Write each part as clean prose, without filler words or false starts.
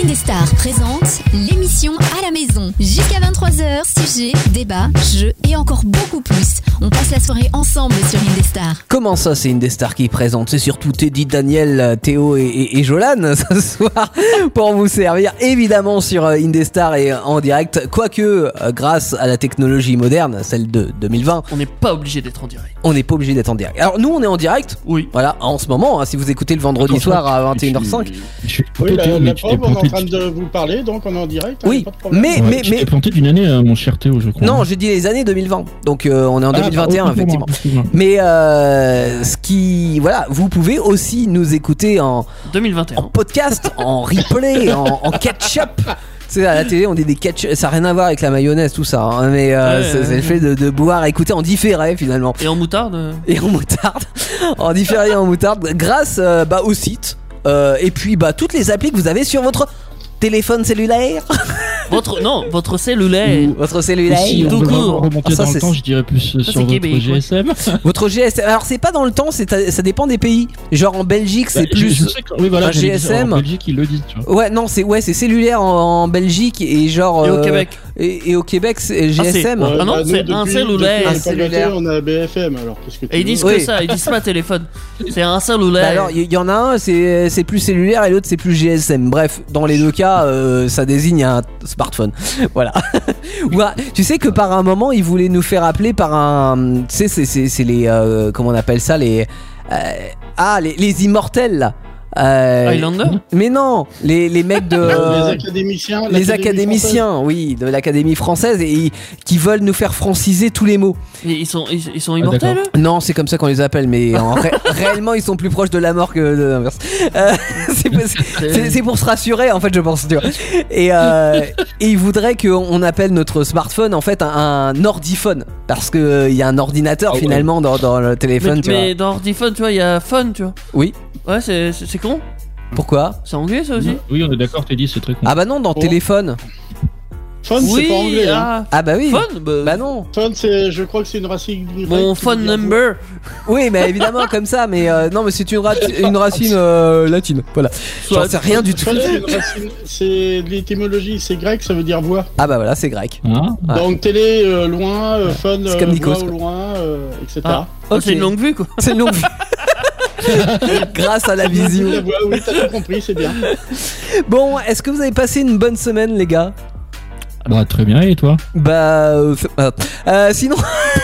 Indestar présente l'émission à la maison. Jusqu'à 23h, sujets, débats, jeux et encore beaucoup plus. On passe la soirée ensemble sur Indestar. Comment ça, c'est Indestar qui présente? C'est surtout Teddy, Daniel, Théo et Jolan ce soir pour vous servir évidemment sur Indestar et en direct. Quoique, grâce à la technologie moderne, celle de 2020, on n'est pas obligé d'être en direct. On n'est pas obligé d'être en direct. Alors nous, on est en direct. Oui. Voilà, en ce moment, hein, si vous écoutez le vendredi soir à 21h05. Oui, la preuve, on est en train de vous parler, donc on est en direct. Oui, pas de problème. mais tu t'es planté d'une année, mon cher Théo, je crois. Non, j'ai dit les années 2020. Donc on est en 2021, effectivement. Mais ce qui, voilà, vous pouvez aussi nous écouter en 2021, en podcast, en replay, en catch-up. Tu sais, à la télé, on dit des catch, ça n'a rien à voir avec la mayonnaise, tout ça, hein, mais c'est le fait de boire, écouter en différé finalement. Et en moutarde. Et en moutarde, en différé et en moutarde, grâce au site et puis toutes les applis que vous avez sur votre téléphone cellulaire. Votre cellulaire. Votre cellulaire. Si on tout veut court. remonter dans le temps, je dirais plus sur votre GSM. Votre GSM. Alors c'est pas dans le temps, ça dépend des pays. Genre en Belgique, c'est plus je sais que, oui, voilà, un GSM. En Belgique, ils le disent, tu vois. Ouais, non, c'est cellulaire en Belgique et genre et au Québec. Et au Québec, c'est GSM. Ah non, c'est un cellulaire. Un cellulaire. On a BFM, alors qu'est-ce que tu Et ils disent que ça, ils disent pas téléphone. C'est un cellulaire. Alors il y en a un, c'est plus cellulaire et l'autre c'est plus GSM. Bref, dans les deux cas, ça désigne un smartphone. Voilà. Ouais, tu sais que par un moment, ils voulaient nous faire appeler par un. Tu sais, c'est les. Comment on appelle ça, les immortels là. Highlander. Mais non, les mecs de les académiciens. Les académiciens, oui, de l'Académie française et qui veulent nous faire franciser tous les mots. Et ils sont immortels. Non, c'est comme ça qu'on les appelle, mais réellement ils sont plus proches de la mort que de l'inverse. C'est pour se rassurer en fait, je pense, tu vois. Et ils voudraient qu'on appelle notre smartphone en fait un ordiphone parce que il y a un ordinateur finalement dans le téléphone. Mais dans ordiphone, tu vois, il y a phone, tu vois. Oui. Ouais, c'est con. Pourquoi? C'est anglais ça aussi? Oui, on est d'accord, Teddy, c'est très con. Ah bah non, dans téléphone. Phone, oui, c'est pas anglais. Hein. Ah bah oui. Phone, bah non. Phone, je crois que c'est une racine. Mon phone number. Oui, mais évidemment comme ça, mais non, mais c'est une racine latine. Voilà. J'en sais rien du tout. Phone, c'est l'étymologie, c'est grec, ça veut dire voix. Ah bah voilà, c'est grec. Donc télé, loin, phone, c'est comme Nikos, voix au loin, etc. Okay. C'est une longue vue quoi. C'est une longue vue. Grâce à la vision. Oui, t'as tout compris, c'est bien. Bon, est-ce que vous avez passé une bonne semaine, les gars? Bah très bien, et toi? Sinon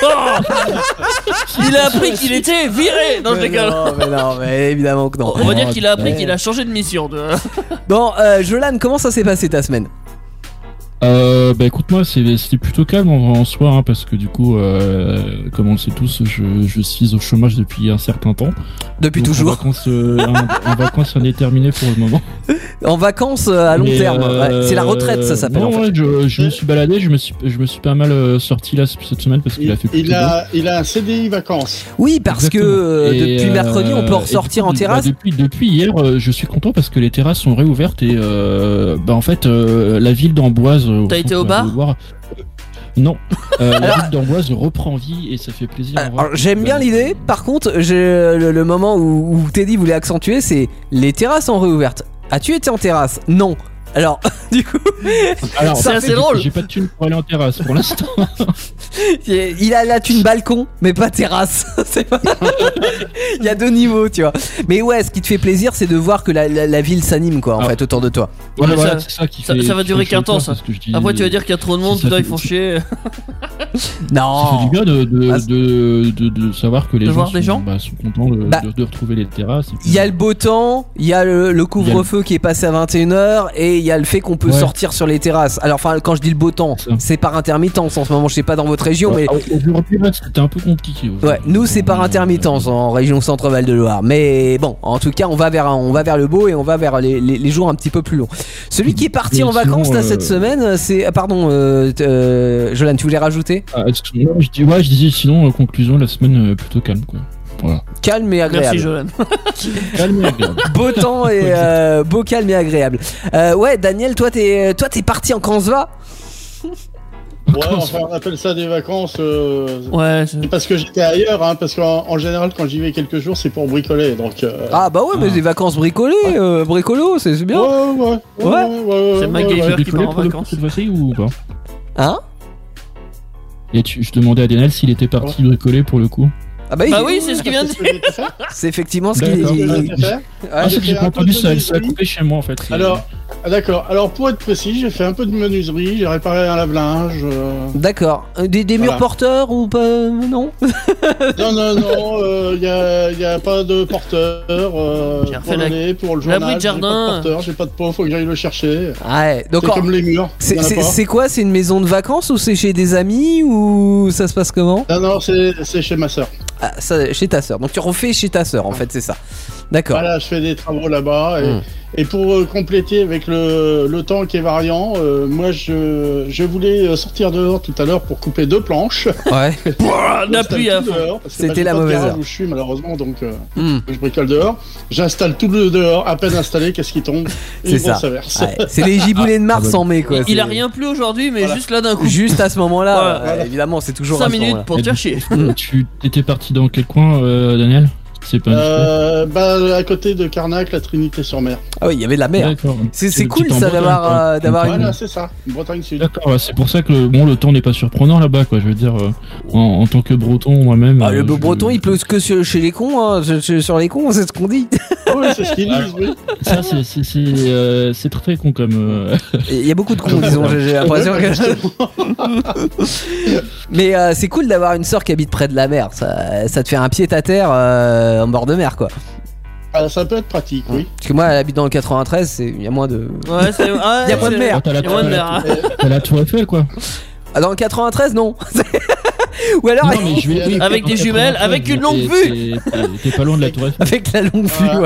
il a appris qu'il était viré. Non, je déconne. Non, mais évidemment que non. On va dire qu'il a appris qu'il a changé de mission. Bon, Jolan, comment ça s'est passé ta semaine? Bah écoute, moi c'était plutôt calme en soi, hein, parce que du coup, comme on le sait tous, je suis au chômage depuis un certain temps. Depuis donc, toujours. En vacances indéterminées pour le moment. En vacances à long terme. Ouais, c'est la retraite, ça s'appelle. Non, en fait. je me suis baladé, je me suis pas mal sorti là cette semaine parce qu'il a fait plutôt il a un CDI vacances. Oui, parce que depuis mercredi, on peut ressortir en terrasse. Depuis hier, je suis content parce que les terrasses sont réouvertes et en fait, la ville d'Amboise. T'as été au bar? Non, la ville d'Amboise reprend vie et ça fait plaisir. Alors, j'aime bien l'idée. Par contre, le moment où Teddy voulait accentuer, c'est les terrasses sont réouvertes. As-tu été en terrasse? Non. Alors, du coup, c'est assez drôle. J'ai pas de thune pour aller en terrasse pour l'instant. Il a la thune balcon, mais pas terrasse. Il y a deux niveaux, tu vois. Mais ouais, ce qui te fait plaisir, c'est de voir que la ville s'anime, quoi, en fait, autour de toi. Ouais, voilà, c'est ça qui fait. Ça va durer qu'un temps, ça. Après, tu vas dire qu'il y a trop de monde, putain, ils font chier. Non. Ça fait du bien de savoir que les gens sont contents de retrouver les terrasses. Il y a le beau temps, il y a le couvre-feu qui est passé à 21h et il y a le fait qu'on peut sortir sur les terrasses. Alors, enfin, quand je dis le beau temps, c'est par intermittence en ce moment. Je sais pas dans votre région, mais aujourd'hui, c'était un peu compliqué. Ouais, nous c'est par intermittence en région Centre-Val de Loire. Mais bon, en tout cas, on va vers le beau et on va vers les jours un petit peu plus longs. Celui qui est parti en vacances là cette semaine, c'est pardon, Jolan, tu voulais rajouter? Je disais sinon conclusion la semaine plutôt calme quoi. Voilà. Calme et agréable. Merci Jolan. Calme et agréable. Beau temps et beau, calme et agréable. Ouais, Daniel, toi t'es parti en Kansva? vacances. enfin, on appelle ça des vacances. Ouais. C'est parce que j'étais ailleurs, hein, parce qu'en général, quand j'y vais quelques jours, c'est pour bricoler. Donc, Ah bah ouais, mais des vacances bricolées, bricolo, c'est bien. Ouais. C'est MacGyver qui part en pour le vacances. cette fois-ci ou pas? Hein? Et je demandais à Daniel s'il était parti bricoler pour le coup. Ah bah, Bah oui, c'est ce qu'il vient de dire. c'est effectivement ce qu'il D'accord. dit. Ah, c'est que j'ai fait pas un peu entendu, de ça a menuiserie. coupé chez moi en fait. Alors, d'accord. Alors, pour être précis, j'ai fait un peu de menuiserie, j'ai réparé un lave-linge. D'accord. Des murs Voilà. porteurs ou pas? Non. Non, il y a pas de porteur J'ai refait pour l'année, pour le journal. l'abri de j'ai jardin. pas de porteur, j'ai pas de pot, faut que j'aille le chercher. Ouais. Donc C'est comme les murs. il y en a pas. c'est quoi? C'est une maison de vacances ou c'est chez des amis ou ça se passe comment? Non, c'est chez ma sœur. Ah, ça, chez ta sœur. Donc tu refais chez ta sœur en fait, c'est ça. D'accord. Voilà, je fais des travaux là-bas. Hmm. Et pour compléter avec le temps qui est variant, moi je voulais sortir dehors tout à l'heure pour couper 2 planches. Ouais. L'appui à J'installe tout fond. dehors, parce que C'était j'ai la pas de mauvaise garage heure. où je suis malheureusement, donc Hmm. je bricole dehors. J'installe tout le dehors, à peine installé, qu'est-ce qui tombe? C'est Une ça. grosse averse. Ouais. C'est les giboulées de Mars en mai quoi. Il a C'est- rien plu aujourd'hui, mais Voilà. juste là d'un coup. Juste à ce moment-là, Voilà. évidemment, c'est toujours 5 à ce minutes moment-là. pour te faire chier. Tu étais parti dans quel coin, Daniel? C'est pas À côté de Carnac, la Trinité-sur-Mer. Ah oui, il y avait de la mer. D'accord. C'est le cool petit en ça Bretagne, d'avoir quoi. d'avoir une. Voilà, c'est ça, Bretagne Sud. D'accord, ouais, c'est pour ça que le temps n'est pas surprenant là-bas, quoi. Je veux dire, en tant que breton, moi-même. Ah, le je- breton, il pleut que chez les cons, hein. Sur les cons, c'est ce qu'on dit. Oui, c'est ce qu'ils disent, oui. Ça, c'est très con comme. Il y a beaucoup de cons, disons. J'ai l'impression que. Mais c'est cool d'avoir une sœur qui habite près de la mer. Ça te fait un pied à terre en bord de mer, quoi. Ah, ça peut être pratique, oui. Parce que moi, elle habite dans le 93, il y a moins de. Ouais, c'est. Il y a moins de mer. Oh, t'as la Il y a moins de mer. hein. T'as la Tour Eiffel, quoi. Ah, dans le 93, non. Ou alors Non, mais je vais. oui, Avec dans des 93, jumelles, avec une longue vue. T'es pas loin de la Tour Eiffel. avec la longue vue, Ah. ouais.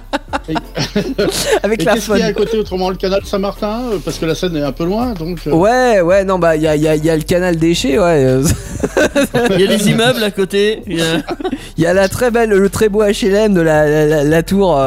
Et Avec la qu'est-ce qu'il y a à fun. côté autrement? Le canal Saint-Martin, parce que la Seine est un peu loin, donc. Ouais, non, bah, il y a le canal déchet, ouais. Il y a des immeubles à côté. Il y a- Il y a le très beau HLM de la tour,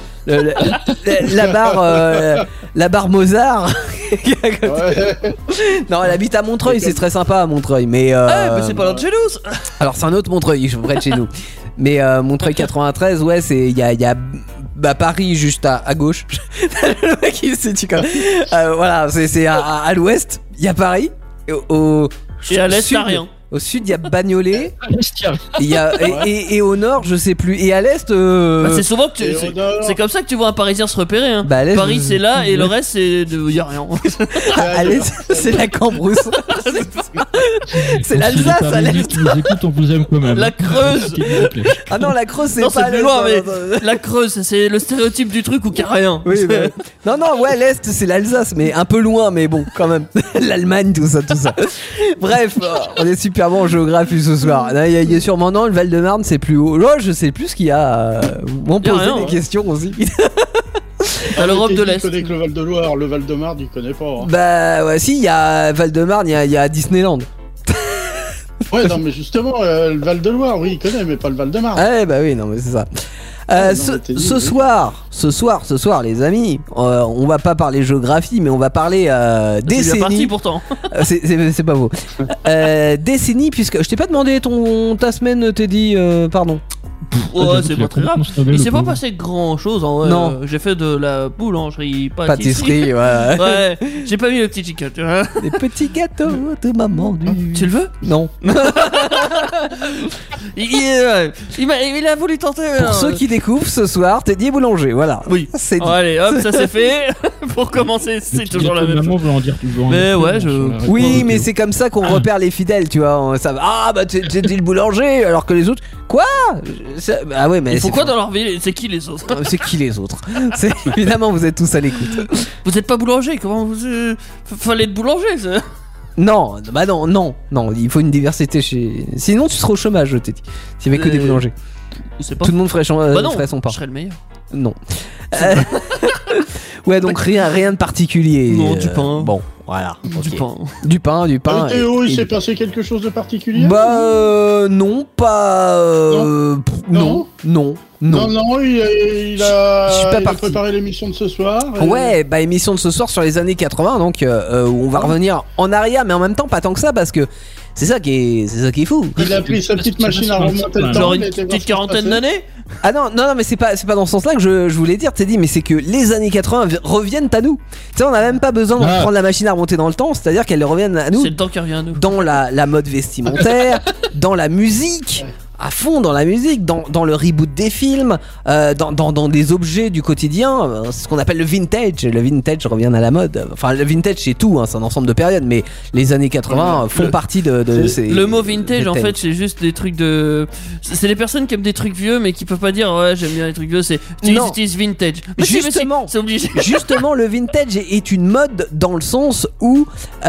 la barre Mozart. Ouais. Non, elle habite à Montreuil, c'est très sympa à Montreuil, mais. Ah, mais c'est pas loin de chez nous. ça. Alors c'est un autre Montreuil, je suis près de chez nous. Mais Montreuil 93, ouais, il y a bah, Paris juste à gauche. Le mec il se dit comme. Voilà, c'est à l'ouest, il y a Paris. Et à l'est, sud, t'as rien. Au sud, il y a Bagnolet. Tiens. Il y a, et au nord, je sais plus. Et à l'est. Bah, c'est souvent que Et au nord- c'est comme ça que tu vois un Parisien se repérer. Hein. Bah, à l'est, Paris je- c'est là et le reste c'est de y a rien. à l'est, c'est la Cambrousse. C'est l'Alsace à l'est. Qui nous écoutent, on vous aime quand même. La Creuse. Ah non, la Creuse, c'est Non, pas c'est plus l'Est, loin, non, mais non, non. la Creuse c'est le stéréotype du truc où qu'il y a rien. Oui, bah, non, ouais, l'Est, c'est l'Alsace, mais un peu loin, mais bon, quand même. L'Allemagne, tout ça. Bref, on est super bon en géographie ce soir. Il y a sûrement, non, le Val-de-Marne, c'est plus haut. Là, je sais plus ce qu'il y a. On Y a poser rien, des hein. questions aussi. T'as l'Europe de Il l'Est. connaît que le Val-de-Loire, le Val-de-Marne, il connaît pas. hein. Bah, ouais, si, il y a Val-de-Marne, il y a Disneyland. Ouais, non, mais justement, le Val-de-Loire, oui, il connaît, mais pas le Val-de-Marne. Ah, ouais, bah oui, non, mais c'est ça. non, Ce mais t'es dit, ce oui. soir, les amis, on va pas parler géographie, mais on va parler C'est bien parti décennie. pourtant. C'est pas faux. Décennie, puisque je t'ai pas demandé ta semaine, Teddy, pardon. Ouais, c'est pas très grave. Il s'est pas passé. passé grand chose en vrai. Non. J'ai fait de la boulangerie, Pâtisserie, ouais. Ouais, j'ai pas mis le petit chicken, tu vois. Des petits gâteaux de maman du. Tu le veux? Non. Il a voulu tenter. Pour ceux qui découvrent ce soir, Teddy est boulanger, voilà. Oui. C'est dit. Oh, allez, hop, ça c'est fait. Pour commencer, c'est toujours la même chose. Maman veut en dire toujours. Mais ouais, Oui, mais c'est comme ça qu'on repère les fidèles, tu vois. Ça va. Ah, bah t'es le boulanger, alors que les autres. Quoi? Ah ouais, mais. Ils font c'est quoi faux. dans leur vie? C'est qui les autres? C'est qui les autres? Évidemment, vous êtes tous à l'écoute. Vous êtes pas boulanger, comment vous. Fallait être boulanger, ça. Non, bah non, il faut une diversité chez. Sinon, tu seras au chômage, je t'ai dit. S'il y avait que des boulangers. C'est pas. Tout le monde ferait, Bah non, ferait son pain. je serais le meilleur. Non. Ouais, donc rien de particulier. Non, du pain. Bon, voilà. Du ok. pain. Du pain, du pain. Théo, il et- s'est passé quelque chose de particulier? Bah non, pas. Non. non, Non, il Je suis a pas parti. préparé l'émission de ce soir. Ouais, bah émission de ce soir sur les années 80, donc où on va revenir en arrière, mais en même temps pas tant que ça, parce que c'est ça qui est fou. Il a pris sa petite machine à remonter le temps. Genre il a une été voir petite ce qui se quarantaine passait. d'années. Ah non, mais c'est pas dans ce sens-là que je voulais dire, t'es dit, mais c'est que les années 80 reviennent à nous. Tu sais, on n'a même pas besoin de prendre la machine à remonter dans le temps, c'est-à-dire qu'elles reviennent à nous. C'est le temps qui revient à nous. Dans la mode vestimentaire, dans la musique. À fond dans la musique, dans le reboot des films, dans des objets du quotidien, c'est ce qu'on appelle le vintage. Le vintage revient à la mode. Enfin, le vintage c'est tout, hein, c'est un ensemble de périodes, mais les années 80 font partie de ces. Le mot vintage, en fait, c'est juste des trucs de. C'est les personnes qui aiment des trucs vieux, mais qui peuvent pas dire ouais, j'aime bien les trucs vieux. C'est tu Non. utilises vintage. Mais Justement. c'est obligé. Justement, le vintage est une mode dans le sens où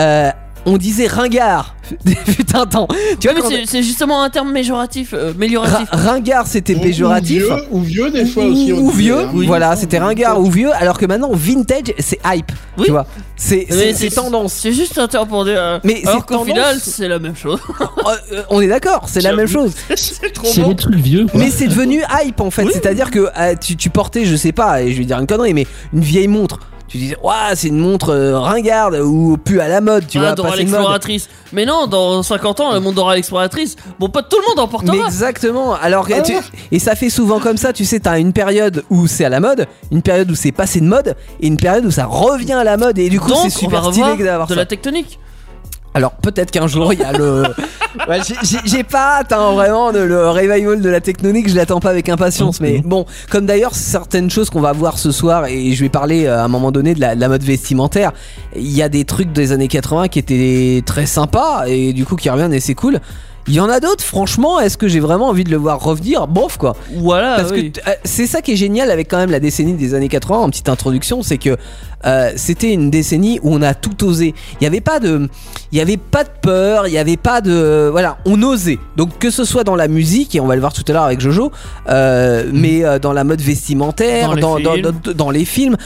on disait ringard. Fut un temps. Tu vois, Ouais, quand- mais c'est justement un terme amélioratif. ringard c'était péjoratif. Ou vieux, des fois aussi. on Ou disait, vieux, hein. voilà, c'était ringard ou vieux, alors que maintenant vintage c'est hype, Oui. tu vois, c'est Mais tendance. C'est juste un terme pour dire. Mais alors c'est qu'au tendance. final, c'est la même chose. On est d'accord, c'est la même chose. C'est trop C'est bon. des trucs vieux. Quoi. Mais c'est devenu hype en fait, Oui. c'est-à-dire que tu portais, je sais pas, et je vais dire une connerie, mais une vieille montre. Tu disais, ouah, c'est une montre ringarde ou plus à la mode, tu vois, Dora passée de mode. l'exploratrice. Mais non, dans 50 ans, le monde Dora l'exploratrice, bon, pas tout le monde en Mais portera. exactement, alors et ça fait souvent comme ça, tu sais, t'as une période où c'est à la mode, une période où c'est passé de mode, et une période où ça revient à la mode, et du coup Donc, c'est on va super stylé revoir d'avoir de ça. la tectonique. Alors peut-être qu'un jour il y a le. Ouais, j'ai pas hâte vraiment le revival de la tectonique, je l'attends pas avec impatience. Mais bon, comme d'ailleurs certaines choses qu'on va voir ce soir, et je vais parler à un moment donné de la mode vestimentaire, il y a des trucs des années 80 qui étaient très sympas et du coup qui reviennent et c'est cool. Il y en a d'autres, franchement, est-ce que j'ai vraiment envie de le voir revenir? Bof quoi. Voilà, Parce oui. que c'est ça qui est génial avec quand même la décennie des années 80, en petite introduction, c'est que c'était une décennie où on a tout osé. Il n'y avait pas de peur, il n'y avait pas de, voilà, on osait. Donc que ce soit dans la musique, et on va le voir tout à l'heure avec Jojo, mais dans la mode vestimentaire, dans les films,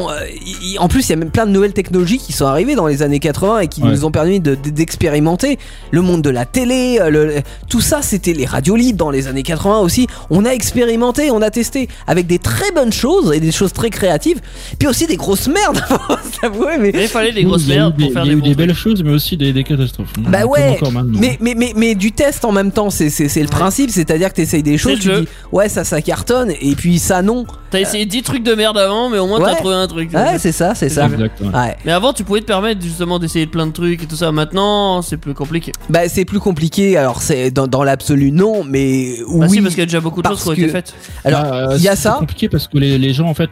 en plus il y a même plein de nouvelles technologies qui sont arrivées dans les années 80 et qui nous ont permis d'expérimenter le monde de la télé, tout ça, c'était les radios libres dans les années 80 aussi. On a expérimenté, on a testé avec des très bonnes choses et des choses très créatives, puis aussi des grosses merdes, faut s'avouer, mais il fallait des grosses merdes pour faire Il y a eu des bons belles trucs. choses, mais aussi des catastrophes. bah Comme ouais, encore maintenant. mais du test en même temps, c'est le principe, c'est-à-dire que t'essayes des choses, le tu jeu. dis ouais ça cartonne, et puis ça non. T'as essayé 10 trucs de merde avant, mais au moins Ouais. t'as trouvé un truc. Ouais, c'est ça. Exact, ouais. Ouais. Mais avant, tu pouvais te permettre justement d'essayer plein de trucs et tout ça. Maintenant, c'est plus compliqué. Bah c'est plus compliqué, alors c'est dans l'absolu non, mais oui. Bah si, parce qu'il y a déjà beaucoup de parce choses qui ont été que- faites. Alors il y a c'est ça. compliqué parce que les gens en fait,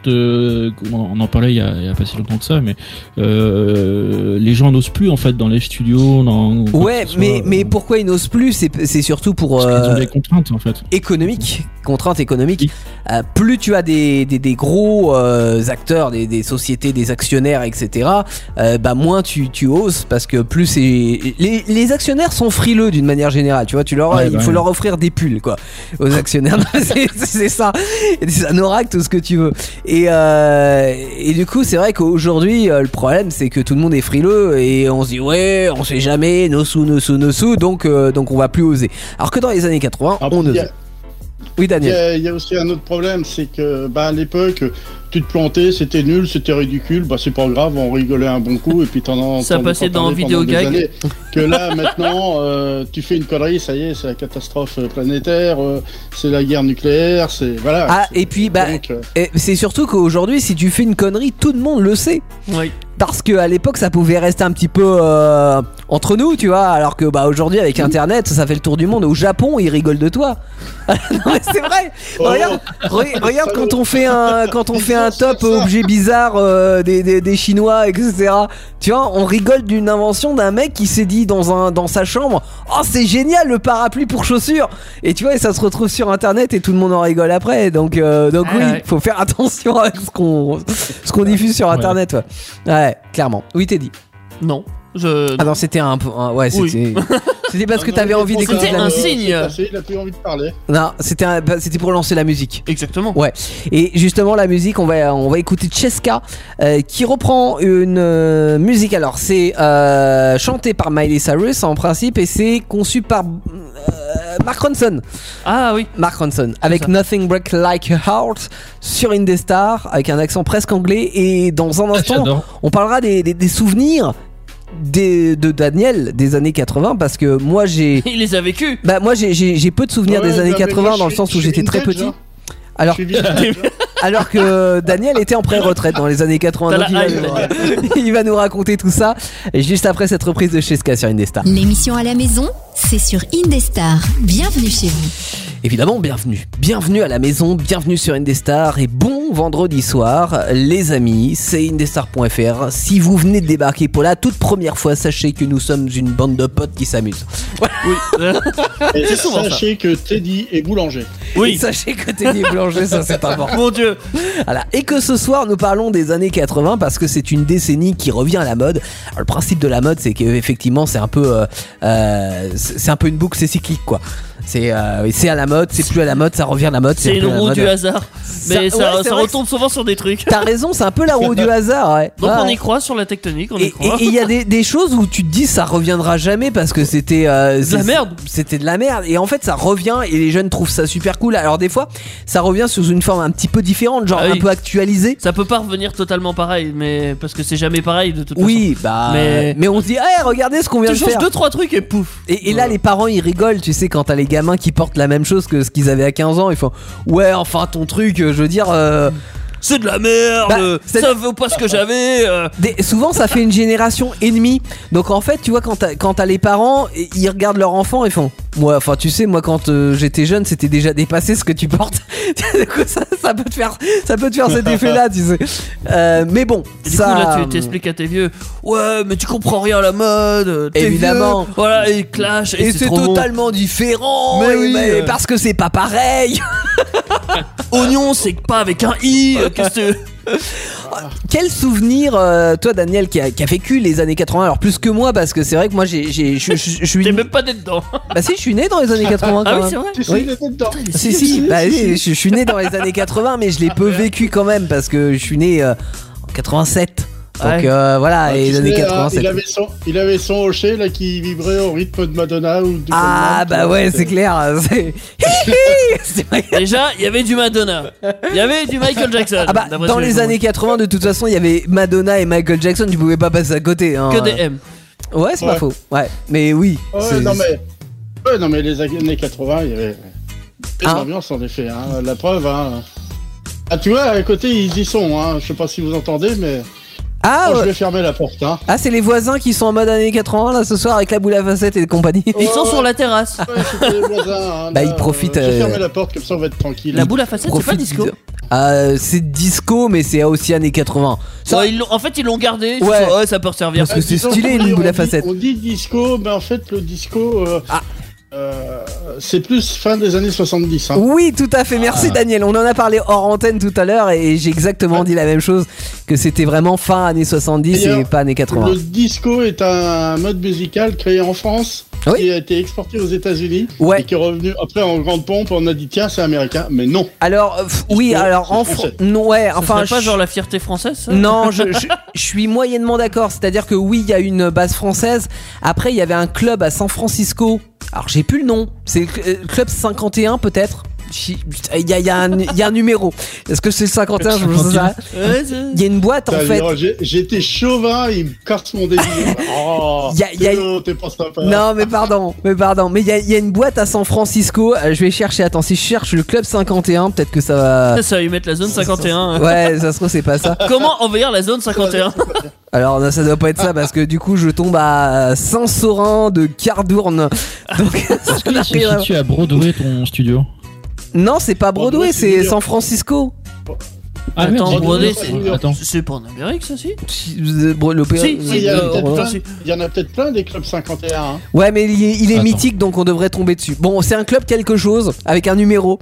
on en parlait il y a pas si longtemps que ça, mais les gens n'osent plus en fait dans les studios. Ouais, mais pourquoi ils n'osent plus? C'est surtout pour parce qu'ils ont des contraintes en fait. contraintes économiques. Oui. Plus tu as des gros acteurs, des sociétés, des actionnaires, etc. Bah moins tu oses, parce que plus c'est les actionnaires sont frileux d'une manière générale. Tu vois, il faut leur offrir des pulls quoi aux actionnaires. c'est ça, et des anoraks, tout ce que tu veux. Et du coup, c'est vrai qu'aujourd'hui, le problème c'est que tout le monde est frileux et on se dit ouais, on sait jamais, nos sous, donc on va plus oser. Alors que dans les années 80, Après, on il y osait. Oui, Daniel. Il y a aussi un autre problème, c'est que à l'époque, tu te plantais, c'était nul, c'était ridicule, bah c'est pas grave, on rigolait un bon coup et puis Ça passait dans Vidéo Gag. Que là maintenant, tu fais une connerie, ça y est, c'est la catastrophe planétaire, c'est la guerre nucléaire, c'est voilà. Ah, et puis bah, Donc, c'est surtout qu'aujourd'hui, si tu fais une connerie, tout le monde le sait. Oui. Parce que à l'époque, ça pouvait rester un petit peu entre nous, tu vois. Alors que bah aujourd'hui, avec Internet, ça fait le tour du monde. Au Japon, ils rigolent de toi. Non, mais c'est vrai. Oh, Regarde quand on fait un top objet bizarre des Chinois, etc. Tu vois, on rigole d'une invention d'un mec qui s'est dit dans sa chambre, oh c'est génial le parapluie pour chaussures. Et tu vois, et ça se retrouve sur Internet et tout le monde en rigole après. Donc oui, faut faire attention avec ce qu'on diffuse sur Internet. Ouais, clairement. Oui, t'es dit. Non. Ah non, c'était ouais, c'était. C'était parce que t'avais envie d'écouter C'était la un musique. signe. Il a plus envie de parler. Non, c'était pour lancer la musique. Exactement. Ouais. Et justement la musique, on va écouter Cheska qui reprend une musique. Alors c'est chanté par Miley Cyrus en principe et c'est conçu par Mark Ronson. Ah oui. Mark Ronson avec ça. Nothing Break Like a Heart sur Indestar avec un accent presque anglais. Et dans un instant, j'adore. on parlera des souvenirs de Daniel des années 80 parce que moi j'ai Il les a vécus. j'ai peu de souvenirs Ouais, des années non, mais 80 moi, dans le je sens où suis j'étais très vintage, petit. hein. Alors, Je suis vintage, hein. alors que Daniel était en pré-retraite dans les années 80. T'as Donc la il, hype, va, il va nous raconter tout ça juste après cette reprise de Cheska sur Indestar. L'émission à la maison, c'est sur Indestar. Bienvenue chez vous. Évidemment, bienvenue à la maison, bienvenue sur Indestar et bon vendredi soir les amis, c'est indestar.fr. Si vous venez de débarquer pour la toute première fois, sachez que nous sommes une bande de potes qui s'amusent. Oui. Et C'est souvent ça. sachez que Teddy est boulanger. Oui. Sachez que t'es des boulangers, ça c'est important. Mon Dieu. Voilà. Et que ce soir nous parlons des années 80 parce que c'est une décennie qui revient à la mode. Alors, le principe de la mode c'est qu'effectivement c'est un peu une boucle, c'est cyclique quoi. C'est à la mode, c'est plus à la mode, ça revient à la mode. C'est une roue du hasard. Mais Ça- ça, ouais, c'est ça vrai retombe souvent sur des trucs. T'as raison, c'est un peu la roue du hasard. Ouais. Donc Ouais. on y croit sur la tectonique, on y Et croit. il y a des choses où tu te dis ça reviendra jamais parce que c'était De la merde. C'était de la merde et en fait ça revient et les jeunes trouvent ça super cool. Alors des fois ça revient sous une forme un petit peu différente, genre Ah oui. un peu actualisée. Ça peut pas revenir totalement pareil, mais parce que c'est jamais pareil de toute Oui, bah Mais- mais on se dit hey, regardez ce qu'on vient façon. de Tu faire. changes 2-3 trucs et pouf. Et là les parents ils rigolent, tu sais, quand t'as les gamins qui portent la même chose que ce qu'ils avaient à 15 ans, ils font ouais enfin ton truc, je veux dire C'est de la merde. Bah, c'est- ça vaut pas ce que j'avais. souvent ça fait une génération ennemie. Donc en fait tu vois quand t'as les parents, ils regardent leur enfant et font moi enfin tu sais moi quand j'étais jeune c'était déjà dépassé ce que tu portes. Du coup, ça peut te faire cet effet là tu sais. Mais bon Et du ça coup là tu t'expliques à tes vieux. Ouais mais tu comprends rien à la mode. T'es Évidemment. vieux. Voilà et clash et c'est trop bon. totalement différent. Mais et oui, parce que c'est pas pareil. Oignon c'est pas avec un i. Qu'est-ce que Quel souvenir, toi Daniel qui a vécu les années 80, alors plus que moi parce que c'est vrai que moi je suis t'es même pas né dedans. bah si je suis né dans les années 80 quand Ah oui même. c'est vrai. Tu sais, Oui. il était dedans. Si, bah, oui, je suis né dans les années 80 mais je l'ai peu vécu quand même parce que je suis né en 87. Donc Ouais. Voilà, Ah, et tu les années sais, 87. il avait son hocher là qui vibrait au rythme de Madonna ou du Ah Coleman, bah tu vois, ouais, c'était- c'est clair. C'est vrai. Déjà il y avait du Madonna. Il y avait du Michael Jackson. Ah bah d'après dans ce que les j'ai années 80 de toute façon il y avait Madonna et Michael Jackson, tu pouvais pas passer à côté. Hein. compris. Que des M. Ouais, c'est pas Ouais. faux. Ouais, mais oui. Ouais, c'est- non mais les années 80, il y avait une Hein ambiance en effet. Hein. La preuve. Hein. Ah tu vois à côté ils y sont. Hein. Je sais pas si vous entendez mais Ah je ouais. vais fermer la porte. Hein. Ah, c'est les voisins qui sont en mode années 80 là ce soir avec la boule à facettes et compagnie. Ils sont sur la terrasse. Ouais, c'était les voisins. Hein, Bah, là, ils profitent, J'ai fermé la porte comme ça on va être tranquille. La boule à facettes c'est pas disco. C'est disco mais c'est aussi années 80. Ça, Ouais, en fait ils l'ont gardé. Ils se Ouais. sont dit, ouais ça peut servir. Parce que c'est disons stylé, qu'on une dit- boule à on dit- facettes. On dit disco, mais en fait le disco, Ah. c'est plus fin des années 70. Hein. Oui, tout à fait. Merci Daniel. On en a parlé hors antenne tout à l'heure et j'ai exactement dit la même chose, que c'était vraiment fin années 70 et D'ailleurs, pas années 80. Le disco est un mode musical créé en France Oui. qui a été exporté aux États-Unis Ouais. et qui est revenu après en grande pompe. On a dit tiens c'est américain, mais non. Alors oui, C'est alors en français. non ouais, Ça enfin serait pas je- genre la fierté française ça non, je suis moyennement d'accord. C'est-à-dire que oui, il y a une base française. Après, il y avait un club à San Francisco. Alors, j'ai plus le nom. C'est le club 51 peut-être. Il y a un numéro. Est-ce que c'est le 51? Je me sais pas. Ouais, c'est- Il y a une boîte en fait. J'étais chauvin, il me casse mon délire. Oh, Y a- t'es pas sympa. Non, mais pardon. Mais il y a une boîte à San Francisco. Je vais chercher. Attends, si je cherche le club 51, peut-être que ça va. Ça va lui mettre la zone 51. Ouais, ça se trouve, c'est pas ça. Comment envahir la zone 51? Alors, non, ça doit pas être ça parce que du coup, je tombe à Saint-Saurin de Cardourne. Donc, ça Est-ce que n'a c'est rien à voir. situé à Broadway ton studio? Non, c'est pas Broadway, Broadway, c'est c'est San Francisco. Ah Attends, merde, Broadway, c'est- c'est- Attends. C'est pas en Amérique ça si? L'opéra. Si, Il y, en a peut-être Broadway. plein, il y en a peut-être plein des clubs 51. Hein. Ouais, mais il est Attends. mythique, donc on devrait tomber dessus. Bon, c'est un club quelque chose avec un numéro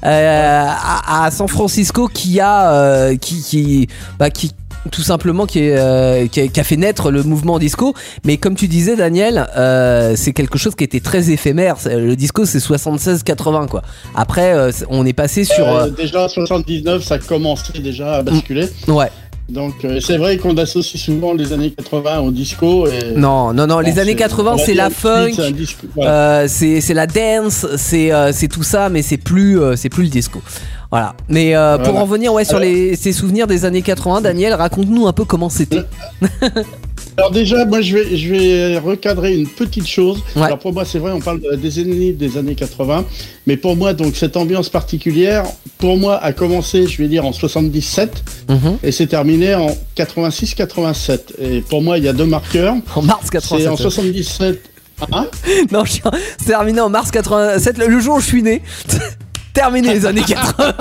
à San Francisco qui a qui tout simplement qui a fait naître le mouvement disco. Mais comme tu disais, Daniel, c'est quelque chose qui était très éphémère. Le disco, c'est 76-80 quoi. Après, on est passé sur Déjà en 79, ça commençait déjà à basculer. ouais. Donc c'est vrai qu'on associe souvent les années 80 au disco. Et... Non, les années 80 c'est la funk, c'est la dance, c'est tout ça, mais c'est plus le disco. Voilà. Mais pour en venir sur ces souvenirs des années 80, Daniel, raconte-nous un peu comment c'était. Alors déjà, moi je vais recadrer une petite chose. Ouais. Alors pour moi, c'est vrai, on parle de la décennie des années 80, mais pour moi, donc cette ambiance particulière, pour moi, a commencé, je vais dire, en 77 et s'est terminé en 86-87. Et pour moi, il y a deux marqueurs. En mars 87. C'est en 77. Hein? Non, c'est terminé en mars 87, le jour où je suis né. Terminé les années 80.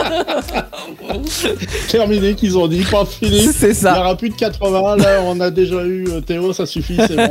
Terminé, qu'ils ont dit, pas fini. C'est ça. Il n'y aura plus de 80. Là, on a déjà eu Théo, ça suffit, c'est bon.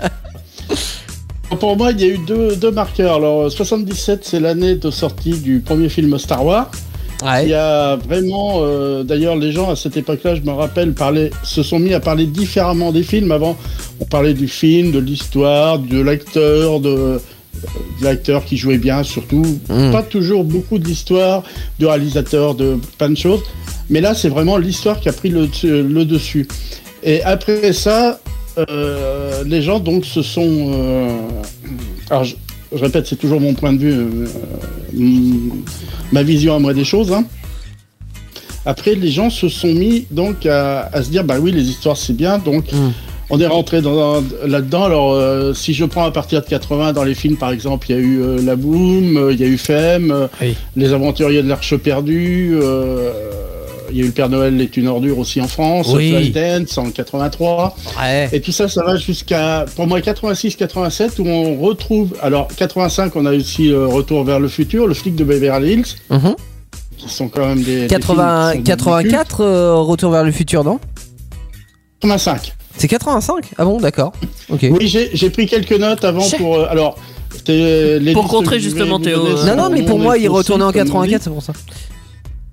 Pour moi, il y a eu deux marqueurs. Alors, 77, c'est l'année de sortie du premier film Star Wars. Ouais. Il y a vraiment, d'ailleurs, les gens à cette époque-là, je me rappelle, se sont mis à parler différemment des films. Avant, on parlait du film, de l'histoire, de l'acteur, de l'acteur qui jouait bien, surtout. Pas toujours beaucoup de l'histoire, du réalisateur, de plein de choses. Mais là, c'est vraiment l'histoire qui a pris le dessus. Et après ça, les gens donc se sont... alors, je répète, c'est toujours mon point de vue, ma vision à moi des choses. Hein. Après, les gens se sont mis donc à se dire, bah oui, les histoires c'est bien, donc... On est rentré là-dedans. Alors, si je prends à partir de 80, dans les films, par exemple, il y a eu La Boom, il y a eu Femme, Les Aventuriers de l'Arche perdue, il y a eu Le Père Noël est une ordure aussi en France, Flashdance en 83. Ouais. Et tout ça, ça va jusqu'à, pour moi, 86-87, où on retrouve... Alors, 85, on a aussi Retour vers le futur, Le flic de Beverly Hills, qui sont quand même des... 84, Retour vers le futur, non ? 85. C'est 85 ? Ah bon, d'accord. Okay. Oui, j'ai pris quelques notes avant pour... alors, pour contrer justement Théo. Non, mais pour moi, il retournait en 84, c'est pour ça. Hein ?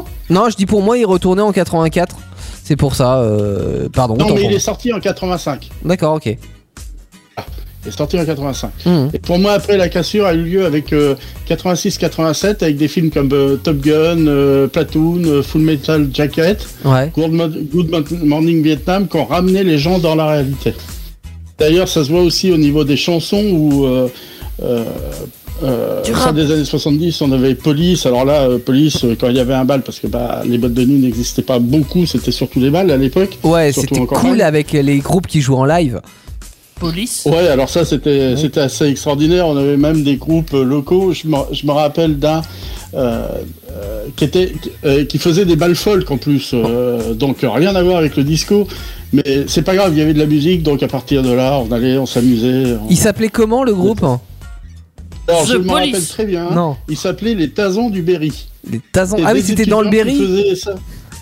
Non, je dis pour moi, il retournait en 84. C'est pour ça, pardon. Non, mais il est sorti en 85. D'accord, ok. Il est sorti en 85. Et pour moi, après, la cassure a eu lieu avec 86-87, avec des films comme Top Gun, Platoon, Full Metal Jacket, Good Morning Vietnam, qui ont ramené les gens dans la réalité. D'ailleurs, ça se voit aussi au niveau des chansons où... fin des années 70, on avait Police. Alors là, Police, quand il y avait un bal, parce que les boîtes de nuit n'existaient pas beaucoup, c'était surtout les balles à l'époque. Ouais, c'était cool avec les groupes qui jouent en live. Police. Ouais, alors ça c'était assez extraordinaire. On avait même des groupes locaux. Je me rappelle d'un qui faisait des balles folk en plus, donc rien à voir avec le disco. Mais c'est pas grave, il y avait de la musique, donc à partir de là, on s'amusait. Il s'appelait comment le groupe ? Alors je me rappelle très bien. Non. Il s'appelait les Tazons du Berry. Les Tazons. Ah oui, c'était dans le Berry. Hein ?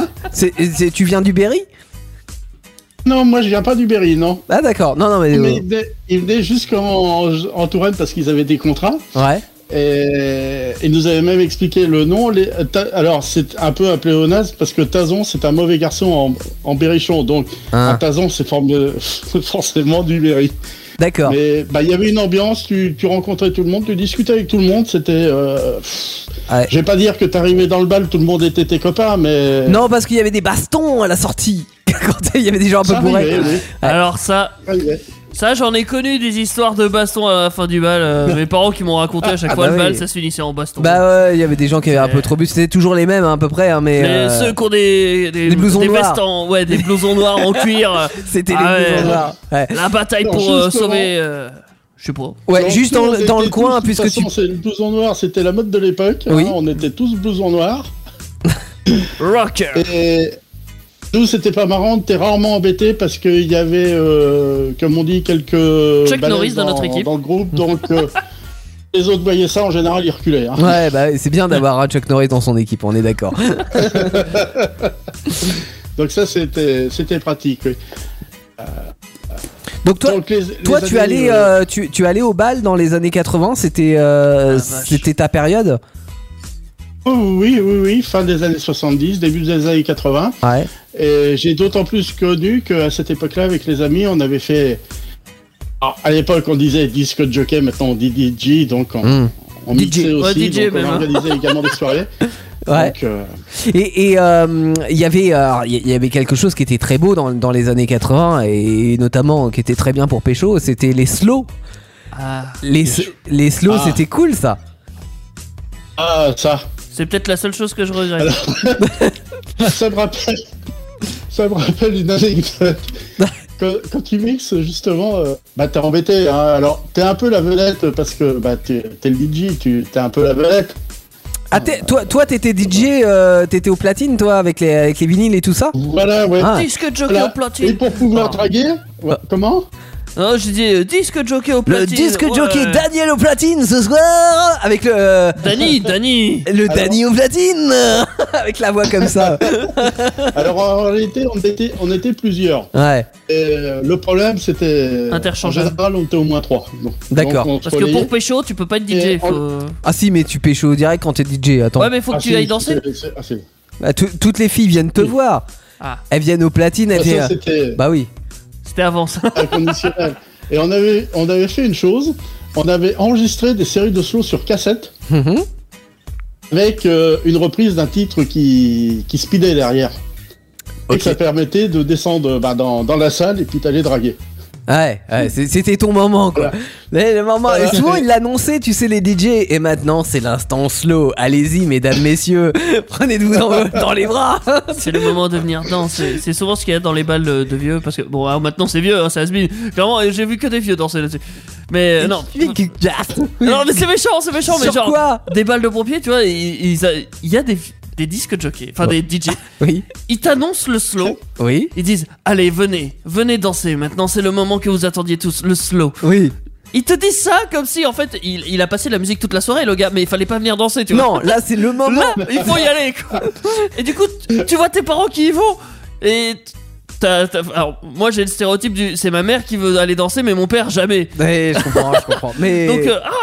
Tu viens du Berry ? Non, moi je viens pas du Berry, non. Ah d'accord, non mais... Ils venaient jusqu'en Touraine parce qu'ils avaient des contrats. Ouais. Et ils nous avaient même expliqué le nom. Alors c'est un peu un pléonasme parce que Tazon c'est un mauvais garçon en berrichon. Donc un Tazon c'est forcément du Berry. D'accord. Mais il y avait une ambiance, tu rencontrais tout le monde, tu discutais avec tout le monde, c'était... Je vais pas dire que t'arrivais dans le bal, tout le monde était tes copains, mais... Non, parce qu'il y avait des bastons à la sortie. Quand il y avait des gens un peu bourrés. Oui. Alors ça, j'en ai connu des histoires de baston à la fin du bal. Mes parents qui m'ont raconté à chaque fois le bal, ça se finissait en baston. Bah ouais, il y avait des gens qui avaient un peu trop bu. C'était toujours les mêmes à peu près, hein, mais ceux qui ont des blousons noirs. Vestes des blousons noirs en cuir. C'était les blousons noirs. Ouais. La bataille pour sauver. Je sais pas. Ouais, non, juste dans le coin, puisque le blouson noir, c'était la mode de l'époque. Oui. Hein, on était tous blousons noirs. Rocker. Et nous, c'était pas marrant, t'es rarement embêté parce qu'il y avait, comme on dit, quelques Chuck Norris dans notre équipe. Dans le groupe, donc les autres voyaient ça, en général, ils reculaient. Hein. Ouais, bah c'est bien d'avoir un Chuck Norris dans son équipe, on est d'accord. Donc ça, c'était pratique, oui. Donc toi, tu allais au bal dans les années 80, c'était ta période ? Oui, fin des années 70, début des années 80. Ouais. Et j'ai d'autant plus connu qu'à cette époque-là, avec les amis, on avait fait... Alors, à l'époque, on disait disque jockey, maintenant on dit DJ, donc on mixait aussi, DJ, donc on organisait également des soirées. Ouais. Donc, Et il y avait quelque chose qui était très beau dans les années 80 et notamment qui était très bien pour pécho, c'était les slows. Les slows, c'était cool ça. Ah, ça. C'est peut-être la seule chose que je regrette. Alors, ça me rappelle une anecdote. Quand tu mixes, justement, t'es embêté. Hein. Alors, t'es un peu la vedette parce que t'es le DJ, t'es un peu la vedette. Ah, toi, t'étais DJ, t'étais au platine, toi, avec les vinyles et tout ça. Voilà, ouais. Disque jockey au platine. Et pour pouvoir draguer, comment? Non, je dis disque jockey au platine. Le disque jockey Daniel au platine ce soir avec le Danny. Le Danny au platine avec la voix comme ça. Alors en réalité, on était plusieurs. Ouais. Et le problème, c'était interchangeable. En général, on était au moins 3. D'accord. Parce que pour pécho, tu peux pas être DJ. Ah si, mais tu pécho direct quand t'es DJ. Attends. Ouais, mais faut que tu ailles danser. Toutes les filles viennent te voir. Ah. Elles viennent au platine. Bah oui. C'était avant ça. Inconditionnel. Et on avait fait une chose. On avait enregistré des séries de slow sur cassette avec une reprise d'un titre qui speedait derrière. Et que ça permettait de descendre dans la salle et puis d'aller draguer. Ouais, c'était ton moment quoi. Voilà. Le moment. Et souvent il l'annonçait, tu sais, les DJ. Et maintenant c'est l'instant slow. Allez-y, mesdames, messieurs, prenez-vous dans les bras. C'est le moment de venir danser. C'est souvent ce qu'il y a dans les balles de vieux. Parce que bon, alors maintenant c'est vieux, hein, ça has-been. Clairement, j'ai vu que des vieux danser là-dessus. Mais non. Non, mais c'est méchant. Sur mais genre quoi des balles de pompiers, tu vois, il y a des disques jockeys, enfin des DJ. Oui. Ils t'annoncent le slow. Oui. Ils disent allez, venez danser. Maintenant c'est le moment que vous attendiez tous, le slow. Oui. Ils te disent ça comme si en fait il a passé la musique toute la soirée, le gars, mais il fallait pas venir danser, tu vois. Non, là c'est le moment. Là, il faut y aller quoi. Et du coup tu vois tes parents qui y vont et alors moi j'ai le stéréotype du c'est ma mère qui veut aller danser mais mon père jamais. Ouais, je comprends. Mais donc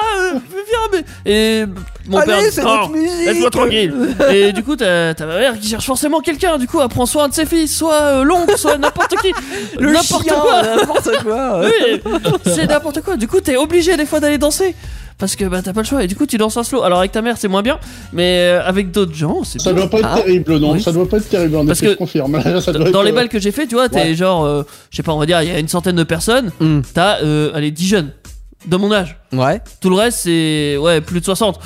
viens mais et mon allez, père c'est notre musique. laisse-moi tranquille. Et du coup t'as ma mère qui cherche forcément quelqu'un, du coup elle prend soin de ses filles, soit l'oncle, soit n'importe qui, n'importe quoi. Oui, c'est n'importe quoi. Du coup t'es obligé des fois d'aller danser. Parce que t'as pas le choix et du coup tu danses un slow. Alors avec ta mère c'est moins bien, mais avec d'autres gens c'est ça bien. doit pas être terrible, non. Oui. Ça doit pas être terrible, en effet, je confirme. Dans les balles que j'ai fait, tu vois, t'es genre, je sais pas, on va dire, il y a une centaine de personnes, t'as, allez, 10 jeunes de mon âge. Ouais. Tout le reste c'est, plus de 60.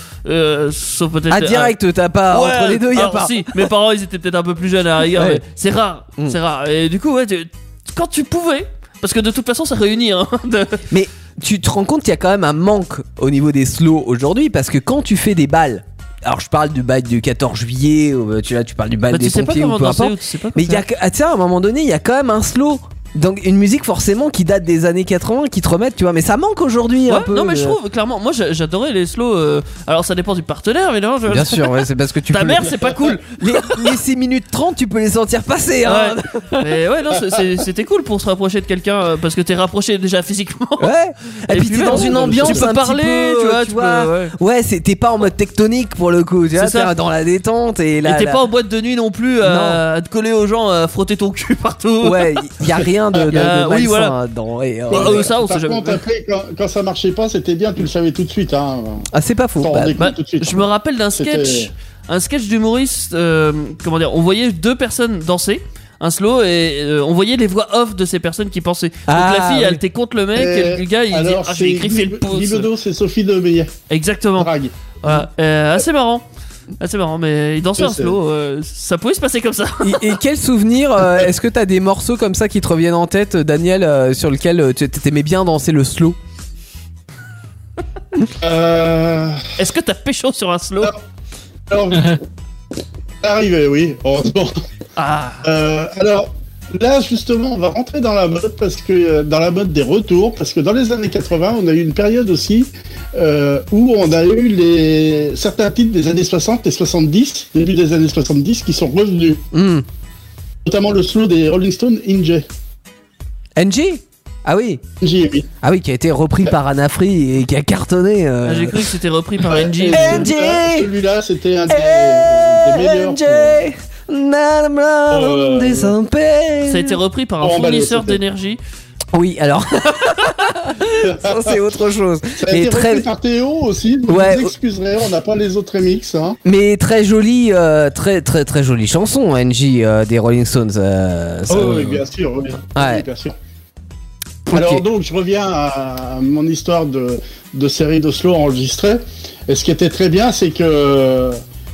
Sauf peut-être. Ah, direct, t'as pas, entre les deux, y a pas. Si, mes parents ils étaient peut-être un peu plus jeunes à la rigueur, mais c'est rare, c'est rare. Et du coup, quand tu pouvais, parce que de toute façon ça réunit, hein. Mais tu te rends compte qu'il y a quand même un manque au niveau des slows aujourd'hui, parce que quand tu fais des balles, alors je parle du bal du 14 juillet, tu parles du bal des pompiers ou peu importe, mais il y a, à un moment donné, il y a quand même un slow. Donc une musique forcément qui date des années 80 qui te remettent, tu vois, mais ça manque aujourd'hui un peu. Non mais je trouve clairement, moi j'adorais les slows. Alors ça dépend du partenaire évidemment. Bien sûr, c'est parce que tu ta mère c'est pas cool. Les 6 minutes 30 tu peux les sentir passer, hein. Mais non, c'était cool pour se rapprocher de quelqu'un parce que t'es rapproché déjà physiquement. Ouais. Et puis t'es dans une ambiance, tu peux parler, tu vois. Ouais, t'es pas en mode tectonique pour le coup, tu vois, t'es dans la détente et là. Et t'es pas en boîte de nuit non plus à te coller aux gens, à frotter ton cul partout. Ouais, y a rien de oui, voilà. Dedans. Ça, on sait jamais. Par contre, après, quand ça marchait pas, c'était bien, tu le savais tout de suite. Hein. Ah, c'est pas faux. Tout de suite, je me rappelle d'un sketch, d'humoriste. Comment dire, on voyait deux personnes danser. Un slow et on voyait les voix off de ces personnes qui pensaient. Donc la fille elle était contre le mec et le gars il dit j'ai griffé le pouce. Guy c'est Sophie de Meillet. Exactement. Drague. Voilà. Assez marrant. C'est marrant, mais il dansait un slow, ça pouvait se passer comme ça. Et quel souvenir, est-ce que t'as des morceaux comme ça qui te reviennent en tête, Daniel, sur lequel t'aimais bien danser le slow? Est-ce que t'as pécho sur un slow? Alors arrivé, oui, heureusement. Alors là justement on va rentrer dans la mode parce que dans la mode des retours, parce que dans les années 80 on a eu une période aussi où on a eu certains titres des années 60 et 70, début des années 70 qui sont revenus. Notamment le slow des Rolling Stones, NG. NG? Ah oui. NG, oui. Ah oui, qui a été repris par Anna Free et qui a cartonné. J'ai cru que c'était repris par NG. Celui-là c'était un des meilleurs. Ça a été repris par un fournisseur d'énergie Oui, alors. Ça, c'est autre chose. Ça a été repris par Théo aussi. Vous Ouais. vous excuserez, on n'a pas les autres remixes. Hein. Mais très jolie, très jolie chanson, NJ des Rolling Stones. Ça, Oui, bien sûr. Oui. Ouais. Oui, bien sûr. Ok. Alors donc, je reviens à mon histoire de série de slow enregistrée. Et ce qui était très bien, c'est que...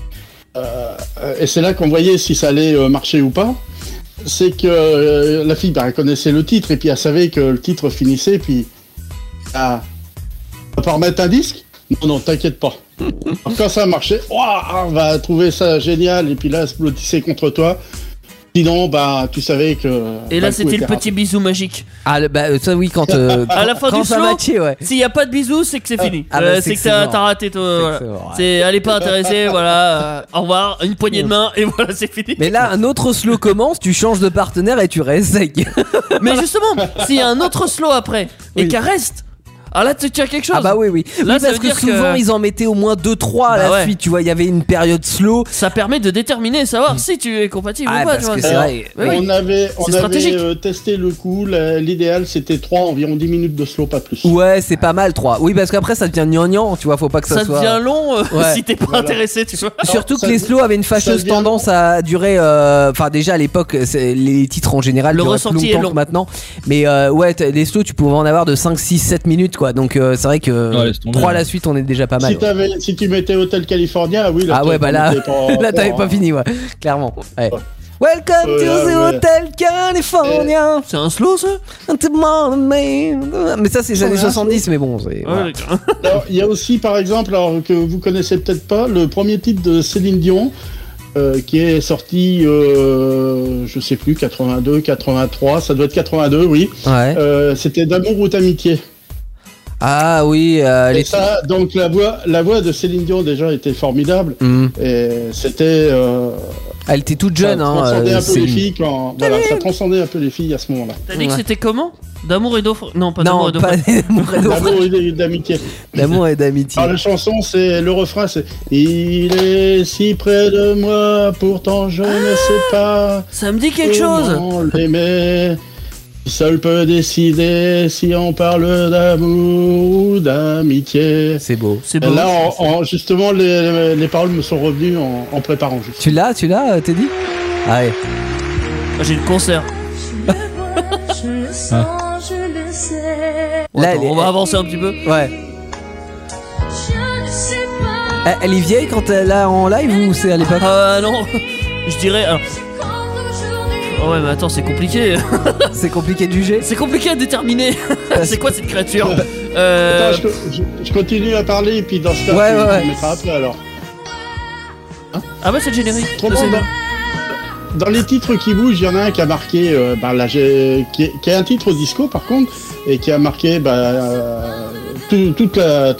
et c'est là qu'on voyait si ça allait marcher ou pas. C'est que la fille, elle connaissait le titre, et puis elle savait que le titre finissait, puis... Ah, on va pas remettre un disque ? Non, t'inquiète pas. Alors, quand ça marchait, on va trouver ça génial, et puis là, elle se blottissait contre toi. Sinon, tu savais que... Et là, le coup c'était le était petit bisou magique. Ah, ça oui, quand, À la fin quand du ça slow, matchait, ouais. s'il n'y a pas de bisous, c'est que c'est fini. bah, c'est que c'est t'as mort. raté tout. Voilà. c'est mort, ouais. C'est, elle est pas intéressée, voilà. Au revoir, une poignée de main, et voilà, c'est fini. Mais là, un autre slow commence, tu changes de partenaire et tu restes sec. Mais justement, s'il y a un autre slow après, et Oui. qu'elle reste, ah là, tu as quelque chose. Ah bah oui. Là, Oui, ça parce veut que dire souvent, que- ils en mettaient au moins 2-3 à Bah la ouais. suite, tu vois, il y avait une période slow. Ça permet de déterminer, savoir si tu es compatible Ah, ou pas, parce tu vois. que c'est vrai. Oui, oui. On avait stratégique. testé le coup. L'idéal, c'était environ 10 minutes de slow, pas plus. Ouais, c'est pas mal 3. Oui, parce qu'après, ça devient gnangnan, tu vois, faut pas que ça, Ça soit... devient long Ouais. si t'es pas Voilà. intéressé, tu vois. Surtout ça que les devient- slows avaient une fâcheuse devient tendance à durer. Enfin, déjà à l'époque, les titres en général Le duraient ressenti plus est longtemps long. que maintenant. Mais ouais, les slows, tu pouvais en avoir de 5, 6, 7 minutes, quoi. Donc c'est vrai que Ouais, laisse tomber, 3 à ouais. la suite, on est déjà pas mal. Ouais. Si tu mettais Hotel California, oui. Là, Ah ouais, bah là, là t'avais pas hein. fini, ouais, clairement. Ouais. Welcome to the ouais. Hotel California. C'est un slow, ça? Mais ça, c'est les années Ouais, 70, mais bon, c'est. Ouais, voilà. d'accord. Alors, il y a aussi, par exemple, alors, que vous connaissez peut-être pas, le premier titre de Céline Dion, qui est sorti, je sais plus, 82, 83, ça doit être 82, oui. Ouais. C'était D'amour ou d'amitié. Ah oui, Et les. ça, donc la voix de Céline Dion déjà était formidable. Hmm. Et c'était. Elle était toute jeune, ça hein. transcendait un peu c'est- les filles quand. Voilà, ça transcendait un peu les filles à ce moment-là. T'as dit que Ouais. c'était comment? D'amour et d'offre? Non, pas d'amour Non, et d'offre. pas d'amour et d'offre. D'amour et d'amitié. D'amour et d'amitié. Alors la chanson, c'est le refrain, c'est Il est si près de moi, pourtant je ne sais pas Ça me dit quelque chose. comment l'aimer. Seul peut décider si on parle d'amour ou d'amitié. C'est beau. C'est Et beau. là, justement, les paroles me sont revenues en préparant. Juste. Tu l'as, Teddy? Ah ouais. Ah, j'ai le concert. Je le sens, je le sais. Là, Attends, elle est- on va avancer un petit peu. Ouais. Je ne sais pas Elle est vieille quand elle est en live ou c'est à l'époque? Ah non, je dirais. Alors... quand aujourd'hui. Oh ouais, mais attends, c'est compliqué. C'est compliqué de juger. C'est compliqué à déterminer. C'est quoi cette créature? Attends, je continue à parler et puis dans ce cas, Ouais, tu ouais, ouais. me mettras après alors. Ah bah c'est le générique. Autrement, C'est- dans les titres qui bougent, il y en a un qui a marqué, qui est un titre disco par contre, et qui a marqué toute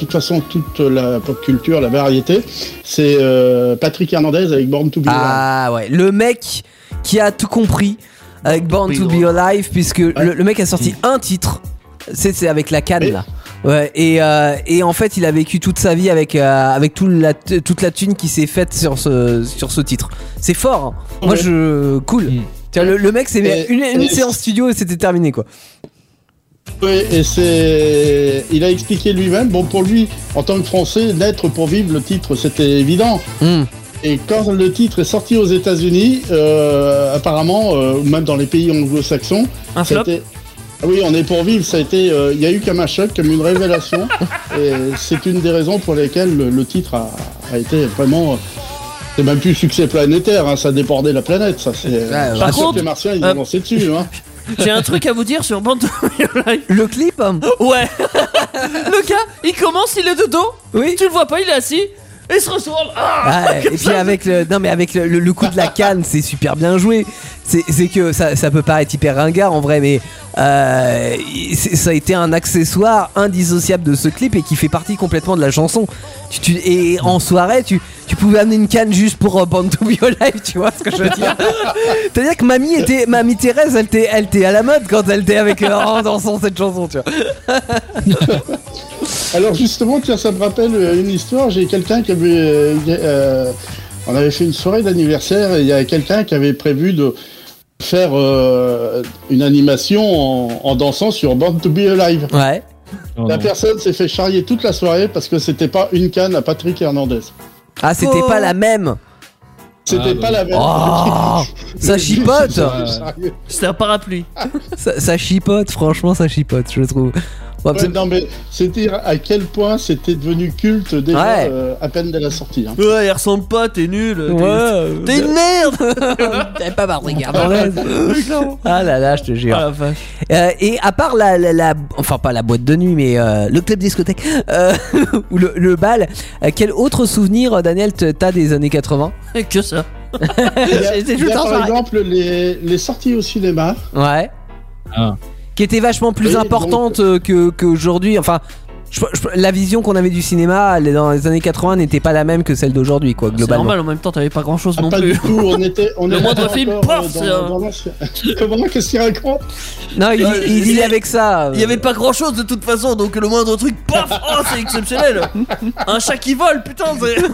la pop culture, la variété. C'est Patrick Hernandez avec Born to Be Alive. Ah ouais. Le mec qui a tout compris avec Born to Be Alive, puisque le mec a sorti un titre. C'est avec la canne Et- là. Ouais, et en fait, il a vécu toute sa vie avec toute la thune qui s'est faite sur ce titre. C'est fort. Hein. Moi, Ouais. cool. Tiens, le mec, c'est Et- une et- séance studio et c'était terminé quoi. Oui, et il a expliqué lui-même. Bon, pour lui, en tant que Français, naître pour vivre le titre, c'était évident. Et quand le titre est sorti aux États-Unis, apparemment, ou même dans les pays anglo-saxons, Un flop. c'était. Ah oui, on est pour vivre, ça a été. Il y a eu comme un choc, comme une révélation. Et c'est une des raisons pour lesquelles le titre a été vraiment. C'est même plus succès planétaire, hein, ça débordait la planète, ça. C'est. Par je suis sûr contre, que les Martiens, ils euh, ont lancé dessus, hein. J'ai un truc à vous dire sur Born to Be Alive. Le clip, Ouais. Le gars, il commence, il est de dos. oui. Tu le vois pas, il est assis. Et il se retourne. Ah, Ah, et puis avec le coup de la canne, c'est super bien joué. C'est que ça peut paraître hyper ringard en vrai, mais ça a été un accessoire indissociable de ce clip et qui fait partie complètement de la chanson. Et en soirée, tu pouvais amener une canne juste pour Born to Be Alive, tu vois ce que je veux dire. C'est-à-dire que Mamie Thérèse, elle était à la mode quand elle était avec en dansant cette chanson, tu vois. Alors justement, tiens, ça me rappelle une histoire. J'ai quelqu'un qui avait, on avait fait une soirée d'anniversaire et il y a quelqu'un qui avait prévu faire une animation en dansant sur Born to Be Alive. Ouais. Oh, La non. personne s'est fait charrier toute la soirée parce que c'était pas une canne à Patrick Hernandez. Ah, c'était pas la même. C'était bah pas oui. la même. Oh, ça chipote. C'était un parapluie. Ça chipote, franchement, ça chipote, je trouve. Bon, Ouais, non mais c'est dire à quel point c'était devenu culte déjà Ouais. À peine de la sortie. Hein. Ouais, il ressemble pas, t'es nul. T'es une merde. T'avais pas Patrick Hernandez. Ah là là, je te jure. Ah la vache. Et à part enfin pas la boîte de nuit, mais le club discothèque ou le bal, quel autre souvenir, Daniel, t'as des années 80? Et que ça. Il y a, C'est il y a tout en par soirée. exemple les sorties au cinéma. Ouais. Ah. Qui était vachement plus Oui, importante qu'aujourd'hui. Enfin, la vision qu'on avait du cinéma dans les années 80 n'était pas la même que celle d'aujourd'hui, quoi, C'est globalement. normal, en même temps, t'avais pas grand chose Ah, non pas plus. du tout. On était moindre film, encore, paf, c'est un- dans l'ancien. Comment qu'est-ce qu'il raconte? Non, il dit avec ça. Il y avait pas grand chose de toute façon, donc le moindre truc, paf, oh c'est exceptionnel. Un chat qui vole, putain,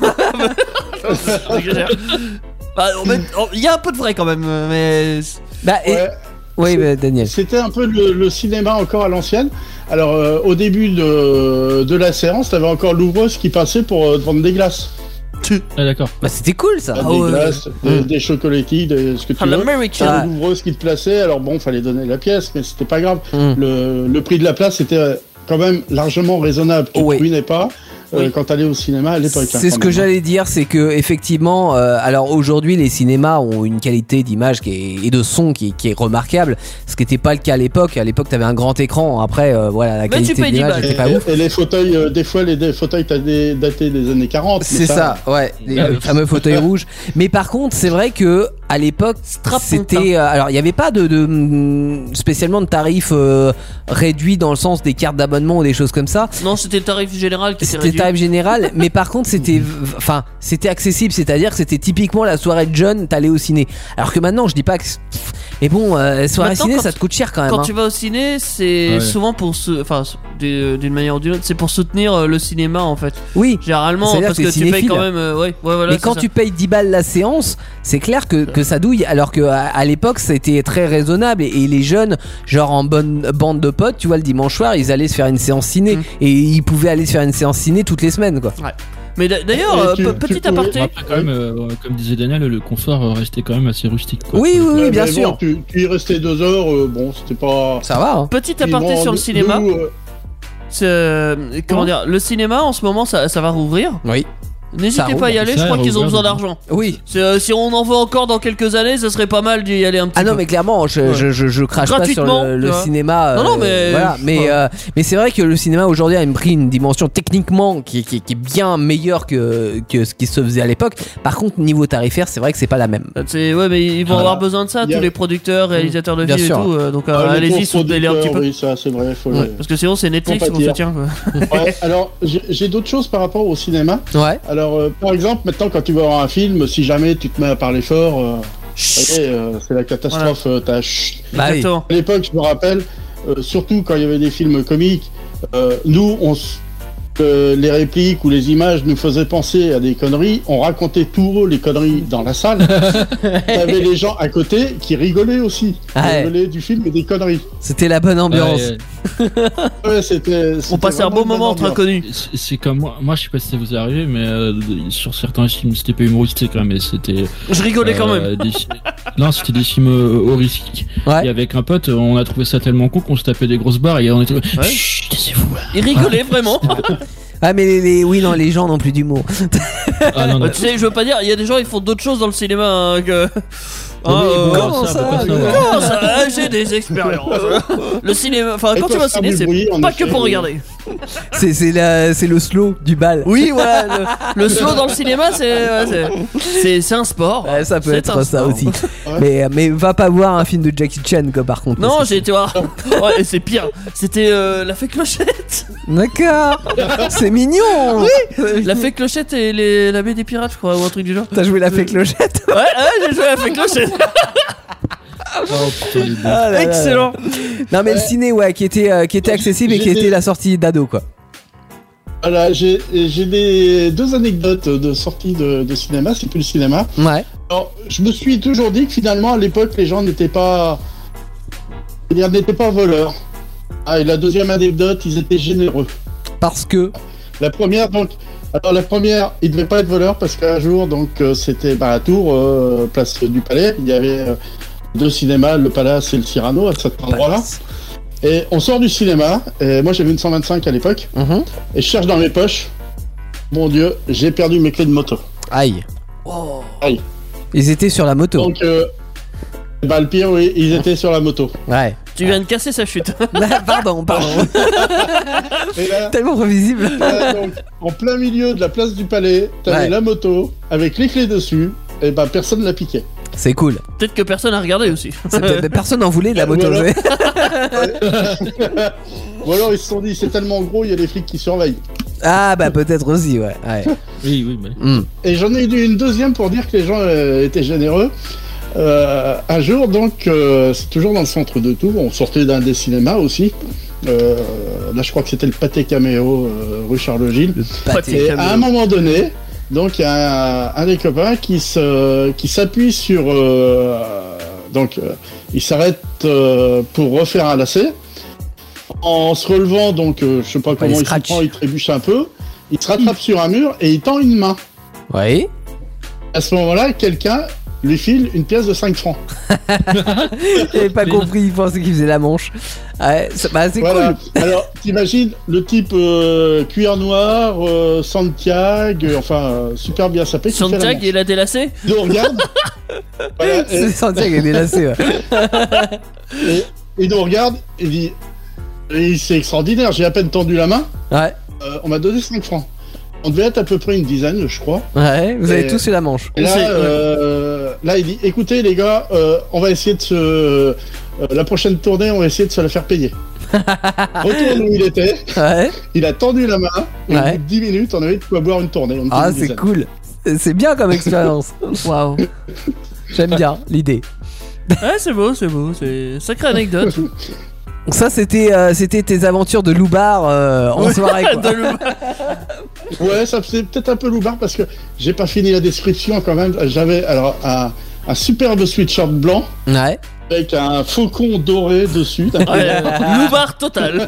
c'est. J'exagère. Bah, il y a un peu de vrai quand même, mais. Bah, Ouais. oui, bah, Daniel. C'était un peu le cinéma encore à l'ancienne. Alors, au début de la séance, t'avais encore l'ouvreuse qui passait pour te vendre des glaces. Ah, d'accord. Bah, c'était cool ça. Ah des ouais. glaces, des chocolatiers, ce que tu Ah, veux. l'American. Ah. L'ouvreuse qui te plaçait. Alors bon, fallait donner la pièce, mais c'était pas grave. Mm. Le prix de la place était quand même largement raisonnable. Tu Oui. ne ruinais pas Oui. quand t'allais au cinéma à l'époque. C'est ce que j'allais dire, c'est que effectivement, alors aujourd'hui les cinémas ont une qualité d'image et de son qui est remarquable, ce qui n'était pas le cas à l'époque. À l'époque, t'avais un grand écran. Après, voilà, la Mais qualité tu payes de 10 l'image balles. n'était pas ouf. Et les fauteuils, des fois, les fauteuils datés des années 40. mais C'est ça, ouais, les fameux fauteuils rouges. Mais par contre, c'est vrai que à l'époque, c'était, alors il n'y avait pas de spécialement de tarifs réduits dans le sens des cartes d'abonnement ou des choses comme ça. Non, c'était le tarif général qui était C'était le réduit. tarif général, mais par contre c'était accessible, c'est-à-dire que c'était typiquement la soirée de jeune, t'allais au ciné. Alors que maintenant, je dis pas que, mais bon, soirée Maintenant, ciné, quand ça te coûte cher quand même. Quand hein. tu vas au ciné, c'est Ouais. souvent pour d'une manière ou d'une autre, c'est pour soutenir le cinéma en fait. Oui. Généralement, C'est-à-dire parce que que t'es tu payes cinéphile. quand même. Ouais, voilà. Mais quand c'est tu payes 10 balles la séance, c'est clair que ça douille. Alors que à l'époque, c'était très raisonnable et les jeunes, genre en bonne bande de potes, tu vois, le dimanche soir, ils allaient se faire une séance ciné et ils pouvaient aller se faire une séance ciné toutes les semaines, quoi. ça. Mais d'ailleurs, Et tu petit pouvais- aparté. Après, quand même, comme disait Daniel, le confort restait quand même assez rustique. Quoi. Oui, Ouais, bien mais sûr. bon, tu y restais 2 heures, bon, c'était pas. Ça va. Hein. Petit aparté Bon, sur le nous, cinéma. Comment Hein dire, le cinéma en ce moment ça va rouvrir. Oui. N'hésitez roule. pas à y aller, je Ça crois qu'ils ont rouvre, besoin oui. d'argent. Oui. Si on en veut encore dans quelques années, ça serait pas mal d'y aller un petit Ah non, peu. mais clairement, je crache pas sur Gratuitement, le tu vois. cinéma. Non, mais- voilà. Mais c'est vrai que le cinéma aujourd'hui a pris une dimension techniquement qui est bien meilleure que ce qui se faisait à l'époque. Par contre, niveau tarifaire, c'est vrai que c'est pas la même. Ouais, mais ils vont Ah, avoir besoin de ça, y a- tous les producteurs, réalisateurs de Bien films et sûr. tout. Donc les allez-y, pauvres soutenez-les un petit peu. producteurs, Oui, ça, c'est vrai. Faut Ouais, parce que sinon c'est Netflix qu'on Compatir. soutient quoi. Ouais, alors, j'ai d'autres choses par rapport au cinéma. Ouais. Alors, par exemple, maintenant, quand tu vas voir un film, si jamais tu te mets à parler fort, ça y est, c'est la catastrophe. T'as chut. Bah oui. Exactement. À l'époque, je me rappelle, surtout quand il y avait des films comiques, nous, les répliques ou les images nous faisaient penser à des conneries. On racontait tout haut les conneries dans la salle. T'avais les gens à côté qui rigolaient aussi. Ah ouais. Rigolaient du film et des conneries. C'était la bonne ambiance. Ouais, c'était On passait un vraiment bon moment une entre bonne inconnus. C'est comme moi, je sais pas si ça vous est arrivé, mais sur certains films, c'était pas humoristique, hein, mais c'était. Je rigolais quand même. Non, c'était des films horrifiques. Ouais. Et avec un pote, on a trouvé ça tellement con qu'on se tapait des grosses barres et on était. Ouais. Chut, taisez-vous là. Ils rigolaient vraiment. Ah mais oui non, les gens n'ont plus d'humour. Ah non, non. Tu sais, je veux pas dire, il y a des gens ils font d'autres choses dans le cinéma hein, que. Comment ça, Comment ça Ah, j'ai des expériences. Le cinéma, enfin Ils quand tu peuvent vas au faire ciné, du c'est bruit, en pas effet, que pour oui. regarder. C'est le slow du bal. Oui, voilà, le slow dans le cinéma, c'est un sport. Ouais, ça peut C'est être un ça sport. aussi. Mais va pas voir un film de Jackie Chan quoi par contre. Non, parce que- j'ai été voir. Ouais, et c'est pire. C'était la fée clochette. D'accord. C'est mignon. Oui. La fée clochette et la baie des pirates, je crois, ou un truc du genre. T'as joué la fée clochette. Ouais, j'ai joué à la fée clochette. Oh, putain, les deux. Ah là là. Excellent. Non mais le ciné ouais qui était accessible et qui J'étais- était la sortie d'ado quoi. Voilà, j'ai deux anecdotes de sortie de cinéma, c'est plus le cinéma. Ouais. Alors, je me suis toujours dit que finalement, à l'époque, les gens n'étaient pas voleurs. Ah, et la deuxième anecdote, ils étaient généreux. Parce que. La première, ils devaient pas être voleurs parce qu'un jour, donc, c'était à Tours, place du Palais. Il y avait 2 cinémas, le Palace et le Cyrano, à cet endroit-là. Et on sort du cinéma, et moi j'avais une 125 à l'époque, et je cherche dans mes poches. Mon Dieu, j'ai perdu mes clés de moto. Aïe. Oh. Aïe. Ils étaient sur la moto. Donc, le pire, oui, ils étaient sur la moto. Ouais. Tu viens de casser sa chute. Pardon. Et là, Tellement prévisible. donc, en plein milieu de la place du Palais, t'avais la moto avec les clés dessus, et personne l'a piqué. C'est cool. Peut-être que personne a regardé aussi. Personne n'en voulait de la moto. Voilà. Ou alors ils se sont dit, c'est tellement gros, il y a des flics qui surveillent. Ah bah peut-être aussi, ouais. Oui, mais. Et j'en ai eu une deuxième pour dire que les gens étaient généreux. Un jour, donc, c'est toujours dans le centre de Tours, on sortait d'un des cinémas aussi. Là, je crois que c'était le Pâté Caméo, rue Charles-Gilles. Et à un moment donné, donc, il y a un des copains qui s'appuie sur... il s'arrête pour refaire un lacet. En se relevant, donc, je sais pas comment il se prend, il trébuche un peu. Il se rattrape sur un mur et il tend une main. Oui. À ce moment-là, quelqu'un lui file une pièce de 5 francs. Il avait pas compris, il pensait qu'il faisait la manche. Ouais, c'est voilà. cool. Alors, t'imagines le type cuir noir, Santiago, super bien sapé. Santiago, il a délacé. Il nous regarde. Voilà, C'est Santiago est délacé, ouais. et il nous regarde et dit, c'est extraordinaire, j'ai à peine tendu la main. Ouais. On m'a donné 5 francs. On devait être à peu près une dizaine, je crois. Ouais, vous avez tous eu la manche. Et là, il dit, écoutez les gars, on va essayer de la prochaine tournée, on va essayer de se la faire payer. Retourne où il était. Ouais. Il a tendu la main. Et au bout Ouais. de 10 minutes, on avait de quoi boire une tournée. On était Ah, une c'est dizaine. cool. C'est bien comme expérience. Waouh. J'aime bien l'idée. Ouais, c'est beau, c'est sacrée anecdote. Donc ça, c'était tes aventures de loupard en soirée, quoi. Ouais, ça faisait peut-être un peu loupard parce que j'ai pas fini la description quand même. J'avais alors un superbe sweatshirt blanc Ouais. avec un faucon doré dessus. Ouais, loupard total.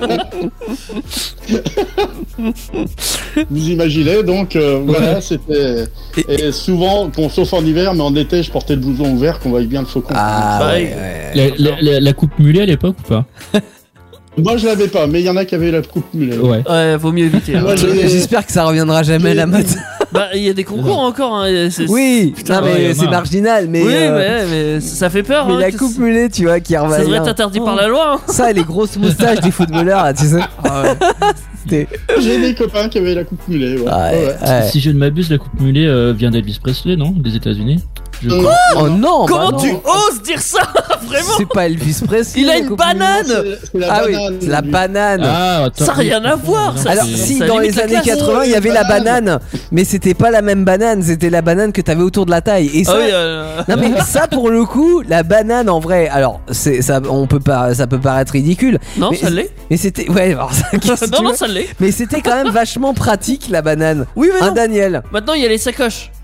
Vous imaginez, donc voilà, c'était. Et souvent, sauf en hiver, mais en été, je portais le blouson ouvert qu'on voyait bien le faucon. Ah Pareil. ouais. La coupe mulet à l'époque ou pas? Moi, je l'avais pas, mais il y en a qui avaient la coupe mulet. Ouais. Ouais, vaut mieux éviter. Moi, J'espère que ça reviendra jamais à la mode. Bah, il y a des concours encore. Hein. Oui, Putain, non, mais ouais, c'est marginal. Mais, Oui, mais ça fait peur. mais hein, la que coupe mulet, tu vois, qui ça revient. devrait être interdit par la loi. Hein. Ça, et les grosses moustaches des footballeurs, là, tu sais. C'était. J'ai des copains qui avaient la coupe mulet. Ouais. Ouais, Ouais. ouais. Si je ne m'abuse, la coupe mulet vient d'Elvis Presley, non? Des États-Unis. Oh non, Comment bah tu non. oses dire ça? Vraiment? C'est pas Elvis Presley. Il a la une coupe banane. C'est la Ah oui, banane, c'est la lui. banane. Ah, attends. Ça n'a rien à voir. Ça, Alors c'est- si ça dans limite les la années classe. 80 il y avait la banane. banane, mais c'était pas la même banane, c'était la banane que t'avais autour de la taille. Et ça, Ah oui, non mais ça pour le coup, la banane en vrai, alors c'est ça, ça peut paraître ridicule. non, mais, ça l'est. Mais c'était ouais, alors, ça, qu'est-ce que tu Non, veux ça l'est. mais c'était quand même vachement pratique la banane. Oui, mais Un non. Daniel. Maintenant, il y a les sacoches.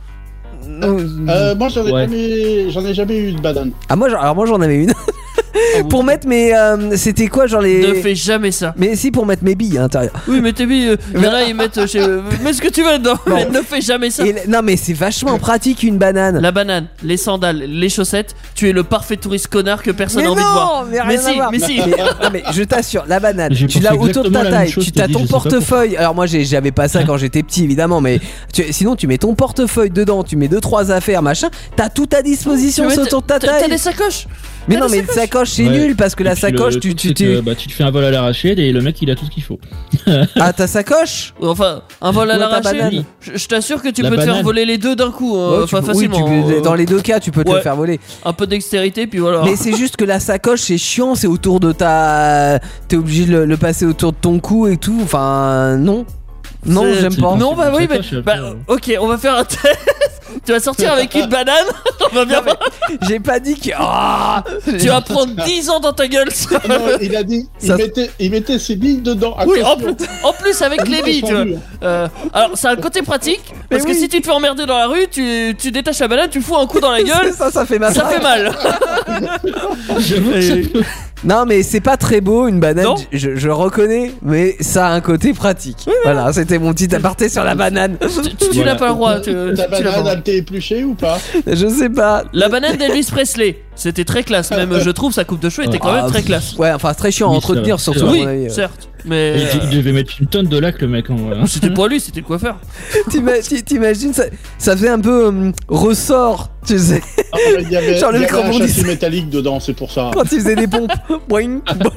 Moi, j'en ai jamais eu de banane. Ah moi j'en avais une pour mettre mes c'était quoi genre les Ne fais jamais ça. mais si pour mettre mes billes à l'intérieur. Oui, mais tes billes, il y en a, ils mettent chez. Mets ce que tu veux dedans. Mais ne fais jamais ça. Non mais c'est vachement pratique une banane. La banane, les sandales, les chaussettes, tu es le parfait touriste connard que personne Mais n'a envie de voir. non, mais rien à si, voir. mais si. Non mais je t'assure, la banane, J'ai tu pensé l'as autour de exactement ta la même taille, chose, tu je te as dis, ton je sais pas portefeuille. Alors moi j'avais pas ça quand j'étais petit évidemment, mais sinon tu mets ton portefeuille dedans, tu mets 2-3 affaires machin, t'as tout à disposition Tu c'est mets- autour de ta T'as taille. des sacoches. Mais t'as non des mais sacoches. sacoche c'est Ouais. nul parce que Et la puis, le sacoche truc, tu c'est que, tu te fais un vol à l'arraché et le mec il a tout ce qu'il faut. Ah ta sacoche. Enfin, un vol à Ou ta l'arraché. banane. Je t'assure que tu La peux te faire banane. voler les deux d'un coup. Ouais, Enfin, tu peux- oui, facilement. dans les deux cas tu peux te le Ouais. faire voler. Un peu de dextérité, puis voilà. Mais c'est juste que la sacoche c'est chiant, c'est autour de ta. T'es obligé de le passer autour de ton cou et tout. Enfin non. Non C'est- j'aime pas. Non, bah oui, mais. Sacoche, Bah, après, ok, on va faire un test. Tu vas sortir avec une banane. On va bien. J'ai pas dit que. Tu vas prendre 10 ans dans ta gueule. Non, il a dit, il mettait ses billes dedans. Oui, Attention. en plus avec les billes, tu vois. Alors, ça a un côté pratique, parce que si tu te fais emmerder dans la rue, tu détaches la banane, tu fous un coup dans la gueule. Ça fait mal. Ça fait mal. J'avoue que c'est- Non, mais c'est pas très beau une banane, Non. je reconnais, mais ça a un côté pratique. Voilà, c'était mon petit aparté sur la banane. Tu n'as pas le droit. Ta tu l'as pas le banane, droit. elle t'est épluchée ou pas? Je sais pas. La banane d'Elvis Presley, c'était très classe. Même, je trouve, sa coupe de cheveux était quand même très classe. Ouais, enfin, c'est très chiant à Oui, entretenir, c'est surtout vrai. à mon Oui, avis. certes. Mais Il devait mettre une tonne de lac, le mec, en vrai. hein. c'était pas lui, c'était le coiffeur. T'imagines, ça faisait un peu ressort, tu sais, Ah, il y avait, Genre le il y avait un rebondissement. châssis métallique dedans, c'est pour ça. quand il faisait des pompes. Boing, boing.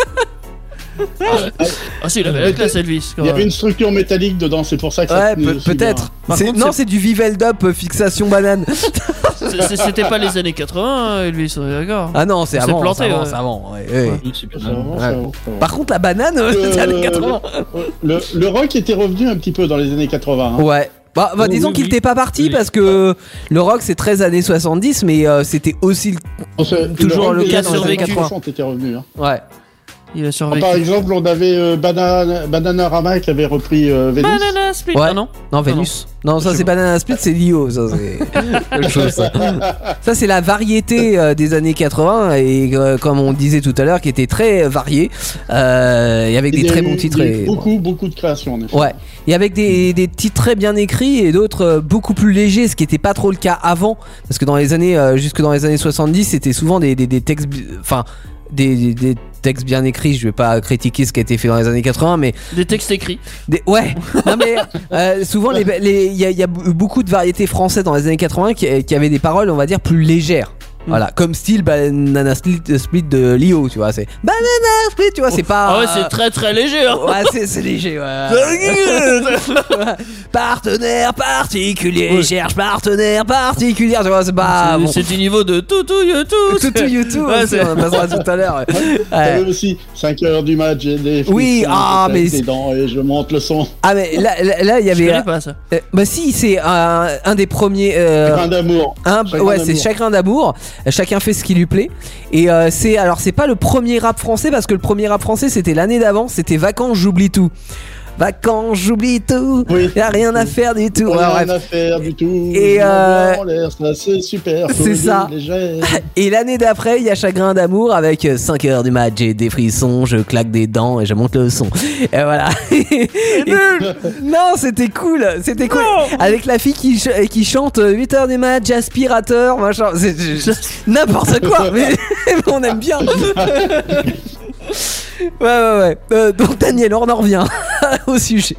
Ah si, il avait la classe Elvis. quand Il y avait même. une structure métallique dedans, c'est pour ça que ça Ouais, tenait aussi peut-être. bien. Par C'est- contre, Non, c'est- c'est du Vivel Up fixation banane. C'était pas les années 80, Elvis, on est d'accord. Ah non, c'est On s'est avant, planté, c'est avant, ouais. c'est avant, ouais, ouais. Oui, c'est bien. Ça va, ça va, ça va. Par contre, la banane, c'était années 80. Le rock était revenu un petit peu dans les années 80. hein. Ouais. Bah, Oui, disons oui, qu'il oui. était pas parti Oui. parce que le rock c'est 13 années 70, mais c'était aussi toujours rock le des cas années dans les années 80. 60 était revenu. hein. Ouais. Il a Ah, survécu. par exemple, on avait Bananarama qui avait repris Vénus. Banana Split. Ouais. Ah non. Non, Vénus. Non, ça c'est Banana Split, c'est Lio. Ça c'est autre chose, ça. Ça, c'est la variété des années 80 et comme on disait tout à l'heure, qui était très variée et avec des Il y a très eu- bons titres. il y a eu Et... beaucoup de créations en effet. Ouais, et avec des titres très bien écrits et d'autres beaucoup plus légers, ce qui n'était pas trop le cas avant, parce que dans les années jusque dans les années 70, c'était souvent des textes, enfin des textes bien écrits. Je vais pas critiquer ce qui a été fait dans les années 80, mais Des textes écrits. ouais, non mais souvent il y a beaucoup de variétés françaises dans les années 80 qui avaient des paroles, on va dire, plus légères. Voilà, comme style Banana Split de Lio, tu vois, c'est Banana Split, tu vois, c'est pas. Ah ouais, c'est très très léger. Hein. Ouais, c'est léger, ouais. Partenaire particulier, Ouais. cherche partenaire particulier, tu vois, c'est pas. Bon. C'est du niveau de tout YouTube, Ouais, aussi, on en passera tout à l'heure. Ouais. T'avais aussi 5 heures du match, j'ai des Oui, frissons, ah, je mais claque c'est- des dents et je monte le son. Ah, mais là, il y Je avait. connais pas ça. Bah, si, c'est un des premiers. Chagrin d'amour. Chagrin Ouais, c'est d'amour. Chagrin d'amour. Chacun fait ce qui lui plaît. Et c'est pas le premier rap français, parce que le premier rap français c'était l'année d'avant, c'était Vacances, j'oublie tout. Vacances, j'oublie tout. Oui. Y a rien à faire du tout. On Ouais, a bref. rien à faire du tout. Et, En l'air, ça c'est super. c'est folie, ça. légère. Et l'année d'après, il y a Chagrin d'amour avec 5 heures du match, j'ai des frissons, je claque des dents et je monte le son. Et voilà. Non, c'était cool, c'était cool. Avec la fille qui chante 8 heures du match, aspirateur, machin. C'est n'importe quoi, mais on aime bien. Ouais. Donc Daniel, on en revient au sujet.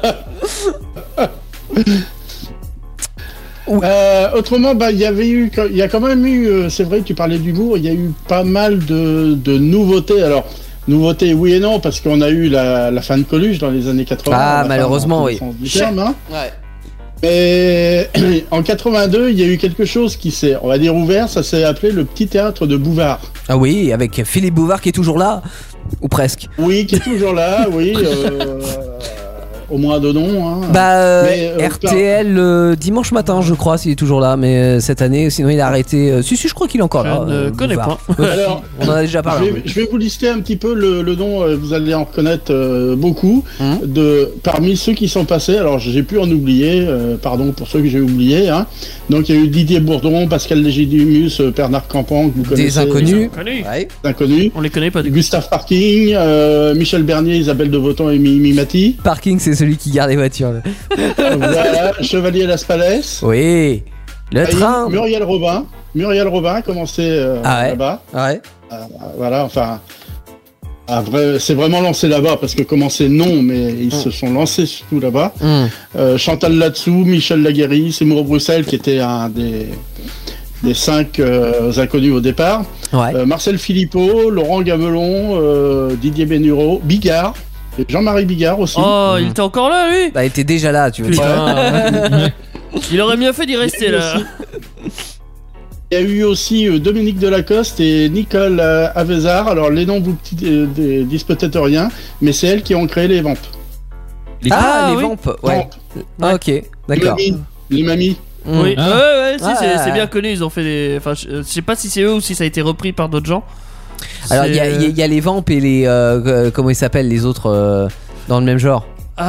Autrement, bah, il y a quand même eu, c'est vrai que tu parlais d'humour, il y a eu pas mal de nouveautés. Alors, nouveautés oui et non, parce qu'on a eu la fin de Coluche dans les années 80. Ah, la fin malheureusement, dans tous oui. les sens du terme, hein. Ouais. Mais en 82, il y a eu quelque chose qui s'est, on va dire, ouvert, ça s'est appelé le Petit Théâtre de Bouvard. Ah oui, avec Philippe Bouvard qui est toujours là, ou presque. Oui, qui est toujours là, oui. Au moins de nom. Hein. Bah, Mais, RTL dimanche matin, je crois, s'il est toujours là, mais cette année, sinon il a arrêté. Si, je crois qu'il est encore là. Je ne connais Bouvard. pas. Alors, On en a déjà parlé. je vais vous lister un petit peu le nom, vous allez en reconnaître beaucoup, Hum. parmi ceux qui sont passés. Alors j'ai pu en oublier, pardon pour ceux que j'ai oubliés. Hein. Donc il y a eu Didier Bourdon, Pascal Légitimus, Bernard Campan, que vous connaissez. Des inconnus. Connu. Ouais. Des inconnus. On les connaît pas du coup. Gustave Parking, Michel Bernier, Isabelle de Voton et Mimi Mati. Parking, c'est celui qui garde les voitures. Là. Voilà, Chevalier Las Palais. Oui. Le train. Muriel Robin a commencé Ah ouais. là-bas. Ouais. Voilà, enfin. C'est vraiment lancé là-bas parce que commencer non, mais ils se sont lancés surtout là-bas. Chantal Latsou, Michel Laguerry, Seymour Bruxelles qui était un des 5 inconnus au départ. Ouais. Marcel Philippot, Laurent Gamelon, Didier Bénureau, Bigard, et Jean-Marie Bigard aussi. Oh, il était encore là lui. Bah, il était déjà là, tu veux dire. Putain. Il aurait mieux fait d'y rester là. Il y a eu aussi Dominique Delacoste et Nicole Avezard. Alors les noms vous disent peut-être rien, mais c'est elles qui ont créé les Vampes. Ah, les oui. vampes. Ouais. Vampes. Ah, ok, d'accord. Les mamies. Oui, Ah. ouais, si, Ah, c'est ouais. bien connu. Ils ont fait des. Enfin, je sais pas si c'est eux ou si ça a été repris par d'autres gens. Alors il y, C'est- y a les Vamps et les comment ils s'appellent les autres dans le même genre.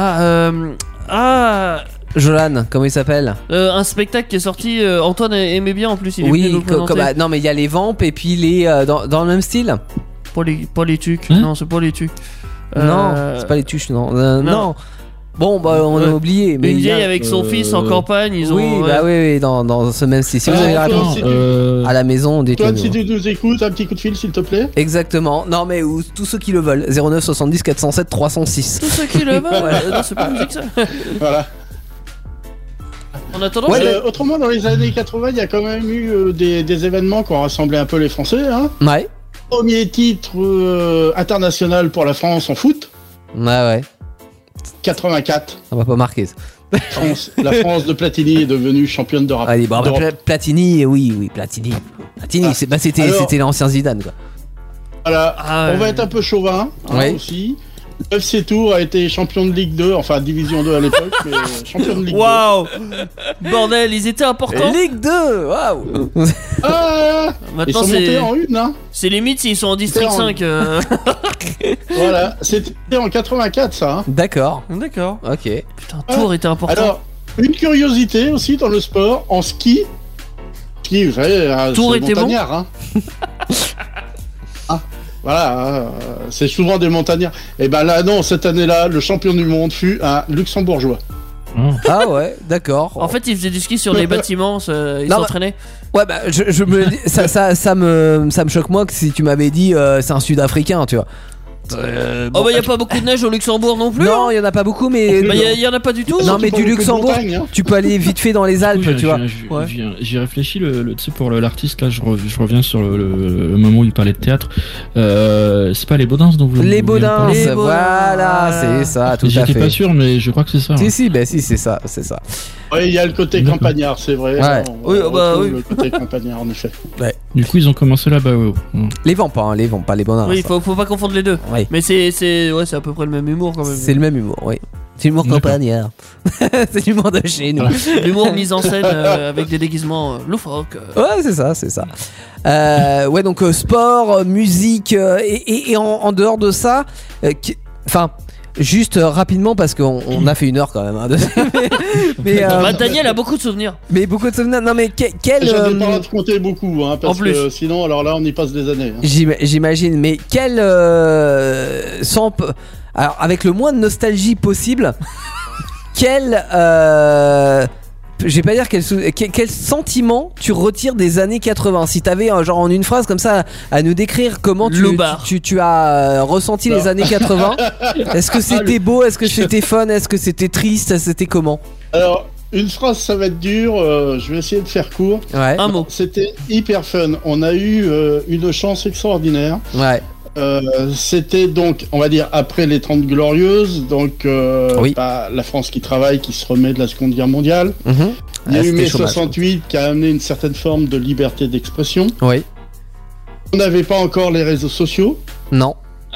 Jolan, comment il s'appelle? Un spectacle qui est sorti. Antoine aimait bien en plus. Il est venu nous le présenter. non mais il y a les Vamps et puis les dans le même style. Pas les tucs. Hein Non, c'est pas les tucs. Non, c'est pas les tuches, non. Non. Bon, bah on a Ouais. oublié. Mais Une il y a- vieille avec son fils en campagne. Ils ont. Oui, ouais. bah oui, dans ce même style. Si vous avez la réponse à la maison, dites-le Antoine, si nous. tu nous écoutes, un petit coup de fil, s'il te plaît. Exactement. Non mais tous ceux qui le veulent. 09 70 407 306. Tous ceux qui le veulent. Non, c'est pas musique ça. Voilà. En attendant, Ouais, je- Autrement, dans les années 80, il y a quand même eu des événements qui ont rassemblé un peu les Français. Hein. Ouais. Premier titre international pour la France en foot, Ouais. 84. Ça va pas marquer ça. La France de Platini est devenue championne d'Europe. Allez, bon, d'Europe. Platini, oui, Platini. Platini, Ah. c'était Alors- c'était l'ancien Zidane quoi. Voilà. Ah, On va ouais. être un peu chauvin Ouais. aussi. Le FC Tours a été champion de Ligue 2, enfin Division 2 à l'époque, mais champion de Ligue Waouh! Bordel, ils étaient importants. Ligue 2, waouh. 2. Ah, ils Maintenant, sont montés c'est. en une, hein. C'est limite s'ils sont en District en- 5. Voilà, c'était en 84 ça. Hein. D'accord. D'accord. Ok. Putain, Tours était important. Alors, une curiosité aussi dans le sport, en ski. Ski, vous savez, Tours c'est était bon montagnard, hein. Voilà, c'est souvent des montagnards. Et ben là, non, cette année-là, le champion du monde fut un luxembourgeois. Ah ouais, d'accord. En fait, ils faisaient du ski sur des bâtiments, ils Non, s'entraînaient. Ouais, bah je me dis- ça me choque moins que si tu m'avais dit c'est un Sud-Africain, tu vois. Oh bah y a pas beaucoup de neige au Luxembourg non plus. Non, hein. il y en a pas beaucoup, mais Bah y en a pas du tout. Non, mais Surtout du pas beaucoup de Luxembourg, montagnes, hein. tu peux aller vite fait dans les Alpes, tu vois. Ouais. J'y réfléchis, tu sais, pour l'artiste, là, je reviens sur le moment où il parlait de théâtre. C'est pas les Baudins dont vous Les vous venez de Baudins, parler Les Baudins, voilà, voilà. c'est ça, tout à J'étais fait. pas sûr, mais je crois que c'est ça. Si, si, bah si, c'est ça, c'est ça. Ouais, il y a le côté D'accord. campagnard, c'est vrai. Ouais. On Oui, bah retrouve oui. Le côté campagnard, en effet. Du coup, ils ont commencé là-bas. Ouais. Les vents pas, les vents pas les Baudins. Oui, ça. faut pas confondre les deux. Oui. Mais c'est à peu près le même humour quand même. C'est le même humour, oui. C'est l'humour D'accord. campagnard. C'est l'humour de chez nous. L'humour mis en scène avec des déguisements loufoques. Ouais, c'est ça, c'est ça. Ouais, donc sport, musique, et en dehors de ça, enfin, juste rapidement parce qu'on a fait 1 heure quand même. Hein, mais, Bah, Daniel a beaucoup de souvenirs. mais beaucoup de souvenirs. Non, mais quel. J'avais pas de compter beaucoup, hein, parce En plus. que sinon, alors là, on y passe des années. Hein. J'imagine, mais quel alors avec le moins de nostalgie possible, quel je vais pas dire quel sentiment tu retires des années 80. Si t'avais genre en une phrase comme ça à nous décrire comment Loupard. tu as ressenti les années 80. Est-ce que c'était beau, est-ce que c'était fun, est-ce que c'était triste, c'était comment? Alors, une phrase, ça va être dur. Je vais essayer de faire court. Ouais. Un mot. C'était hyper fun. On a eu une chance extraordinaire. Ouais. C'était donc, on va dire, après les 30 Glorieuses, donc Oui. bah, la France qui travaille, qui se remet de la Seconde Guerre mondiale. Mhm. Il y a Ah, eu c'était mai chômage. 68 qui a amené une certaine forme de liberté d'expression. Oui. On n'avait pas encore les réseaux sociaux, Non.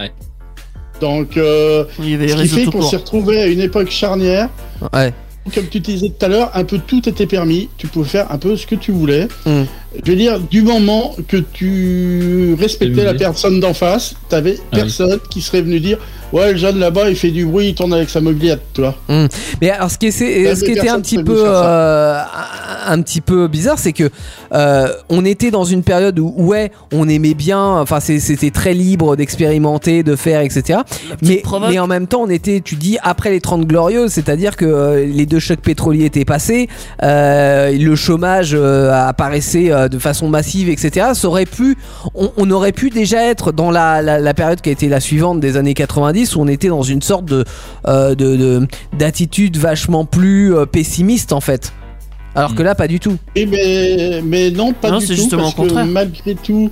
donc Il y avait les ce qui réseaux fait tout qu'on court. s'est retrouvé à une époque charnière. Ouais. Comme tu disais tout à l'heure, un peu tout était permis. Tu pouvais faire un peu ce que tu voulais. Mm. Je veux dire, du moment que tu respectais la personne d'en face, t'avais Ah oui. personne qui serait venu dire ouais, le jeune là-bas, il fait du bruit, il tourne avec sa mobilette, tu vois. Mais alors ce qui était un petit personne peu peut faire un petit peu bizarre, c'est que on était dans une période où ouais, on aimait bien, enfin c'était très libre d'expérimenter, de faire, etc. Mais en même temps, on était, tu dis, après les 30 glorieuses, c'est-à-dire que les 2 chocs pétroliers étaient passés, le chômage apparaissait de façon massive, etc. Ça aurait pu, on aurait pu déjà être dans la période qui a été la suivante des années 90, où on était dans une sorte d'attitude vachement plus pessimiste en fait. Alors que là, pas du tout. Et mais non, pas Non, du c'est tout, justement parce au contraire. que malgré tout,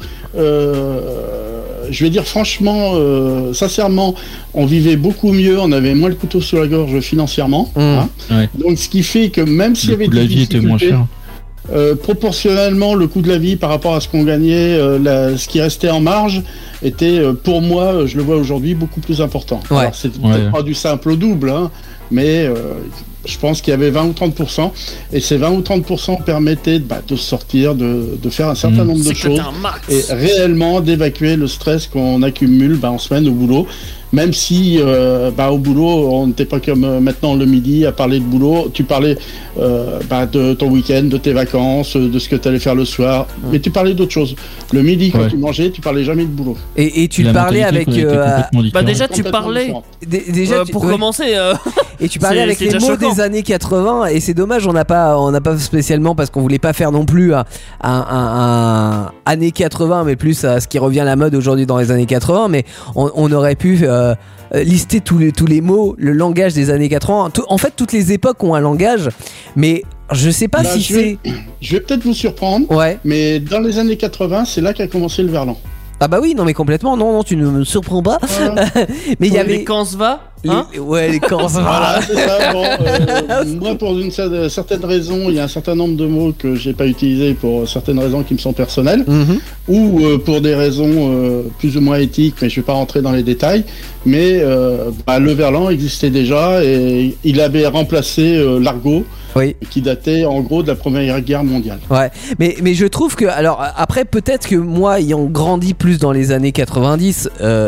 je vais dire franchement, sincèrement, on vivait beaucoup mieux, on avait moins le couteau sous la gorge financièrement. Hein. Ouais. Donc ce qui fait que même s'il y Le avait coût de la des vie était moins difficultés, cher. proportionnellement, le coût de la vie par rapport à ce qu'on gagnait, ce qui restait en marge, était pour moi, je le vois aujourd'hui, beaucoup plus important. Ouais. Alors, c'est Ouais. peut-être pas du simple au double, hein, mais je pense qu'il y avait 20 ou 30%, et ces 20 ou 30% permettaient de sortir, de faire un certain nombre de choses, et réellement d'évacuer le stress qu'on accumule en semaine au boulot. Même si au boulot, on n'était pas comme maintenant le midi à parler de boulot. Tu parlais de ton week-end, de tes vacances, de ce que tu allais faire le soir. Mais tu parlais d'autre chose. Le midi, quand tu mangeais, tu parlais jamais de boulot. Et tu parlais avec... déjà, tu parlais... Déjà, pour commencer... Et tu parlais avec les mots des années 80. Et c'est dommage, on n'a pas spécialement, parce qu'on voulait pas faire non plus un années 80, mais plus à ce qui revient à la mode aujourd'hui dans les années 80. Mais on aurait pu... lister tous les mots, le langage des années 80. En fait, toutes les époques ont un langage, mais je sais pas si c'est... Je vais peut-être vous surprendre, mais dans les années 80, c'est là qu'a commencé le verlan. Ah bah oui, non mais complètement, non, tu ne me surprends pas. Mais il y avait... Les quand se va les quand se va. Voilà, c'est ça. Moi, pour une certaine raison, il y a un certain nombre de mots que j'ai pas utilisés pour certaines raisons qui me sont personnelles, ou pour des raisons plus ou moins éthiques, mais je vais pas rentrer dans les détails. Mais le verlan existait déjà et il avait remplacé l'argot. Qui datait en gros de la Première Guerre mondiale. Ouais, mais je trouve que, alors après peut-être que moi ayant grandi plus dans les années 90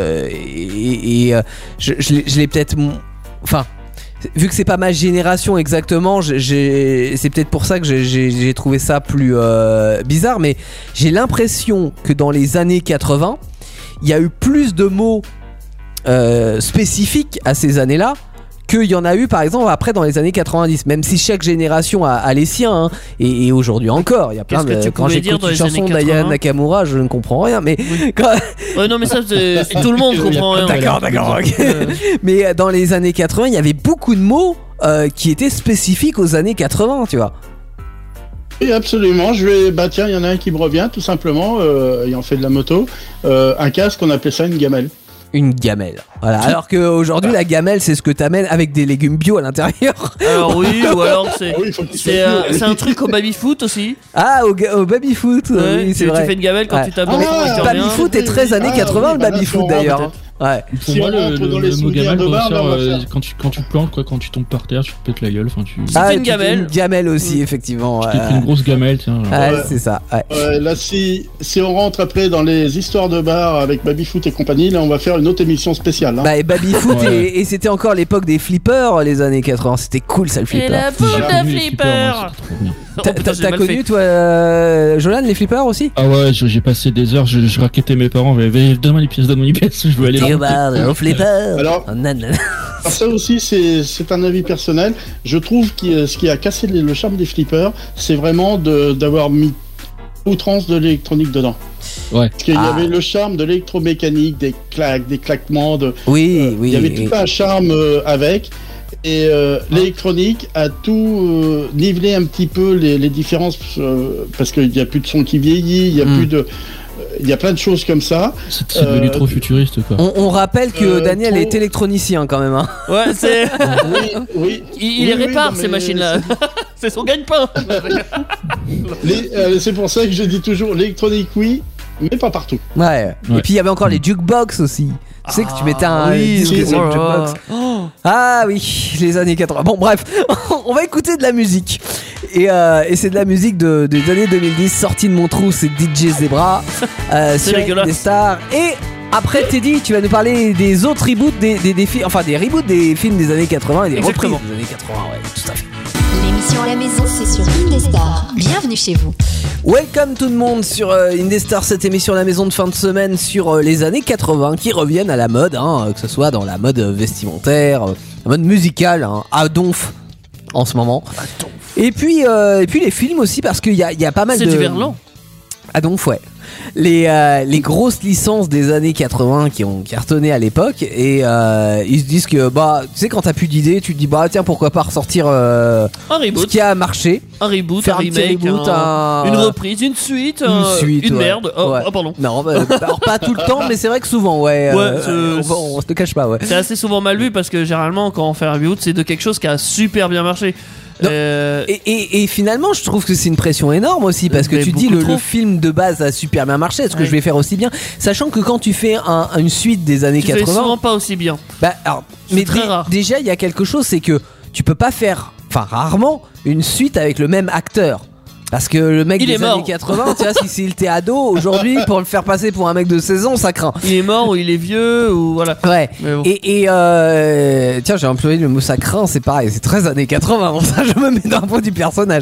je l'ai peut-être... Enfin, vu que c'est pas ma génération exactement, c'est peut-être pour ça que j'ai trouvé ça plus bizarre, mais j'ai l'impression que dans les années 80, il y a eu plus de mots spécifiques à ces années-là qu'il y en a eu par exemple après dans les années 90, même si chaque génération a les siens, et aujourd'hui encore il y a plein de... Quand j'écoute une chanson d'Aya Nakamura, je ne comprends rien, mais non mais ça tout le monde comprend rien. D'accord. Mais dans les années 80 il y avait beaucoup de mots qui étaient spécifiques aux années 80, tu vois. Oui, absolument. Tiens, il y en a un qui me revient tout simplement, ayant fait de la moto, un casque, on appelait ça une gamelle. Une gamelle. Voilà. Alors qu'aujourd'hui, la gamelle, c'est ce que t'amènes avec des légumes bio à l'intérieur. Alors oui, ou alors c'est un truc au baby-foot aussi. Ah, au baby-foot. Oui, c'est vrai. Tu fais une gamelle quand tu t'abonnes. Le baby-foot est très années 80, le baby-foot d'ailleurs. Ouais. Pour moi, le mot gamelle, quand tu plantes, quand tu tombes par terre, tu te pètes la gueule. C'est une gamelle. Une gamelle aussi, effectivement. Tu t'es pris une grosse gamelle, tiens. C'est ça. Là, si on rentre après dans les histoires de bar avec baby-foot et compagnie, là, on va faire une autre émission spéciale. Et baby-foot, et c'était encore l'époque des flippers, les années 80. C'était cool, ça, le flipper. Et la boule de flipper. T'as connu, toi, Jolan, les flippers aussi? Ah ouais, j'ai passé des heures, je raquettais mes parents, donne-moi les pièces, je veux aller au flipper. Alors ça aussi, c'est un avis personnel. Je trouve que ce qui a cassé le charme des flippers, c'est vraiment d'avoir mis outrance de l'électronique dedans. Ouais. Parce qu'il y avait le charme de l'électromécanique, des claques, des claquements. Oui. Il y avait tout un charme avec. Et l'électronique a tout nivelé un petit peu les différences, parce qu'il n'y a plus de son qui vieillit, il y a plus de... Il y a plein de choses comme ça. C'est devenu trop futuriste, quoi. On rappelle que Daniel est électronicien quand même. Hein. Ouais, c'est... oui. Il les répare, ces machines-là. C'est son gagne-pain. C'est pour ça que je dis toujours l'électronique, oui, mais pas partout. Ouais. Et puis il y avait encore les jukebox aussi. Tu sais que tu mettais un disque sur le jukebox. Ah oui, les années 80. Bon, bref, on va écouter de la musique. Et c'est de la musique des années 2010, sortie de mon trou, c'est DJ Zebra sur Indestar. Et après, Teddy, tu vas nous parler des autres reboots des reboots des films des années 80 et des reprises des années 80, ouais, tout à fait. L'émission à la maison, c'est sur Indestar. Bienvenue chez vous. Welcome tout le monde sur Indestar, cette émission à la maison de fin de semaine sur les années 80 qui reviennent à la mode, que ce soit dans la mode vestimentaire, la mode musicale, à donf en ce moment. Et puis les films aussi, parce qu'il y a pas mal C'est du verlan. À donf, ouais. Les grosses licences des années 80 qui ont cartonné à l'époque, et ils se disent que tu sais, quand t'as plus d'idées, tu te dis tiens, pourquoi pas ressortir un reboot, ce qui a marché, un reboot, faire un remake, une reprise, une suite, une merde. Pardon. Non, alors pas tout le temps, mais c'est vrai que souvent, on se le cache pas, ouais. C'est assez souvent mal vu parce que généralement quand on fait un reboot, c'est de quelque chose qui a super bien marché. Et finalement, je trouve que c'est une pression énorme aussi, parce que tu dis le film de base a super bien marché, est-ce que je vais faire aussi bien, sachant que quand tu fais une suite des années 80, tu fais souvent pas aussi bien. Mais très rare. Déjà, il y a quelque chose, c'est que tu peux pas faire, enfin rarement, une suite avec le même acteur. Parce que le mec Il est des mort. années 80, tu vois, si il était ado, aujourd'hui, pour le faire passer pour un mec de 16 ans, ça craint. Il est mort ou il est vieux ou voilà. Ouais. Mais bon. Et tiens, j'ai employé le mot ça craint, c'est pareil, c'est très années 80, bon ça je me mets dans le pot du personnage.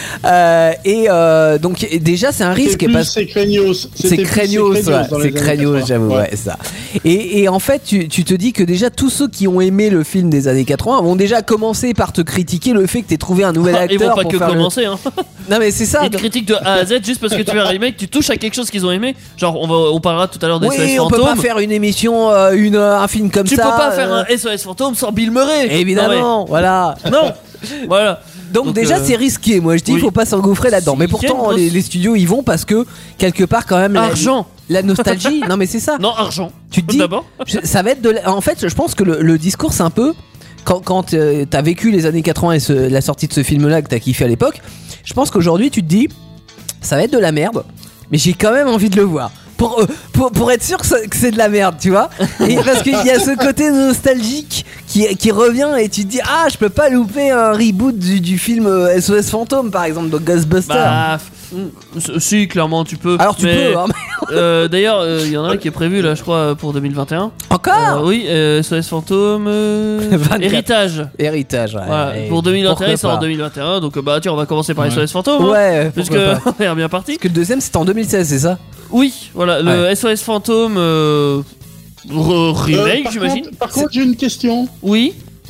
Donc déjà c'est un risque. C'est craignos. C'est craignos, ouais, c'est craignos, j'avoue, ouais, ça. Et en fait, tu te dis que déjà tous ceux qui ont aimé le film des années 80 vont déjà commencer par te critiquer le fait que t'aies trouvé un nouvel acteur. Ils vont pas pour que faire commencer, hein. Non mais c'est ça. Ils te critiquent de A à Z juste parce que tu fais un remake, tu touches à quelque chose qu'ils ont aimé. Genre, on parlera tout à l'heure des SOS Oui, on Fantômes. peut pas faire une émission, un film comme Tu ça. peux pas faire un SOS Fantôme sans Bill Murray. Évidemment, voilà. Non, voilà. Donc déjà c'est risqué, moi je dis oui. faut pas s'engouffrer là-dedans. Si, Mais il y a pourtant une grosse- les studios y vont parce que quelque part quand même Argent. la nostalgie. Non mais c'est ça. Non, argent. Tu te dis D'abord. ça va être en fait je pense que le discours c'est un peu quand t'as vécu les années 80 et la sortie de ce film là que t'as kiffé à l'époque. Je pense qu'aujourd'hui tu te dis ça va être de la merde, mais j'ai quand même envie de le voir. Pour être sûr que c'est de la merde, tu vois. Et parce qu'il y a ce côté nostalgique qui revient et tu te dis ah je peux pas louper un reboot du film SOS Fantôme par exemple de Ghostbusters. Bah, si, clairement, tu peux. Alors tu mais, peux hein, d'ailleurs, il y en a un qui est prévu là, je crois, pour 2021. Encore Oui, SOS Fantôme. 24. Héritage. Héritage, ouais. Voilà, Ouais, pour 2021, il sort en pourquoi 2021. Donc, bah, tiens, on va commencer par Ouais. SOS Fantôme. pas. hein, Ouais, Puisque pourquoi pas. on est bien parti. Parce que le deuxième c'était en 2016, c'est ça? Oui, voilà, le SOS Fantôme remake, j'imagine. Par contre, j'ai une question. Oui.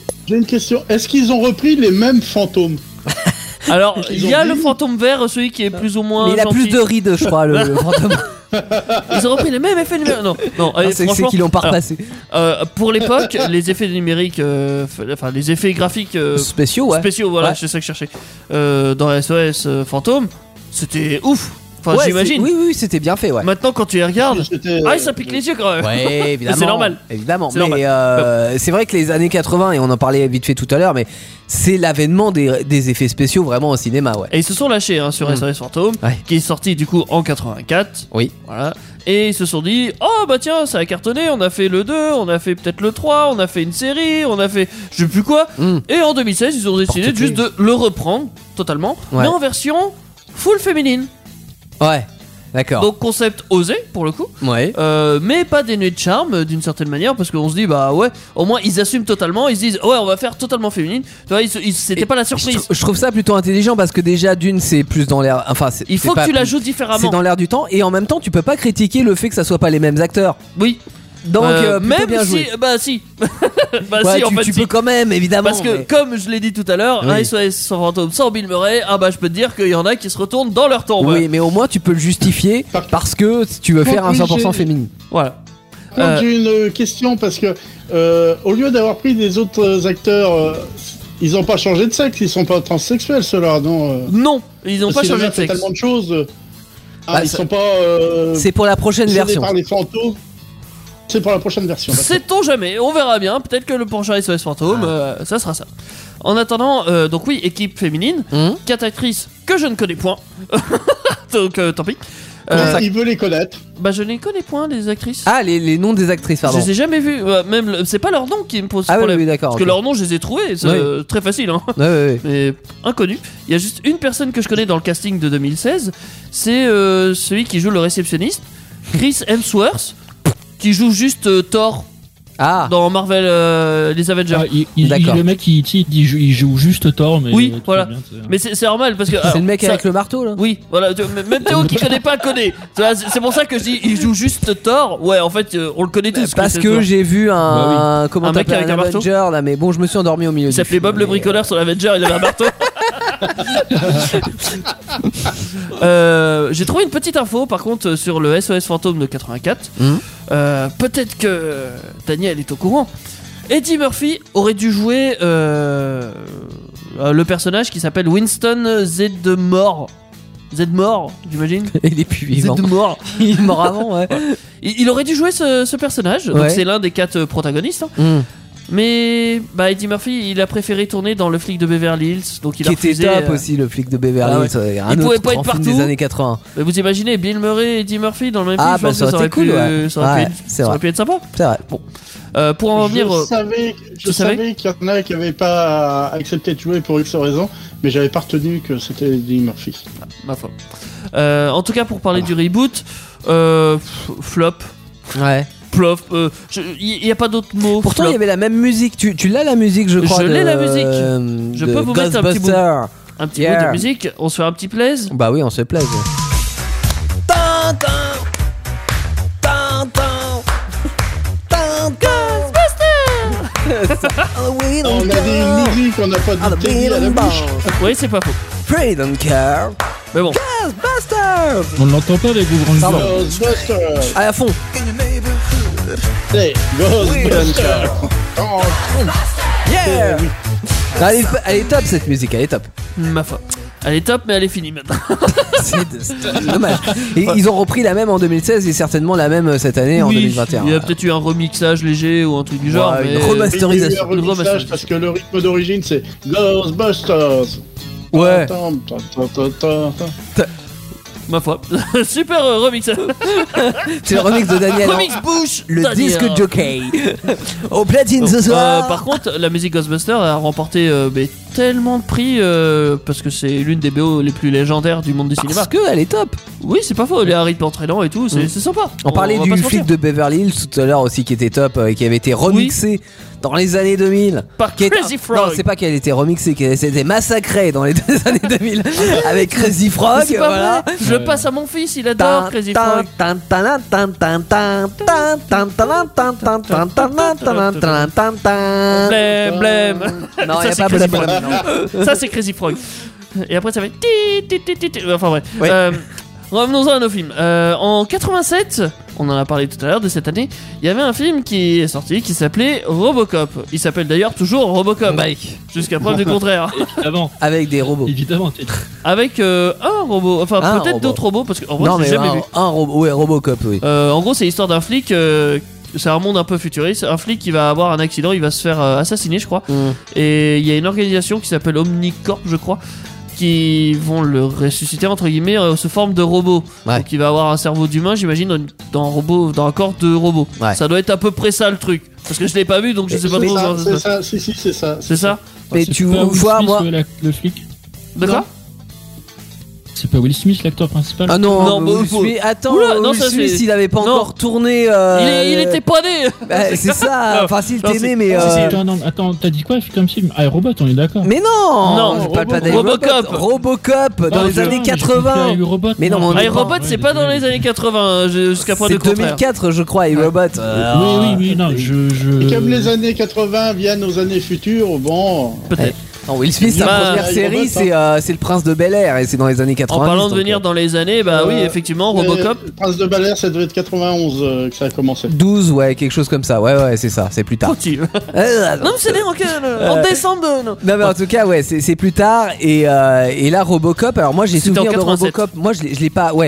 Est-ce qu'ils ont repris les mêmes fantômes? Alors, Ils il y a ont le dit- fantôme vert, celui qui est plus ou moins. Mais il a gentil. plus de rides, je crois, le fantôme. Ils ont repris les mêmes effets numériques. Non, Non, allez, c'est franchement, qu'ils l'ont pas alors, repassé. pour l'époque, les effets numériques, enfin les effets graphiques Spéciaux, ouais. spéciaux, voilà, Ouais. c'est ça que je cherchais. Dans SOS Fantôme, c'était ouf. Enfin, Ouais, j'imagine. Oui, c'était bien fait, ouais. Maintenant, quand tu les regardes, C'était, ça pique les yeux quand même. Ouais, évidemment. C'est normal. Évidemment. C'est Mais c'est vrai que les années 80, et on en parlait vite fait tout à l'heure, mais c'est l'avènement des effets spéciaux vraiment au cinéma, ouais. Et ils se sont lâchés hein, sur SOS Fantôme, Ouais. qui est sorti du coup en 84. Oui. Voilà. Et ils se sont dit, oh bah tiens, ça a cartonné, on a fait le 2, on a fait peut-être le 3, on a fait une série, on a fait je sais plus quoi. Mm. Et en 2016, ils ont décidé Porte-clés. juste de le reprendre totalement, Ouais. mais en version full féminine. Ouais, d'accord. Donc concept osé pour le coup. Ouais. Mais pas dénué de charme d'une certaine manière parce qu'on se dit bah ouais au moins ils assument totalement, ils se disent ouais on va faire totalement féminine, tu vois c'était Et pas la surprise. Je trouve ça plutôt intelligent parce que déjà d'une c'est plus dans l'air, enfin Il faut que tu la joues c'est différemment. dans l'air du temps et en même temps tu peux pas critiquer le fait que ça soit pas les mêmes acteurs. Oui. Donc plutôt même bien si joué. bah si bah Ouais, si en fait tu si. peux quand même évidemment. Parce que mais- comme je l'ai dit tout à l'heure, Oui. un SOS sans fantôme sans Bill Murray, ah bah je peux te dire qu'il y en a qui se retournent dans leur tombe. Oui, mais au moins tu peux le justifier parce que si tu veux faire un 100% féminin. Voilà. Par contre, j'ai une question parce que au lieu d'avoir pris des autres acteurs, ils ont pas changé de sexe, ils sont pas transsexuels ceux-là, non Non, ils n'ont pas Parce qu'il changé y de a sexe. tellement de choses. Bah, Ils ça- sont pas. C'est pour la prochaine possédés version. par les fantômes. C'est pour la prochaine version. d'accord. Sait-on jamais, on verra bien, peut-être que le prochain SOS Fantôme, ça sera ça. En attendant, donc oui, équipe féminine, Hum 4 actrices que je ne connais point, donc tant pis. Il veut les connaître. Bah je ne connais point les actrices. Ah, les noms des actrices, pardon. Je les ai jamais vues, même c'est pas leur nom qui me pose Ah oui, problème. oui, d'accord. Parce que leur nom je les ai trouvés, c'est très facile hein. Ouais, ouais, ouais. Mais inconnu. Il y a juste une personne que je connais dans le casting de 2016, c'est celui qui joue le réceptionniste, Chris Hemsworth, qui joue juste Thor Ah, dans Marvel les Avengers. Ah, D'accord. le mec, il joue juste Thor, mais Oui, tout voilà. va bien, c'est- Mais c'est normal parce que c'est alors, le mec ça- avec le marteau là. Oui, voilà. Même Théo qui connaît pas connaît. Tu vois, c'est pour ça que je dis il joue juste Thor. Ouais, en fait, on le connaît tous. Parce Chris que Hemsworth. j'ai vu un comment Un mec t'appelles, avec un marteau. Avenger là, mais bon, je me suis endormi au milieu. Il du s'appelait film, Bob le mais- bricoleur sur l'Avenger, il avait un marteau. J'ai trouvé une petite info par contre sur le SOS Fantôme de 84. Mhm. Peut-être que Daniel est au courant. Eddie Murphy aurait dû jouer le personnage qui s'appelle Winston Zedmore. Zedmore, j'imagine. Il est plus vivant. Zedmore. Il est mort avant, ouais. Il aurait dû jouer ce personnage. Donc Ouais. c'est l'un des 4 protagonistes. hein. Hum. Mais bah, Eddie Murphy, il a préféré tourner dans Le Flic de Beverly Hills. Donc il Qui a était refusé. top aussi, le flic de Beverly Ah ouais. Hills. Un Il autre pouvait pas être grand film partout. des années 80. Mais vous imaginez Bill Murray et Eddie Murphy dans le même Ah, film, bah, je pense ça que aurait été cool, ouais. ça aurait Ouais, pu être- c'est ça aurait vrai. pu être sympa. C'est vrai. Pour en revenir, Je savais qu'il y en a qui n'avaient pas accepté de jouer pour X raison, mais j'avais pas retenu que c'était Eddie Murphy. ma foi. En tout cas, pour parler du reboot, flop. Ouais. Plop, il y a pas d'autre mot. Pourtant, flop. il y avait la même musique. Tu l'as la musique, je crois. Je l'ai, la musique. Je de peux vous mettre un petit bout. Ghostbusters. Un petit Yeah. bout de musique, on se fait un petit plaise. Bah oui, on se plaise. On a des musiques, on n'a pas de télé à la bouche. Oui, c'est pas faux. Pray don't care. Mais bon, Ghostbusters. On l'entend pas avec vos grandes Pardon. voix. Ghostbusters. À fond. Hey, Ghostbusters. Yeah. Non, elle est top cette musique, elle est top. ma foi. Elle est top, mais elle est finie maintenant. C'est dommage. Et ils ont repris la même en 2016 et certainement la même cette année en Oui, 2021. il y a peut-être eu un remixage léger ou un truc du genre. Ouais, mais... une remasterisation. Il y a eu un remixage parce que le rythme d'origine c'est Ghostbusters. Ouais. Tam, tam, tam, tam, tam, tam. Ma foi. Super remixage. C'est le remix de Daniel. Remix Bush. Le Daniel. disque jockey. Au platine ce soir. Par contre, la musique Ghostbusters a remporté mais tellement de prix parce que c'est l'une des BO les plus légendaires du monde du cinéma. Parce qu'elle est top. Oui, c'est pas faux. Les rythme entraînant et tout, c'est sympa. On parlait va du pas se flic mentir. de Beverly Hills tout à l'heure aussi qui était top et qui avait été remixé dans les années 2000. Par Qui est- Crazy Frog. Non, c'est pas qu'elle était remixée, qu'elle s'était massacrée dans les années 2000 avec Crazy Frog. C'est pas Voilà. vrai. Je le passe à mon fils, il adore Crazy Frog. Blême, blême. Non, Ça, y a c'est pas Crazy blême, Frog. non. Ça, c'est Crazy Frog. Et après, ça fait ti, ti, ti, ti, ti. Enfin, bref. Ouais. Revenons-en à nos films. En 87, on en a parlé tout à l'heure de cette année, il y avait un film qui est sorti qui s'appelait Robocop. Il s'appelle d'ailleurs toujours Robocop. Jusqu'à preuve du contraire. Évidemment. Avec des robots. Évidemment. Avec un robot, enfin Un peut-être robot. d'autres robots, parce qu'en vrai, Non, j'ai mais jamais vu. un robot, ouais, Robocop, oui. En gros, c'est l'histoire d'un flic. C'est un monde un peu futuriste. Un flic qui va avoir un accident, il va se faire assassiner, je crois. Et il y a une organisation qui s'appelle Omnicorp, je crois, qui vont le ressusciter entre guillemets sous forme de robot. Ouais. Donc il va avoir un cerveau d'humain, j'imagine, dans un robot, dans un corps de robot. Ouais. Ça doit être à peu près ça le truc. Parce que je l'ai pas vu, donc je sais pas C'est trop. ça, comment c'est ça. ça, si, c'est ça. C'est ça. Mais C'est tu pas Will vois, Smith, moi. le flic. De quoi? C'est pas Will Smith l'acteur principal. Ah non, Non, mais bah, Will Smith- attends, Oula, non, Will ça, Smith, c'est- il avait pas Non. encore tourné. Il était pas né. Bah, c'est ça, enfin, s'il Non, était c'est- né, mais. Si, si, attends, t'as dit quoi comme film? Ah, Robot, on est d'accord. Mais non, Non, je parle pas Robocop. d'Irobot. Robocop dans Ah, les je- années j'ai compris 80. iRobot, Mais non, moi. on est- iRobot, c'est pas dans les années 80 jusqu'à preuve C'est du contraire. 2004, je crois, iRobot. Oui, non, Et comme les années 80 viennent aux années futures, bon. Peut-être. Non, Will Smith, sa Bah, première série, Robot, c'est le Prince de Bel-Air et c'est dans les années 80. En parlant de venir dans les années, bah oui, effectivement, Robocop. Le Prince de Bel-Air, ça devait être 91 que ça a commencé. 12, ouais, quelque chose comme ça. Ouais, c'est ça, c'est plus tard. Continue. Non, Non, mais c'est des en décembre. Non. mais en tout cas, ouais, c'est plus tard. Et là, Robocop, alors moi j'ai C'était en souvenir de 87. Robocop. Moi je l'ai pas, ouais.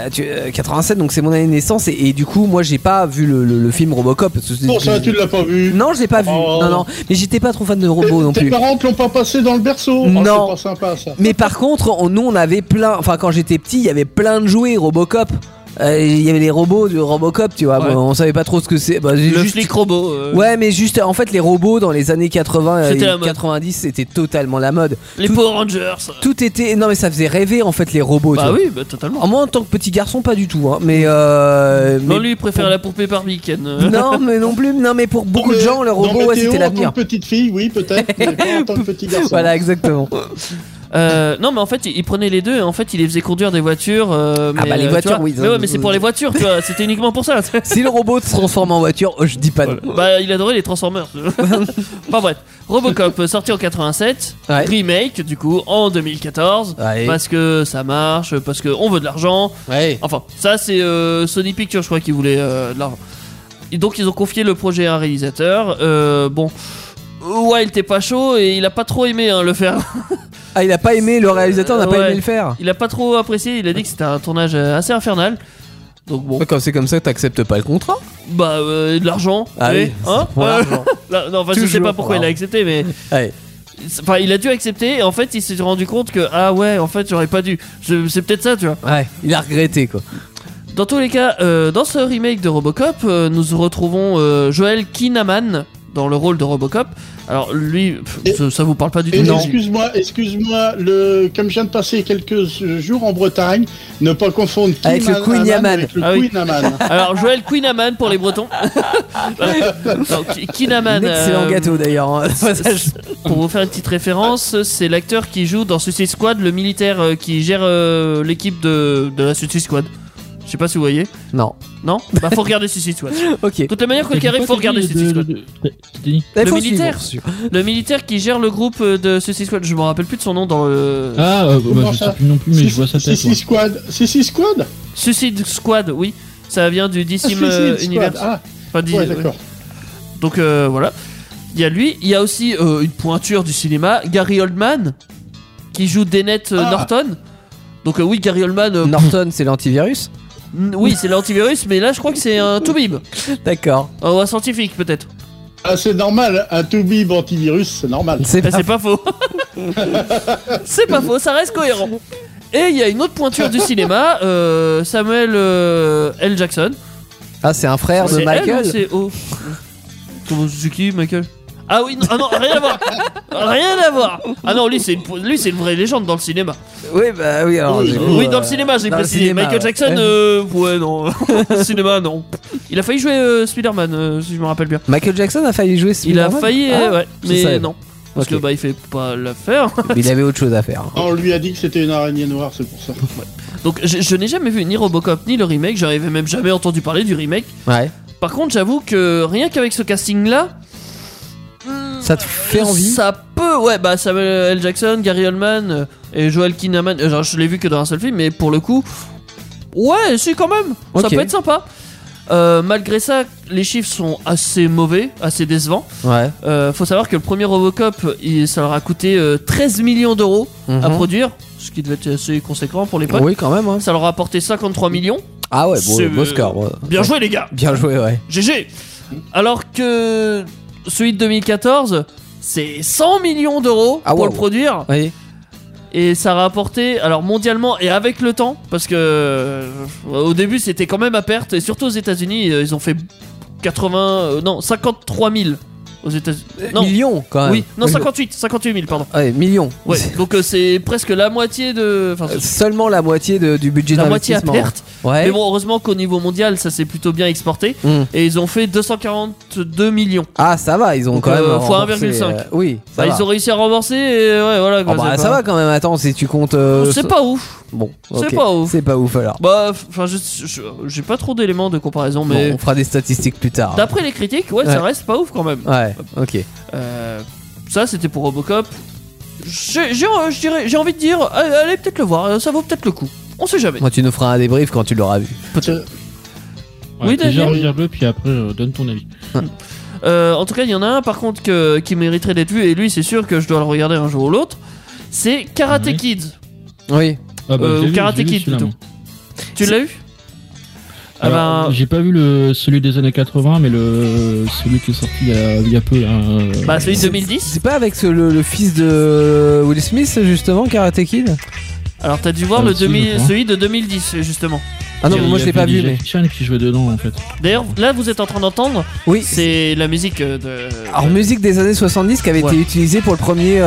87, donc c'est mon année de naissance. Et du coup, moi j'ai pas vu le film Robocop. Parce que c'est- Pour ça, tu l'as pas vu. Non, je l'ai pas vu. Oh. Non. Mais j'étais pas trop fan de robots non Tes plus. parents te l'ont pas passé dans le berceau. Oh, Non. c'est pas sympa ça. Mais par contre, nous on avait plein. Enfin, quand j'étais petit, il y avait plein de jouets Robocop. Il y avait les robots du Robocop, tu vois. Ouais. Bon, on savait pas trop ce que c'est. Bah, Le juste- flic robot. Ouais, mais juste, en fait, les robots dans les années 80 C'était et la mode. 90, c'était totalement la mode. Les tout- Power Rangers. Tout était. Non, mais ça faisait rêver en fait les robots. tu Bah vois. oui, bah totalement. Moi, en tant que petit garçon, pas du tout. Hein. Mais. Non, lui, il préfère la poupée Barbie Ken. Non, mais non plus. Non, mais pour beaucoup de gens, le Dans robot, ouais, Météo, c'était en l'avenir. tant que petite fille, oui, peut-être, mais pas en tant que petit garçon. Voilà, exactement. Non, mais en fait, il prenait les deux et en fait, il les faisait conduire des voitures. Mais, bah, les tu voitures, vois. oui, Mais ouais, mais c'est pour les voitures, tu vois. C'était uniquement pour ça. Si le robot se transforme en voiture, je dis pas non. Bah, il adorait les Transformers. Enfin bref, Robocop sorti en 87, Ouais. remake du coup en 2014, Ouais. parce que ça marche, parce que on veut de l'argent. Ouais. Enfin, ça c'est Sony Pictures, je crois, qui voulait de l'argent. Et donc ils ont confié le projet à un réalisateur. Bon, ouais, il était pas chaud et il a pas trop aimé le faire. Ah, il a pas aimé, le réalisateur n'a pas Ouais. aimé le faire. Il a pas trop apprécié. Il a dit que c'était un tournage assez infernal. Donc bon, Ouais, quand c'est comme ça, t'acceptes pas le contrat. bah de l'argent. Ah oui, oui, hein pour l'argent. Là, non, enfin, je sais Toujours pas pour pourquoi il a l'argent. accepté, mais Ouais. enfin, il a dû accepter. Et en fait, il s'est rendu compte que ah ouais, en fait, j'aurais pas dû. C'est peut-être ça, tu vois. Ouais, il a regretté quoi. Dans tous les cas, dans ce remake de Robocop, nous retrouvons Joel Kinnaman dans le rôle de Robocop. Alors lui, ça vous parle pas du tout? Et excuse-moi, comme je viens de passer quelques jours en Bretagne, ne pas confondre avec le Queen-Yaman. Alors Joel Queen-Yaman pour les Bretons. Kinnaman. Excellent gâteau d'ailleurs. Hein. Pour vous faire une petite référence, c'est l'acteur qui joue dans Suicide Squad, le militaire qui gère l'équipe de la Suicide Squad. Je sais pas si vous voyez. Non. Non? Bah faut regarder Suicide Squad. Ok. De toute manière, quoi qu'il arrive, faut regarder Suicide Squad. Le militaire qui gère le groupe de Suicide Squad, je me rappelle plus de son nom dans le. Je sais plus non plus, mais je vois sa tête. Suicide Squad. Suicide Squad, oui. Ça vient du DC Universe. Enfin, ouais, d'accord. Donc voilà. Il y a lui, il y a aussi une pointure du cinéma, Gary Oldman, qui joue Dennett Norton. Donc oui, Gary Oldman. Norton, c'est l'antivirus. Oui, c'est l'antivirus, mais là je crois que c'est un toubib. D'accord. Ou un scientifique peut-être. Ah, c'est normal, un toubib antivirus, c'est normal. C'est pas faux. C'est pas faux, ça reste cohérent. Et il y a une autre pointure du cinéma, Samuel L. Jackson. Ah, c'est un frère de Michael. C'est O. C'est qui, Michael? Ah oui, non, rien à voir. Rien à voir. Ah non, lui c'est une vraie légende dans le cinéma. Oui, bah oui, alors. Oui, dans le cinéma, j'ai précisé. Michael Jackson, ouais, non. Cinéma, non. Il a failli jouer Spider-Man, si je me rappelle bien. Michael Jackson a failli jouer Spider-Man. Il a failli, ouais, mais non. Parce que il fait pas l'affaire. Il avait autre chose à faire. On lui a dit que c'était une araignée noire, c'est pour ça. Ouais. Donc je n'ai jamais vu ni Robocop ni le remake, j'avais même jamais entendu parler du remake. Ouais. Par contre, j'avoue que rien qu'avec ce casting-là, ça te fait envie? Ça peut, ouais, bah Samuel L. Jackson, Gary Oldman et Joel Kinnaman. Genre, je l'ai vu que dans un seul film, mais pour le coup, ouais, si quand même, ça peut être sympa. Malgré ça, les chiffres sont assez mauvais, assez décevants. Ouais. Faut savoir que le premier Robocop, ça leur a coûté 13 millions d'euros à produire, ce qui devait être assez conséquent pour l'époque. Oui, quand même. Hein. Ça leur a apporté 53 millions. Ah ouais, beau score. Ouais. Bien joué, les gars. Bien joué, ouais. GG. Alors que celui de 2014, c'est 100 millions d'euros pour le produire. Oui. Et ça a rapporté, alors mondialement et avec le temps, parce que au début c'était quand même à perte, et surtout aux États-Unis, ils ont fait 53 000 aux États-Unis. Millions quand même. Oui, non, 58 000, pardon. Ouais, millions. Ouais, donc c'est presque la moitié de. Seulement la moitié du budget d'investissement. La moitié à perte. Ouais. Mais bon, heureusement qu'au niveau mondial, ça s'est plutôt bien exporté. Et ils ont fait 242 millions. Ah, ça va, ils ont donc, quand même. Fois 1,5. Oui, ça va. Ils ont réussi à rembourser et ouais, voilà. Oh bah, ça va quand même, attends, si tu comptes. C'est pas ouf. Bon, c'est pas ouf. C'est pas ouf alors. Bah, enfin, j'ai pas trop d'éléments de comparaison, mais. Bon, on fera des statistiques plus tard. D'après les critiques, ouais, ça reste pas ouf quand même. Ouais, ok. Ça, c'était pour Robocop. J'ai envie de dire, allez peut-être le voir, ça vaut peut-être le coup. On sait jamais. Moi, tu nous feras un débrief quand tu l'auras vu. Peut-être. Ouais, oui, déjà regarde-le, puis après donne ton avis. En tout cas, il y en a un par contre qui mériterait d'être vu, et lui, c'est sûr que je dois le regarder un jour ou l'autre. C'est Karate Kid. Oui. Ou Karate Kid plutôt. Tu l'as eu? Alors, j'ai pas vu celui des années 80, mais celui qui est sorti il y a peu. Bah, celui de 2010. C'est pas avec le fils de Will Smith, justement, Karate Kid? Alors, t'as dû voir celui de 2010, justement. Ah non, moi je l'ai pas vu, mais. Chan qui jouait dedans, en fait. D'ailleurs, là, vous êtes en train d'entendre. Oui. C'est la musique de. Alors, musique des années 70 qui avait été utilisée pour le premier.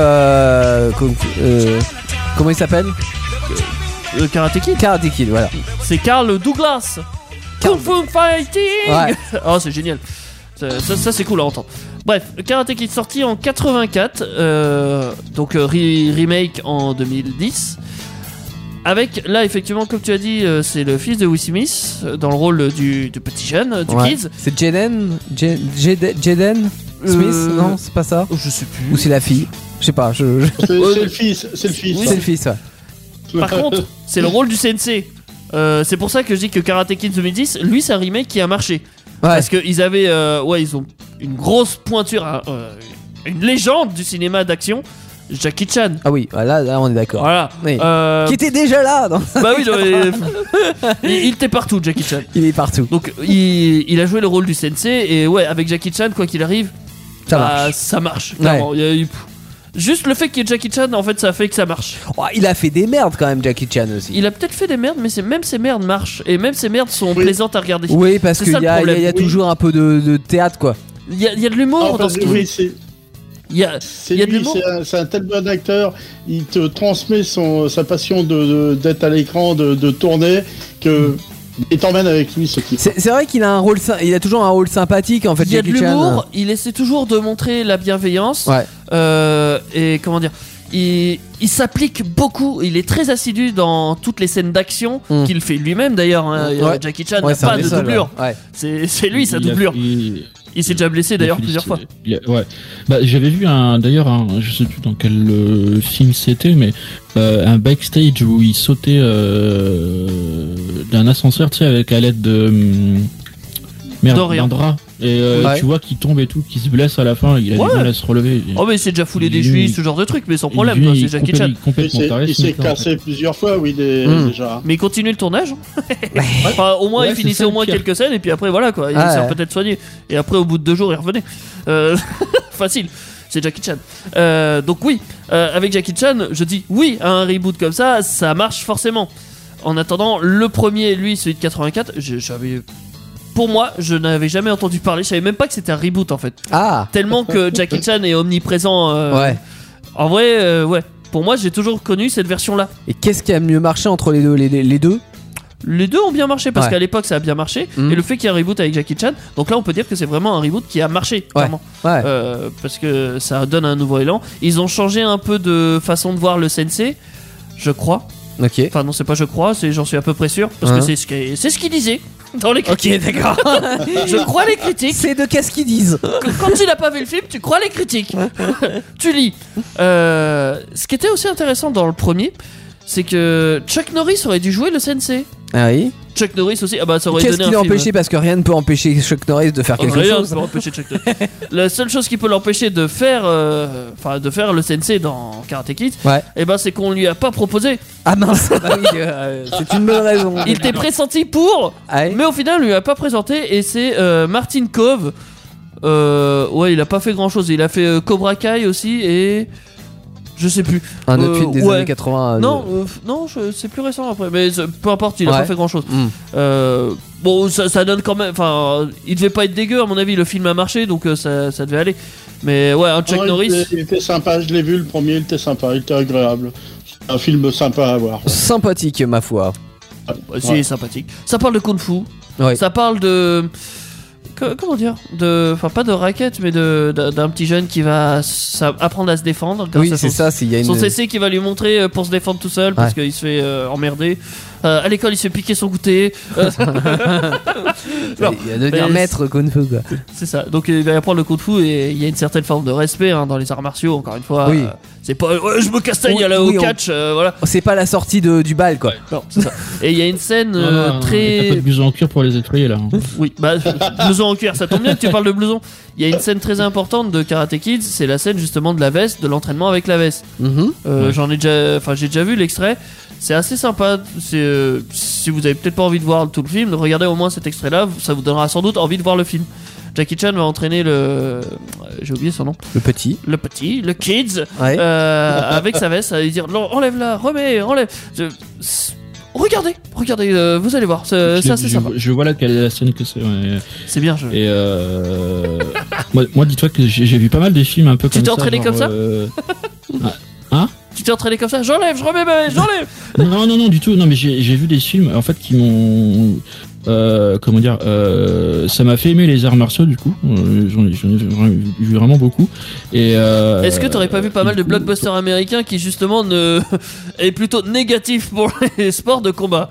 Comment il s'appelle? Karate Kid. Karate Kid, voilà. C'est Carl Douglas. Kung Fu Fighting. Ouais. Oh, c'est génial. Ça c'est cool à entendre. Bref, Karate Kid sorti en 84, donc remake en 2010. Avec, là effectivement, comme tu as dit, c'est le fils de Will Smith dans le rôle du petit jeune, du Kid. C'est Jaden Smith? Non, c'est pas ça? Je sais plus. Ou c'est la fille? Je sais pas. C'est le fils. Oui, c'est le fils, ouais. Par contre, c'est le rôle du sensei. C'est pour ça que je dis que Karate Kid 2010, lui, c'est un remake qui a marché. Ouais. Parce qu'ils avaient, ils ont une grosse pointure, une légende du cinéma d'action, Jackie Chan. Ah oui, là on est d'accord. Voilà. Oui. Qui était déjà là. Bah oui, il était partout, Jackie Chan. Il est partout. Donc il a joué le rôle du sensei et ouais, avec Jackie Chan, quoi qu'il arrive, ça marche. Clairement. Ouais. Juste le fait qu'il y ait Jackie Chan, en fait, ça fait que ça marche. Oh, il a fait des merdes quand même, Jackie Chan aussi. Il a peut-être fait des merdes, mais même ces merdes marchent. Et même ces merdes sont Oui. plaisantes à regarder. Oui, parce C'est qu'il ça le y a problème. toujours un peu de théâtre, quoi. Il y a de l'humour dans ce qu'il oui, fait. Il y a de lui, l'humour. c'est un tel bon acteur, il te transmet sa passion d'être à l'écran, de tourner, que il t'emmène avec lui ce type. C'est vrai qu'il a il a toujours un rôle sympathique en fait. Il y a de Jackie Chan. l'humour, il essaie toujours de montrer la bienveillance. Ouais. Et comment dire, il s'applique beaucoup, il est très assidu dans toutes les scènes d'action qu'il fait lui-même d'ailleurs. Hein. Ouais. Jackie Chan Ouais, n'a c'est pas un des de seuls, doublure. ouais. C'est lui sa doublure. Il s'est déjà blessé d'ailleurs plusieurs fois. Ouais. Bah, j'avais vu je sais plus dans quel film c'était, mais un backstage où il sautait d'un ascenseur, tu sais, avec à l'aide de d'un drap. Et tu vois qu'il tombe et tout, qu'il se blesse à la fin, il a du mal à se relever. Oh mais il s'est déjà foulé des chevilles, ce genre de truc, mais sans problème, quoi, c'est Jackie Chan. Il s'est cassé plusieurs fois, oui, déjà. Mais il continue le tournage. Enfin, au moins il finissait au moins quelques scènes et puis après voilà quoi, il s'est peut-être soigné. Et après au bout de 2 jours il revenait. Facile. C'est Jackie Chan. Donc oui, avec Jackie Chan, je dis oui à un reboot comme ça, ça marche forcément. En attendant, le premier, lui, celui de 84, pour moi, je n'avais jamais entendu parler. Je savais même pas que c'était un reboot en fait. Ah. Tellement que Jackie Chan est omniprésent. Ouais. En vrai, ouais. Pour moi, j'ai toujours connu cette version-là. Et qu'est-ce qui a mieux marché entre les deux Les deux ont bien marché parce qu'à l'époque ça a bien marché. Mmh. Et le fait qu'il y ait un reboot avec Jackie Chan, donc là on peut dire que c'est vraiment un reboot qui a marché, clairement. Ouais. Parce que ça donne un nouveau élan. Ils ont changé un peu de façon de voir le sensei, je crois. Ok. Enfin non, c'est pas je crois, j'en suis à peu près sûr parce que c'est ce qu'il disait dans les critiques. Ok, d'accord. Je crois les critiques. C'est de qu'est-ce qu'ils disent. Quand tu n'as pas vu le film, tu crois les critiques. Tu lis. Ce qui était aussi intéressant dans le premier, c'est que Chuck Norris aurait dû jouer le sensei. Ah oui. Chuck Norris aussi, ça aurait Qu'est-ce donné qui un l'a film. empêché, parce que rien ne peut empêcher Chuck Norris de faire quelque Rien chose. ne peut empêcher Chuck Norris. La seule chose qui peut l'empêcher de faire le sensei dans Karate Kid, c'est qu'on lui a pas proposé. Ah mince, bah oui, c'est une bonne raison. Il était pressenti pour, mais au final, on lui a pas présenté et c'est Martin Kove. Il a pas fait grand chose. Il a fait Cobra Kai aussi et. Je sais plus. Un autre film des années 80. Non, c'est plus récent après. Mais peu importe, il a pas fait grand chose. Bon, ça donne quand même. Enfin, il devait pas être dégueu, à mon avis. Le film a marché, donc ça devait aller. Mais ouais, un Chuck Norris. Il était sympa, je l'ai vu le premier, il était sympa, il était agréable. Un film sympa à voir. Sympathique, ma foi. C'est sympathique. Ça parle de Kung Fu. Ouais. Ça parle de. Comment dire, enfin pas de raquette, mais d'un petit jeune qui va apprendre à se défendre. Oui, c'est ça. Il y a son CC qui va lui montrer pour se défendre tout seul parce qu'il se fait emmerder. À l'école, il se fait piquer son goûter. Il va devenir maître Kung Fu, quoi. C'est ça. Donc il va apprendre le Kung Fu et il y a une certaine forme de respect dans les arts martiaux. Encore une fois, c'est pas je me castagne au catch. Voilà. C'est pas la sortie du bal, quoi. Non, c'est ça. Et il y a une scène très. T'as pas de blouson en cuir pour les nettoyer là. Oui, blouson en cuir. Ça tombe bien que tu parles de blouson. Il y a une scène très importante de Karate Kids. C'est la scène justement de la veste, de l'entraînement avec la veste. J'ai déjà vu l'extrait. C'est assez sympa. Si vous avez peut-être pas envie de voir tout le film, regardez au moins cet extrait-là. Ça vous donnera sans doute envie de voir le film. Jackie Chan va entraîner j'ai oublié son nom. Le Kids, avec sa veste, à lui dire enlève-la, enlève. Regardez, vous allez voir, c'est assez sympa. Je vois là quelle est la scène que c'est. Ouais. C'est bien. Et moi, dis-toi que j'ai vu pas mal des films un peu comme ça. Tu t'es entraîné comme ça Hein? Tu t'es entraîné comme ça? J'enlève, je remets, j'enlève. Non, du tout. Non, mais j'ai vu des films en fait qui m'ont. Ça m'a fait aimer les arts martiaux du coup. J'en ai vu vraiment beaucoup. Et est-ce que t'aurais pas vu pas mal de blockbusters américains qui justement est plutôt négatif pour les sports de combat?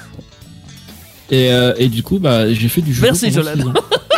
Et du coup, j'ai fait du judo. Merci Jolan.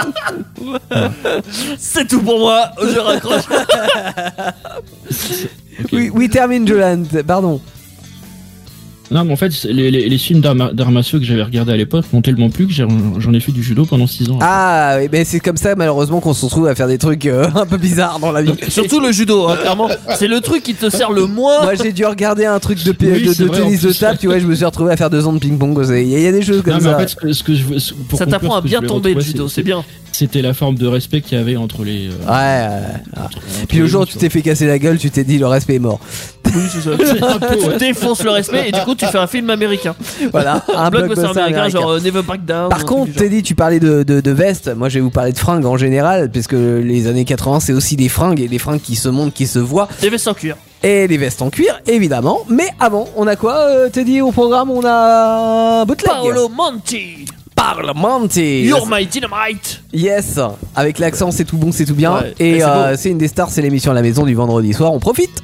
C'est tout pour moi. Je raccroche. Okay. Oui, termine Jolan. Pardon. Non, mais en fait, les films d'arts martiaux que j'avais regardés à l'époque m'ont tellement plu que j'en ai fait du judo pendant 6 ans. Ah, oui, mais c'est comme ça malheureusement qu'on se retrouve à faire des trucs un peu bizarres dans la vie. Surtout le judo, hein, clairement. C'est le truc qui te sert le moins. Moi j'ai dû regarder un truc de vrai, tennis de table, tu vois, je me suis retrouvé à faire 2 ans de ping-pong. Il y a des choses comme Non, ça. mais en fait, ce que je veux, pour Ça conclure, t'apprend à ce que bien je voulais tomber le retrouver, judo, c'est bien. C'était la forme de respect qu'il y avait entre les. Puis le jour où tu t'es fait casser la gueule, tu t'es dit le respect est mort. Oui, c'est ça. Tu défonces le respect et du coup tu fais un film américain. Voilà, un blockbuster blockbuster américain, américain. genre Never Back Down. Par contre, Teddy, tu parlais de vestes. Moi, je vais vous parler de fringues en général, parce que les années 80, c'est aussi des fringues, et des fringues qui se montrent, qui se voient, des vestes en cuir. et des vestes en cuir, évidemment. Mais avant, on a quoi, Teddy, au programme? On a bootleg. Paolo Monti. Parlementé. You're my dynamite. Yes, avec l'accent, c'est tout bon, c'est tout bien. Ouais, Et c'est beau. c'est une des stars, c'est l'émission à la maison du vendredi soir. On profite.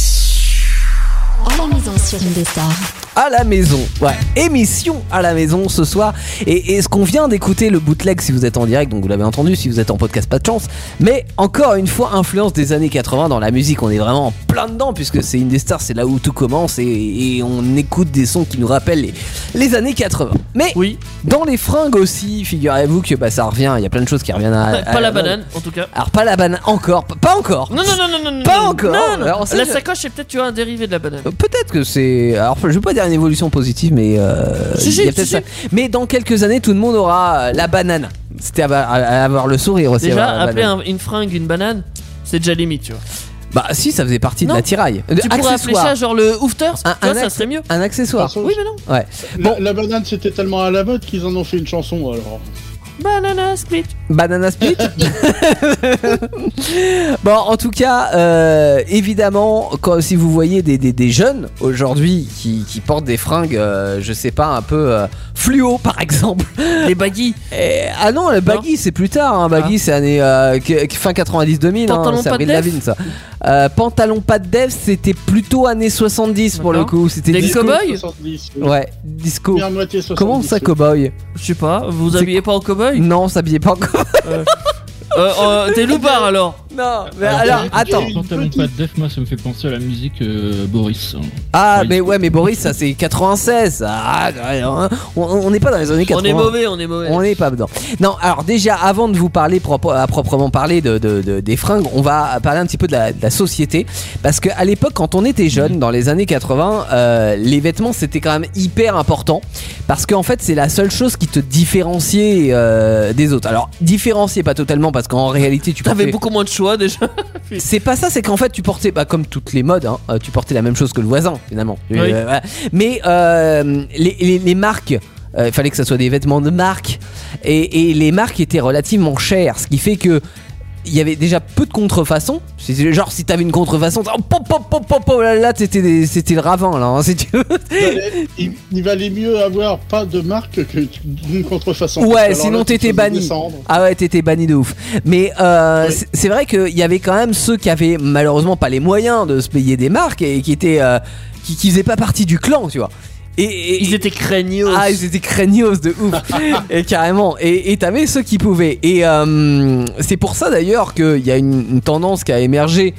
À la maison sur Indestar. À la maison, ouais, émission à la maison ce soir. Et ce qu'on vient d'écouter, le bootleg, si vous êtes en direct, donc vous l'avez entendu, si vous êtes en podcast, pas de chance. Mais encore une fois, influence des années 80 dans la musique, on est vraiment en plein dedans, puisque c'est une des stars, c'est là où tout commence, et on écoute des sons qui nous rappellent les années 80. Mais Oui, dans les fringues aussi, figurez-vous que ça revient, il y a plein de choses qui reviennent à pas la mode. banane en tout cas. Alors pas la banane, encore, pas encore. Non, non, non, non, non, non. Pas non, encore. non, non. Alors, ça, La je- sacoche, c'est peut-être tu as un dérivé de la banane. Peut-être que c'est. Alors, je veux pas dire une évolution positive, mais. Si, il y a si, peut-être si, ça. Mais dans quelques années, tout le monde aura la banane. C'était à avoir le sourire aussi. Déjà, avoir la appeler banane. une fringue une banane, c'est déjà limite, tu vois. Bah, si, ça faisait partie de Non. l'attirail. Tu pourrais appeler ça genre le hoofter, tu vois, ça serait mieux. Un accessoire. Façon, Oui, mais non. Ouais. Bon, La banane, c'était tellement à la mode qu'ils en ont fait une chanson, alors. Banana split. banana split. Bon, en tout cas, évidemment, si vous voyez des jeunes aujourd'hui qui portent des fringues, je sais pas, un peu fluo par exemple. Les baggy. Ah non, le baggy c'est plus tard, hein. Baggy c'est année fin 90-2000, Pantalon c'est pas Avril de def. Lavigne ça. Pantalon pas de def, c'était plutôt années 70 pour le D'accord. coup. C'était Des disco. cow-boys 70, oui. Ouais, disco. Première moitié 70. Comment ça, cowboy? Je sais pas, vous C'est- habillez pas en cowboy? Non, on s'habillait pas encore. T'es loupard alors. Non, mais alors, attends. Pantalon pas de def, moi ça me fait penser à la musique Boris. Ah, Oui. mais ouais, mais Boris, ça c'est 96. Ah, on n'est pas dans les années 80. On est mauvais, on est mauvais. On n'est pas dedans. Non, alors déjà, avant de vous parler à proprement parler des fringues, on va parler un petit peu de la société. Parce qu'à l'époque, quand on était jeune, dans les années 80, les vêtements c'était quand même hyper important. Parce qu'en fait, c'est la seule chose qui te différenciait des autres. Alors, différencier pas totalement, parce qu'en réalité, tu T'avais portais... beaucoup moins de choix déjà. C'est pas ça, c'est qu'en fait tu portais, comme toutes les modes, hein, tu portais la même chose que le voisin finalement. Oui. Voilà. Mais les marques, il fallait que ça soit des vêtements de marque, et les marques étaient relativement chères, ce qui fait que il y avait déjà peu de contrefaçons. C'est genre si t'avais une contrefaçon, là c'était le ravin là, hein, si tu veux. Il valait mieux avoir pas de marque que d'une contrefaçon. Ouais, Parce que alors sinon là, tu te t'étais faisais banni. descendre. Ah ouais, t'étais banni de ouf. Mais Oui. c'est vrai qu'il y avait quand même ceux qui avaient malheureusement pas les moyens de se payer des marques et qui étaient qui faisaient pas partie du clan, tu vois. Et Ils étaient craignos. ah, ils étaient craignos de ouf. Et carrément. Et t'avais ceux qui pouvaient. Et c'est pour ça d'ailleurs qu'il y a une tendance qui a émergé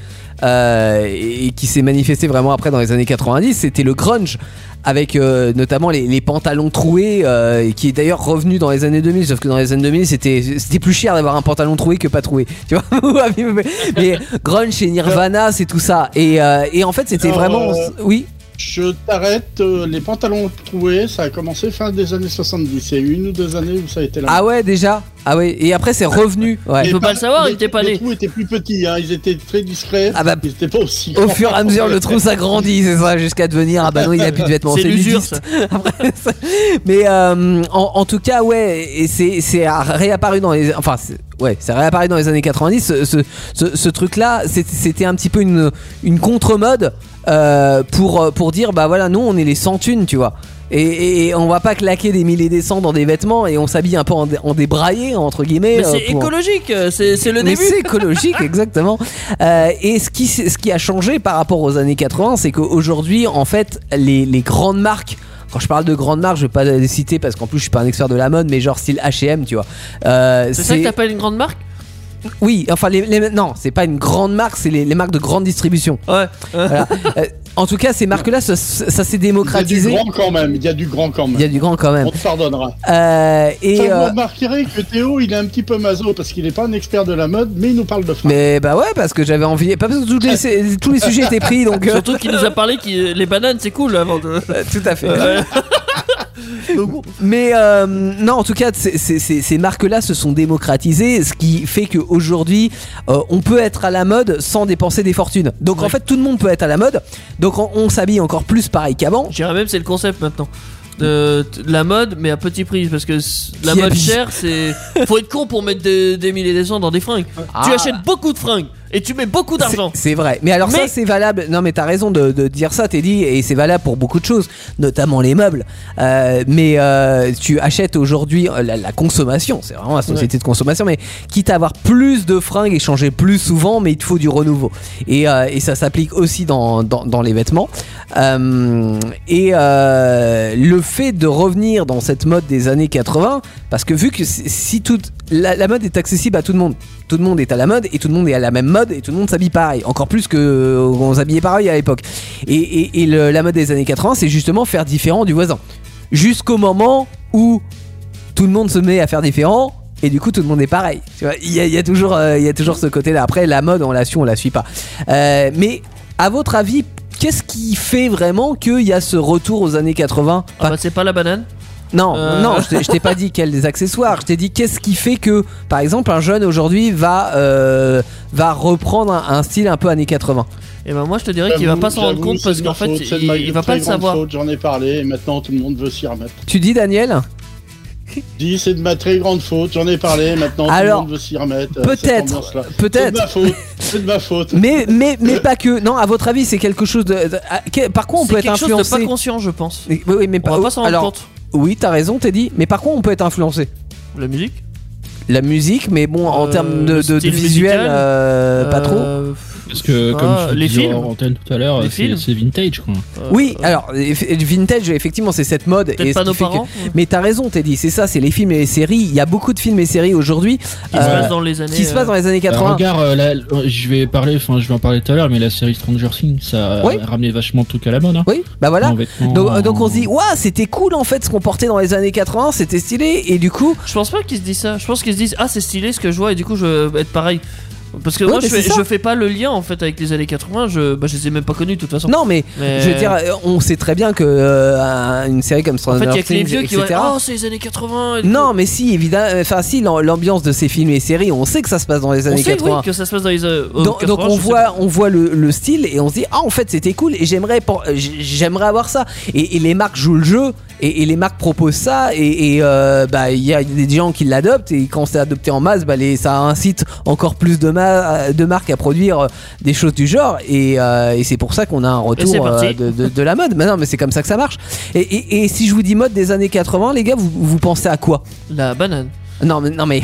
et qui s'est manifestée vraiment après dans les années 90. C'était le grunge. Avec notamment les pantalons troués, qui est d'ailleurs revenu dans les années 2000. Sauf que dans les années 2000, c'était plus cher d'avoir un pantalon troué que pas troué. Tu vois. Mais grunge et Nirvana, c'est tout ça. Et en fait, c'était Alors, vraiment. Oui. Je t'arrête, les pantalons troués, ça a commencé fin des années 70. Il y a eu 1 ou 2 années où ça a été là. Ah ouais, déjà. Ah ouais. Et après, c'est revenu. Ouais. Il faut pas le savoir, il était pas né. Les trous étaient plus petits, hein, ils étaient très discrets. Ah bah, ils étaient pas aussi Au grands. fur et à mesure, le trou s'agrandit, c'est ça, jusqu'à devenir, ah bah non, il a plus de vêtements, C'est l'usure, nudiste. ça. Après, mais en tout cas, ouais, et c'est réapparu dans les, enfin, c'est réapparu dans les années 90. Ce truc-là, c'était un petit peu une contre-mode pour dire, bah voilà, nous, on est les sans thunes, tu vois. Et on va pas claquer des milliers des cents dans des vêtements et on s'habille un peu en débraillé entre guillemets. Mais c'est écologique, c'est le Mais début. c'est écologique, exactement. Et ce qui a changé par rapport aux années 80, c'est qu'aujourd'hui, en fait, les grandes marques. Quand je parle de grandes marques, je vais pas les citer parce qu'en plus je suis pas un expert de la mode, mais genre style H&M, tu vois. C'est ça que t'appelles une grande marque? Oui, enfin non, c'est pas une grande marque, c'est les marques de grande distribution. Ouais. Voilà. En tout cas, ces marques-là, ça s'est démocratisé. Il y a du grand quand même. Il y a du grand quand même. On te pardonnera. Et vous remarquerez que Théo, il est un petit peu maso parce qu'il n'est pas un expert de la mode, mais il nous parle de fringues. Mais bah ouais, parce que j'avais envie. Pas parce que tous les sujets étaient pris, donc. Surtout qu'il nous a parlé que les bananes c'est cool avant de. Tout à fait. Mais non, en tout cas, ces marques-là se sont démocratisées, ce qui fait qu'aujourd'hui, on peut être à la mode sans dépenser des fortunes. Donc en fait, tout le monde peut être à la mode. Donc on s'habille encore plus pareil qu'avant. Je dirais même c'est le concept maintenant. De la mode, mais à petit prix, parce que la mode chère, c'est. Faut être con pour mettre des milliers et des cents dans des fringues. Tu achètes beaucoup de fringues et tu mets beaucoup d'argent. C'est vrai. Mais alors, ça, c'est valable. Non, mais t'as raison de dire ça, Teddy, et c'est valable pour beaucoup de choses, notamment les meubles. Mais tu achètes aujourd'hui la consommation, c'est vraiment la société de consommation, mais quitte à avoir plus de fringues et changer plus souvent, mais il te faut du renouveau. Et ça s'applique aussi dans les vêtements. Le fait de revenir dans cette mode des années 80, parce que vu que si la mode est accessible à tout le monde est à la mode et tout le monde est à la même mode et tout le monde s'habille pareil, encore plus que on s'habillait pareil à l'époque. Et la mode des années 80, c'est justement faire différent du voisin. Jusqu'au moment où tout le monde se met à faire différent. Et du coup, tout le monde est pareil. Tu vois, il y a toujours ce côté-là. Après, la mode, on la suit pas. Mais à votre avis, qu'est-ce qui fait vraiment qu'il y a ce retour aux années 80 ? C'est pas la banane ? Non, je t'ai pas dit quels accessoires. Je t'ai dit qu'est-ce qui fait que, par exemple, un jeune aujourd'hui va reprendre un style un peu années 80. Et ben moi je te dirais qu'il va pas s'en rendre compte parce qu'en fait il va pas le savoir. J'en ai parlé et maintenant tout le monde veut s'y remettre. Tu dis, Daniel ? Dis, c'est de ma très grande faute, j'en ai parlé, maintenant tout le monde veut s'y remettre. Peut-être. C'est de ma faute. Mais pas que. Non, à votre avis, c'est quelque chose de. Par quoi on peut être influencé ? C'est quelque chose de pas conscient, je pense. Oui, mais on va pas s'en rendre compte. Oui, t'as raison, Teddy. Mais par quoi on peut être influencé ? La musique, mais bon, en termes de visuel, pas trop. Parce que, comme je les disais films en antenne tout à l'heure, c'est vintage, quoi. Oui, alors, vintage, effectivement, c'est cette mode. Peut-être et pas nos parents. Mais t'as raison, Teddy, c'est ça, c'est les films et les séries. Il y a beaucoup de films et séries aujourd'hui qui se passent dans les années 80. Regarde, là, je vais en parler tout à l'heure, mais la série Stranger Things, ça a ramené vachement de trucs à la mode. Hein. Oui, bah voilà. Donc on se dit, waouh, c'était cool en fait ce qu'on portait dans les années 80, c'était stylé. Et du coup. Je pense pas qu'ils se disent ça. Je pense qu'ils se disent, c'est stylé ce que je vois et du coup je veux être pareil. Parce que moi je fais pas le lien en fait avec les années 80, je les ai même pas connus de toute façon. Non mais je veux dire, on sait très bien que une série comme Stranger Things, en fait il y a que les vieux qui vont c'est les années 80 non mais si évidemment, enfin si l'ambiance de ces films et séries, on sait que ça se passe dans les années 80. Oui, que ça se passe dans les 80, donc on voit le style et on se dit en fait c'était cool et j'aimerais avoir ça et les marques jouent le jeu et les marques proposent ça et il y a des gens qui l'adoptent et quand c'est adopté en masse, ça incite encore plus de marques à produire des choses du genre et c'est pour ça qu'on a un retour de la mode. Mais non, mais c'est comme ça que ça marche. Et si je vous dis mode des années 80, les gars, vous pensez à quoi ? La banane. Non mais non,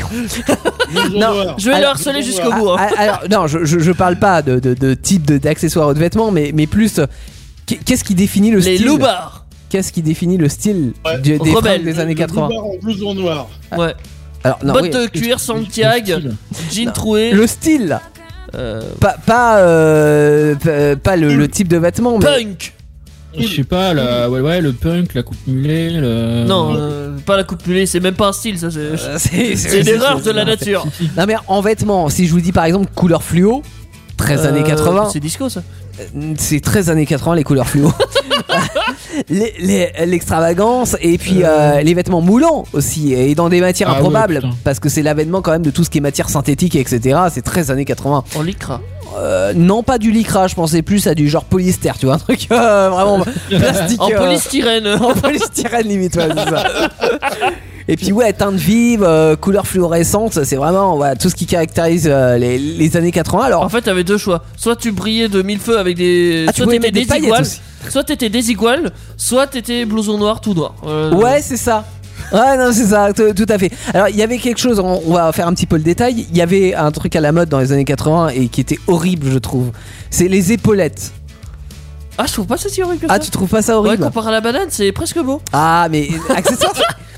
je vais le harceler jusqu'au bout. Hein. Alors non, je parle pas de type d'accessoires ou de vêtements, mais plus qu'est-ce qui définit le style ? Les loupards. Qu'est-ce qui définit le style des fringues des années 80 ? Les loupards en blouson noir. Ouais. Alors, non, bottes de cuir Santiago, jean troué. Le style. Pas le type de vêtement. Punk. Je sais pas, le punk, la coupe mulet. Non, pas la coupe mulet, c'est même pas un style, ça. C'est l'erreur de la nature. Non mais en vêtements, si je vous dis par exemple couleur fluo, 13 années 80. C'est disco ça. C'est 13 années 80 les couleurs fluo. L'extravagance et puis les vêtements moulants aussi et dans des matières improbables parce que c'est l'avènement quand même de tout ce qui est matière synthétique etc. C'est 13 années 80. En lycra. Non pas du lycra, je pensais plus à du genre polyester, tu vois, un truc vraiment plastique. En polystyrène. En polystyrène limite, ouais, c'est ça. Et puis teinte vive, couleur fluorescente, c'est vraiment tout ce qui caractérise les années 80. Alors en fait t'avais deux choix, soit tu brillais de mille feux avec des... soit t'étais désigual, soit t'étais blouson noir tout noir. Ouais c'est ça. Ouais non c'est ça, tout à fait. Alors il y avait quelque chose, on va faire un petit peu le détail. Il y avait un truc à la mode dans les années 80 et qui était horrible je trouve. C'est les épaulettes. Ah je trouve pas ça si horrible que ça. Ah tu trouves pas ça horrible ? Ouais, comparé à la banane c'est presque beau. Ah mais accessoire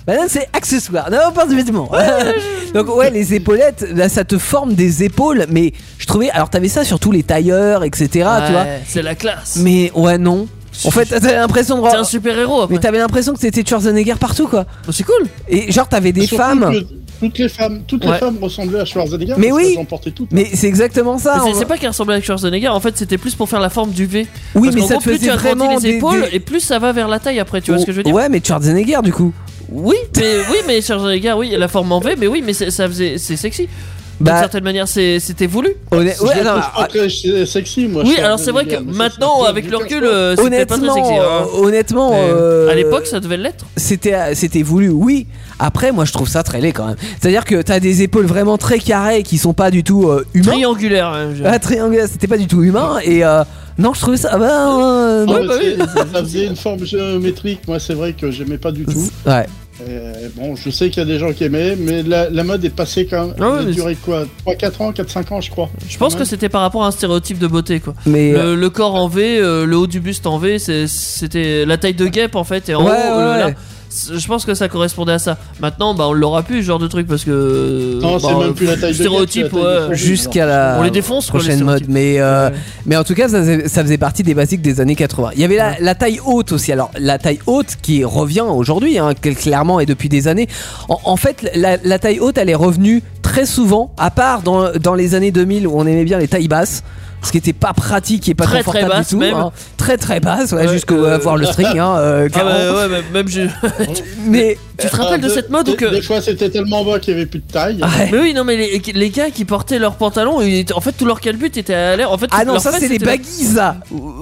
Banane, c'est accessoire, non, pas de vêtements. Donc, ouais, les épaulettes, là, ça te forme des épaules, mais je trouvais. Alors, t'avais ça sur tous les tailleurs, etc. Tu vois. C'est la classe. Mais, ouais, non. En fait, t'avais l'impression de. T'es un super héros. Mais t'avais l'impression que c'était Schwarzenegger partout, quoi. Oh, c'est cool. Et genre, t'avais des Surtout femmes. que toutes les femmes ressemblaient à Schwarzenegger. Mais parce oui. qu'elles en portaient toutes. Mais c'est exactement ça. C'est pas qu'il ressemblait à Schwarzenegger, en fait c'était plus pour faire la forme du V. Oui, Parce mais qu'en ça gros, te plus tu faisait agrandis vraiment les épaules et plus ça va vers la taille après, tu vois ce que je veux dire? Ouais, mais Schwarzenegger du coup. Oui, mais Schwarzenegger, oui, la forme en V, mais oui, mais c'est sexy. D'une Bah, certaine manière, c'était voulu. Ouais, Je le non, trouve pas très sexy, moi. Oui, Schwarzenegger, alors c'est vrai que mais ça, maintenant, c'est un peu avec du le recul, casse-tête. c'était pas très sexy. Hein. Honnêtement, À l'époque, ça devait l'être. c'était voulu, oui. Après, moi, je trouve ça très laid quand même. C'est-à-dire que t'as des épaules vraiment très carrées qui sont pas du tout humains. Triangulaire. Hein, Triangulaire, c'était pas du tout humain. Et non, je trouvais ça. Ah, Non. mais ça faisait une forme géométrique. Moi, c'est vrai que j'aimais pas du tout. Ouais. Bon, je sais qu'il y a des gens qui aimaient, mais la mode est passée quand même. Ah ouais, Elle a mais duré quoi 3-4 ans, 4-5 ans, je crois. Je pense que c'était par rapport à un stéréotype de beauté, quoi. Mais Le corps en V, le haut du buste en V, c'était la taille de guêpe en fait, et en haut, là, je pense que ça correspondait à ça. Maintenant, bah on l'aura plus ce genre de truc parce que. Non, c'est même plus la taille de stéréotype, guêpe, c'est la taille de jusqu'à la On les défonce, quoi, prochaine les mode. stéréotypes. Mais en tout cas, ça faisait partie des basiques des années 80. Il y avait la taille haute aussi. Alors, la taille haute qui revient aujourd'hui, hein, clairement, et depuis des années. En fait, la taille haute, elle est revenue très souvent, à part dans les années 2000 où on aimait bien les tailles basses. Ce qui était pas pratique et pas Très, confortable très basse, du tout. même. Hein. Très basse, ouais, Ouais, jusqu'à voir le string. Hein, Ah clairement. bah, ouais, même je. Mais Tu te rappelles de cette mode ou que. Des fois, c'était tellement bas qu'il y avait plus de taille. ouais. Mais oui, non, mais les gars qui portaient leurs pantalons, en fait, tout leur calbut était à l'air. En fait, Ah non, leur ça fesse c'est les était- baggies, ça.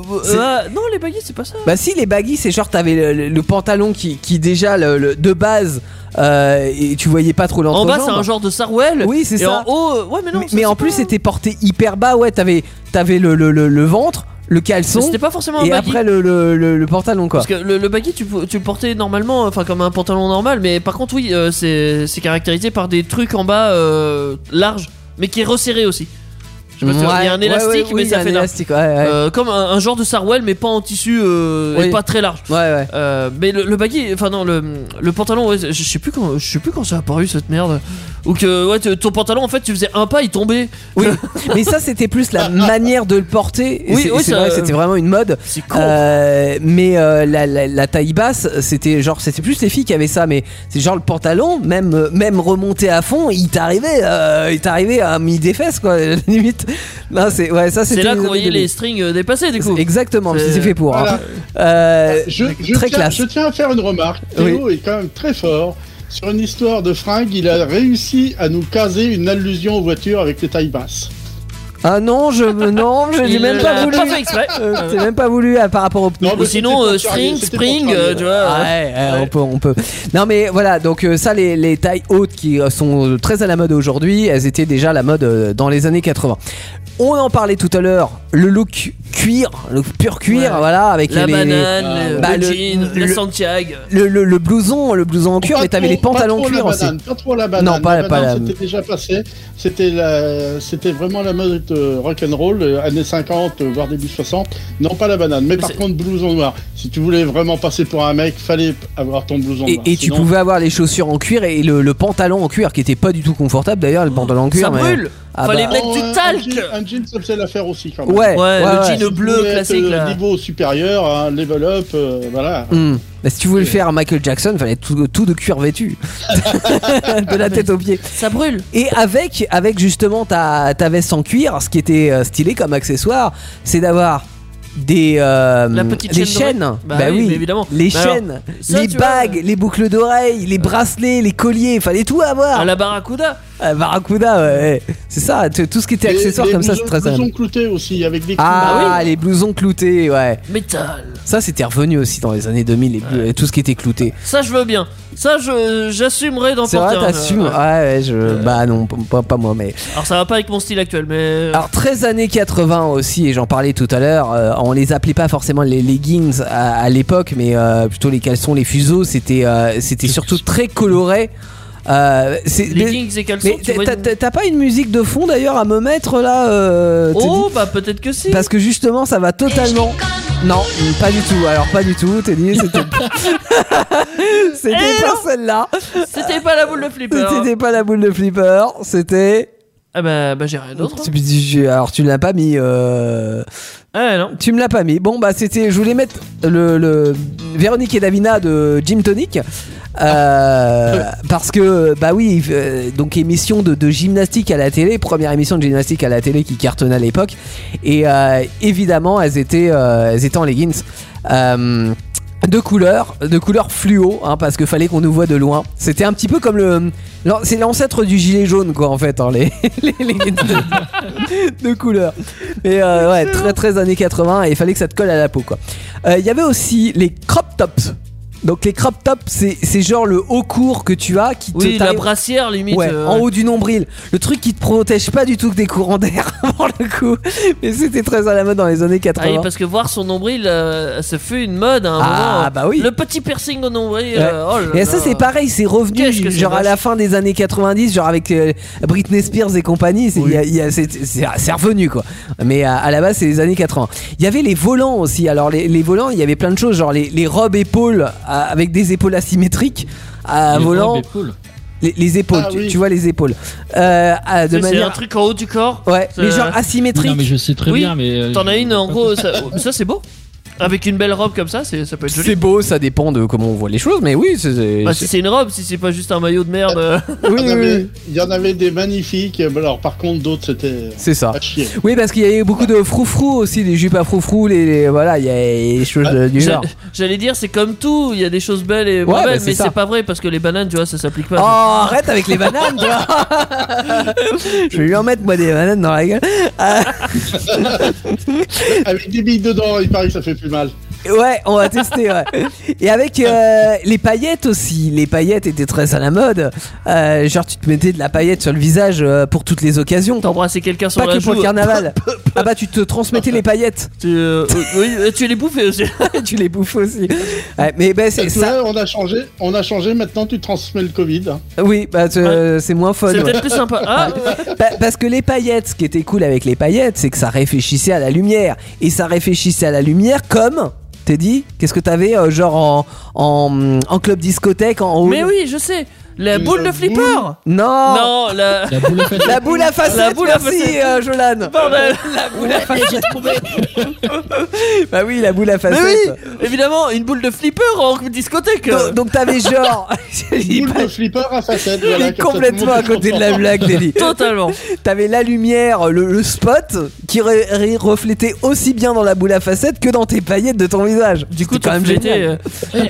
Non, les baggies, c'est pas ça. Bah si, les baggies, c'est genre t'avais le pantalon qui déjà de base et tu voyais pas trop En l'entrejambe. bas, c'est un genre de Sarwell. Oui, c'est et ça. en haut, ouais, mais non. Mais en plus, c'était porté hyper bas. Ouais, t'avais le ventre, le caleçon C'était pas forcément un et baggy. après le pantalon quoi. Parce que le baggy, tu le portais normalement, enfin comme un pantalon normal, mais par contre, oui, c'est caractérisé par des trucs en bas larges, mais qui est resserré aussi. Je sais pas si tu vois, il y a un élastique, mais ça fait large. élastique, ouais. Comme un genre de Sarwell, mais pas en tissu Oui. et pas très large. Ouais. Mais le baggy, enfin non, le pantalon, ouais, je sais plus quand ça a apparu cette merde. Ou que ouais, ton pantalon, en fait, tu faisais un pas, il tombait. Oui, mais ça c'était plus la manière de le porter. Et Oui, c'est ça- vrai, c'était vraiment une mode. C'est con. Mais la taille basse, c'était plus les filles qui avaient ça. Mais c'est genre le pantalon, même remonté à fond, il t'arrivait à mi des fesses quoi, limite. Non, ça c'était. C'est là les qu'on voyait années les strings dépasser du coup. Exactement, C'est- c'est fait pour. Voilà. Hein. Très classe. Je tiens à faire une remarque. Théo est quand même très fort. Sur une histoire de fringues, il a réussi à nous caser une allusion aux voitures avec les tailles basses. Ah non, je n'ai Il même pas l'a voulu. pas fait exprès. J'ai même pas voulu par rapport au. Non, Ou mais sinon, c'était pour string, charrier, c'était spring, pour charrier. tu vois. Ouais, on peut. Non mais voilà, donc ça les tailles hautes qui sont très à la mode aujourd'hui, elles étaient déjà à la mode dans les années 80. On en parlait tout à l'heure, le look cuir, le pur cuir, Ouais. voilà, avec La les banane, bah, le jean, le- la Santiago. le blouson en cuir, Pas mais t'avais trop- les pantalons pas trop cuir la aussi. banane, pas trop la banane. Non, pas la- C'était déjà passé. C'était vraiment la mode rock'n'roll, années 50, voire début 60. Non, pas la banane. Mais par c'est- contre, blouson noir. Si tu voulais vraiment passer pour un mec, fallait avoir ton blouson noir. Et tu Sinon- pouvais avoir les chaussures en cuir et le pantalon en cuir qui était pas du tout confortable d'ailleurs, le pantalon en cuir. Ça mais- brûle. Ah Fallait bah. mettre du Un talc. jean, ça faisait l'affaire aussi quand même. Ouais, Ouais, le jean Si tu bleu voulais être, classique là. niveau supérieur, un level up, voilà. Bah, si tu voulais le faire à Michael Jackson, fallait tout de cuir vêtu, de la tête aux pieds. Ça brûle. Et avec justement ta veste en cuir, ce qui était stylé comme accessoire, c'est d'avoir des petite des chaîne chaînes. dorée. Bah oui, mais évidemment. Les Mais alors, chaînes, ça, les tu vois, bagues, les boucles d'oreilles, les bracelets, les colliers, fallait tout avoir. À la Barracuda. Barracuda, ouais. C'est ça, tout ce qui était accessoire Les comme ça, c'est blousons- très blousons cloutés aussi, avec des clous. Ah, Bah les blousons cloutés, ouais. Métal. Ça, c'était revenu aussi dans les années 2000, tout ce qui était clouté. Ça, je veux bien. Ça, j'assumerai d'en C'est porter vrai, un. t'assumes. Ouais, bah non, pas moi, mais. Alors, ça va pas avec mon style actuel, mais. Alors 13 années 80 aussi, et j'en parlais tout à l'heure, on les appelait pas forcément les leggings à l'époque, mais plutôt les caleçons, les fuseaux, c'était surtout très coloré. Leggings et caleçons, tu vois. T'as pas une musique de fond d'ailleurs à me mettre là Oh, bah peut-être que si. parce que justement ça va totalement. Comme Non, pas du tout. Alors pas du tout. Teddy, c'était pas celle-là. C'était pas la boule de flipper. C'était pas la boule de flipper. C'était. Ah bah j'ai rien d'autre. Alors tu l'as pas mis. Ah non. Tu me l'as pas mis. Bon bah c'était. Je voulais mettre le Véronique et Davina de Gym Tonic. Parce que bah oui, donc émission de gymnastique à la télé, première émission de gymnastique à la télé qui cartonnait à l'époque, et évidemment elles étaient en leggings. De couleur fluo, hein, parce que fallait qu'on nous voit de loin. C'était un petit peu comme c'est l'ancêtre du gilet jaune, quoi, en fait, hein, les de couleur. Mais ouais, très très années 80, et il fallait que ça te colle à la peau, quoi. Il y avait aussi les crop tops. Donc les crop tops, c'est genre le haut court que tu as qui oui, la brassière limite. Ouais, en haut du nombril. Le truc qui te protège pas du tout que des courants d'air pour le coup. Mais c'était très à la mode dans les années 80. Ah oui, parce que voir son nombril, ça fait une mode à un moment. Bah oui. Le petit piercing au nombril. Ouais. Oh là et ça là. c'est pareil, c'est revenu genre à la fin des années 90, genre avec Britney Spears et compagnie, c'est revenu quoi. Mais à la base c'est les années 80. Il y avait les volants aussi. Alors les volants, il y avait plein de choses, genre les robes épaules avec des épaules asymétriques à volant. Les épaules, tu vois les épaules. De manière... C'est un truc en haut du corps. Ouais, mais genre asymétrique. Non mais je sais très bien, mais t'en as une en gros. Ça c'est beau. Avec une belle robe comme ça, ça peut être joli. C'est beau, ça dépend de comment on voit les choses, mais oui. Si c'est une robe, si c'est pas juste un maillot de merde. Oui. Il y en avait des magnifiques, alors par contre d'autres c'était. C'est ça. À chier. Oui, parce qu'il y avait beaucoup de froufrou aussi, des jupes à froufrou, voilà, il y a des choses du genre. J'allais dire, c'est comme tout, il y a des choses belles et moins belles, mais c'est pas vrai parce que les bananes, tu vois, ça s'applique pas. Oh, arrête avec les bananes, toi. Je vais lui en mettre moi des bananes dans la gueule. Avec des billes dedans, il paraît que ça fait plus mal. Ouais, on va tester, ouais. Et avec les paillettes aussi. Les paillettes étaient très à la mode. Genre, tu te mettais de la paillette sur le visage pour toutes les occasions. T'embrassais quelqu'un sur pas la que joue. pour le carnaval. Ah bah, tu te transmettais les paillettes. Oui, tu les bouffais aussi. Tu les bouffes aussi. Ouais, mais bah, c'est ça. On a changé. Maintenant, tu transmets le Covid. Oui, bah, c'est moins fun. C'est peut-être plus sympa. Ah. Parce que les paillettes, ce qui était cool avec les paillettes, c'est que ça réfléchissait à la lumière. Et ça réfléchissait à la lumière comme... T'es dit, qu'est-ce que t'avais genre en club discothèque en haut? Mais oui, je sais. La boule de flipper. Non, la boule à facettes. La boule à facettes. La boule à merci Jolan. Bordel. La boule à facettes. J'ai trouvé. Bah oui, la boule à facettes. Mais oui, évidemment, une boule de flipper en discothèque. Donc t'avais genre boule de flipper à facettes. Il est complètement à côté de la blague, Deli. Totalement. T'avais la lumière, le spot qui reflétait aussi bien dans la boule à facettes que dans tes paillettes de ton visage. Du coup, quand même génial.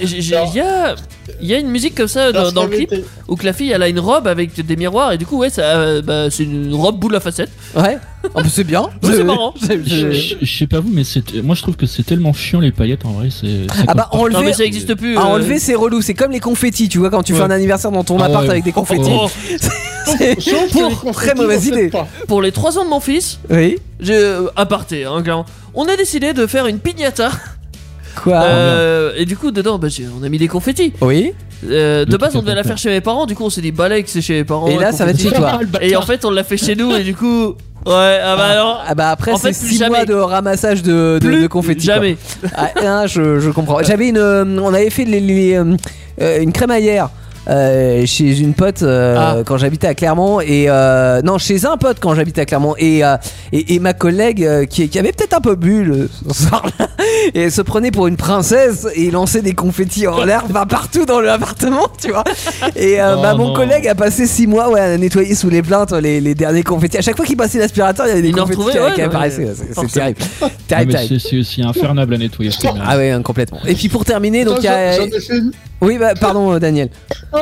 Il y a une musique comme ça dans le clip où que la fille elle a une robe avec des miroirs et du coup ouais ça c'est une robe boule à facettes. Ouais. Oh, c'est bien. Ouais, c'est marrant. Je sais pas vous, mais moi je trouve que c'est tellement chiant les paillettes en vrai. Ah bah enlever. Non mais ça existe plus. Enlever c'est relou. C'est comme les confettis. Tu vois quand tu fais un anniversaire dans ton appart avec des confettis. Sauf pour très mauvaise idée. Pour les 3 ans de mon fils. Oui. Aparté hein, clairement. On a décidé de faire une piñata. Quoi et du coup dedans on a mis des confettis. Oui. De base on devait la faire chez mes parents. Du coup on s'est dit balèque c'est chez mes parents. Et là ça va être chez toi. Et en fait on l'a fait chez nous et du coup ouais non. Ah bah après en c'est fait, 6 mois de ramassage de confettis. Jamais. Ah, je comprends. J'avais on avait fait une crémaillère. Chez une pote quand j'habitais à Clermont et non chez un pote quand j'habitais à Clermont et ma collègue qui avait peut-être un peu bu ce soir-là et elle se prenait pour une princesse et lançait des confettis en l'air partout dans l'appartement tu vois et mon collègue a passé 6 mois à nettoyer sous les plaintes les derniers confettis. À chaque fois qu'il passait l'aspirateur il y avait des confettis qui apparaissaient. C'est terrible. C'est aussi infernable à nettoyer. Ah ouais complètement. Et puis pour terminer donc il y a... Oui bah pardon Daniel.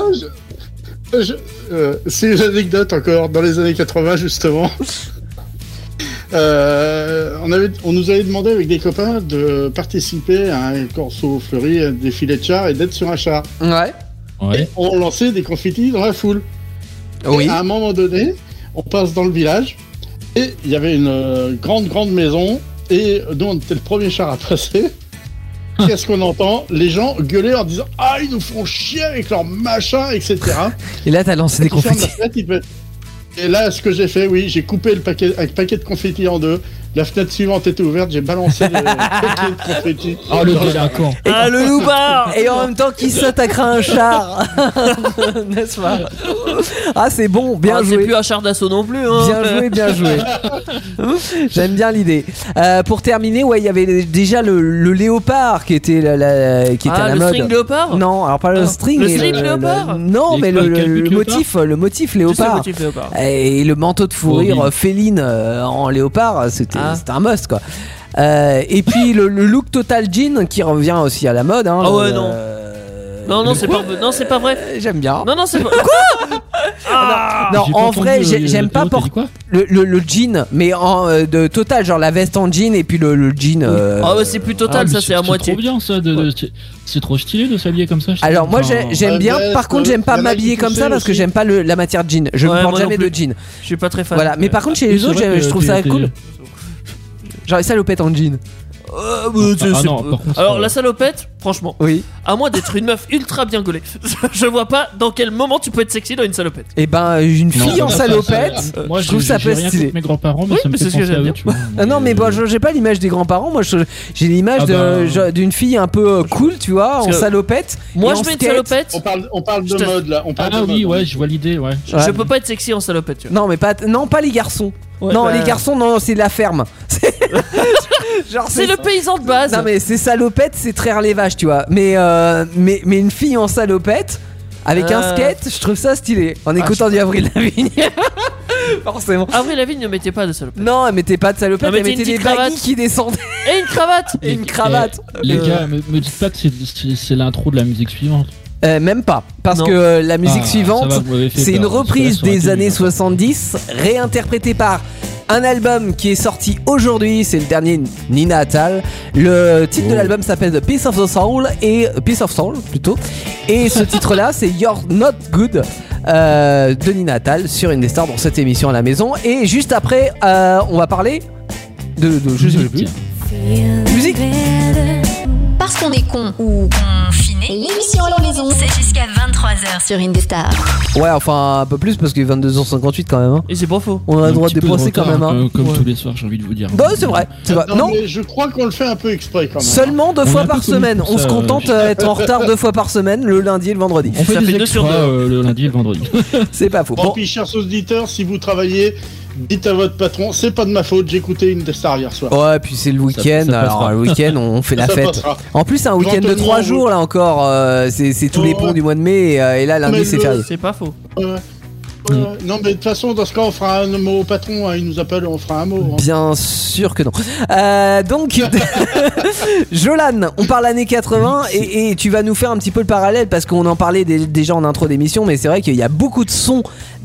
C'est une anecdote encore dans les années 80 justement. On nous avait demandé avec des copains de participer à un corso fleuri, un défilé de chars et d'être sur un char. Ouais. Et on lançait des confettis dans la foule. Oui. Et à un moment donné, on passe dans le village et il y avait une grande maison et nous on était le premier char à passer. Qu'est-ce qu'on entend? Les gens gueuler en disant « Ah, ils nous font chier avec leur machin, etc. » Et là, t'as lancé des confettis. Et là, ce que j'ai fait, oui, j'ai coupé un paquet de confettis en deux. La fenêtre suivante était ouverte, j'ai balancé le confetti. Oh, le délinquant. Ah, le loupard. Et en même temps, qui s'attaquera à un char n'est-ce pas? Ah, c'est bon, bien C'est joué. plus un char d'assaut non plus. Hein. Bien joué. J'aime bien l'idée. Pour terminer, ouais, il y avait déjà le léopard qui était à la le mode. string léopard. Non, alors pas le string. Le mais slip léopard. Non, Les mais quoi, le calbut motif, le motif Juste le léopard. motif léopard. Et le manteau de fourrure Horrible. féline en léopard, c'était Ah. un must quoi. Et puis le look total jean qui revient aussi à la mode. Hein, Ah ouais, non. Non, c'est pas vrai. J'aime bien. Non, c'est pas. Quoi? Ah. Non, J'ai en entendu, vrai, j'aime pas Théo, t'as dit quoi le jean, mais de total, genre la veste en jean et puis le jean. Ah ouais, c'est plus total, Ah, ça mais c'est à moitié. C'est trop bien ça, c'est trop stylé de s'habiller comme ça. je Alors trouve. moi Enfin, j'aime bien, ouais, par contre j'aime y pas en a m'habiller qui comme ça poussent parce que aussi. j'aime pas la matière jean. Je Ouais, ne porte moi non jamais plus. de jean. Je suis pas très fan. Voilà, mais par contre chez oui, les c'est autres vrai que je trouve ça t'es- cool. Genre les salopettes en jean. Ah non, par contre, Alors la salopette, franchement, Oui. à moins d'être une meuf ultra bien gaulée, je vois pas dans quel moment tu peux être sexy dans une salopette. Et ben une fille en Non, salopette. Moi, je trouve ça j'ai peut rien stylé. contre mes grands-parents, mais Oui, ça me mais fait c'est ce que penser à j'aime eux, bien. tu vois. Ah non mais bon j'ai pas l'image des grands-parents. Moi j'ai l'image Ah bah. d'une fille un peu cool, tu vois, en que salopette. Moi et je en mets une skate. salopette, On parle Je de te- mode là. On parle Ah de oui, mode. ouais, je vois l'idée, ouais. je peux pas être sexy en salopette, tu vois. Non mais pas les garçons. Ouais, non bah, les garçons non c'est de la ferme. Genre C'est le paysan de base. Non mais c'est salopette, c'est traire les vaches, tu vois. Mais une fille en salopette avec un skate, je trouve ça stylé. En écoutant du Avril Lavigne. Forcément. Avril Lavigne ne mettait pas de salopette. Non, elle mettait pas de salopette, Elle elle mettait mettait une des petite baggy cravate. qui descendaient Et une cravate. et une cravate. Les gars, me dites pas que c'est l'intro de la musique suivante. Même pas, parce Non. que la musique Ah, suivante, ça va, vous m'avez fait c'est peur, une parce que là, reprise ça aurait des été années nul. 70, réinterprétée par un album qui est sorti aujourd'hui, c'est le dernier Nina Attal. Le titre de l'album s'appelle The Piece of the Soul Piece of Soul plutôt. Et ce titre-là, c'est You're Not Good de Nina Attal sur Indestar dans cette émission à la maison. Et juste après, on va parler de je sais plus. Musique. Parce qu'on est con ou confiné, l'émission à la maison, c'est jusqu'à 23h sur Indestar. Ouais, enfin un peu plus parce qu'il est 22h58 quand même. Hein. Et c'est pas faux. On a le Un droit de petit peu dépenser quand retard, même. Hein. Comme Ouais. tous les soirs, j'ai envie de vous dire. Bah, c'est vrai. C'est vrai. Non, mais je crois qu'on le fait un peu exprès quand même. seulement 2 On est fois un peu par connu semaine. pour On ça, se contente d'être en retard 2 fois par semaine, le lundi et le vendredi. On fait Ça des fait 2 sur extras 2. le lundi et le vendredi. C'est pas faux. Bon, Bon, puis chers auditeurs, si vous travaillez, dites à votre patron, c'est pas de ma faute, j'ai écouté une Indestar hier soir. ouais, puis c'est le week-end. ça Alors passera. le week-end, on fait la Ça fête. passera. En plus, c'est un week-end de Jean-Antonio, 3 jours là encore. C'est tous les Oh, ponts ouais. du mois de mai et là lundi Mais c'est le- férié. C'est pas faux. Non, mais de toute façon, dans ce cas, on fera un mot au patron, hein, il nous appelle, on fera un mot. hein. Bien sûr que non. Donc, Jolan, on parle années 80 et tu vas nous faire un petit peu le parallèle parce qu'on en parlait déjà en intro d'émission, mais c'est vrai qu'il y a beaucoup de sons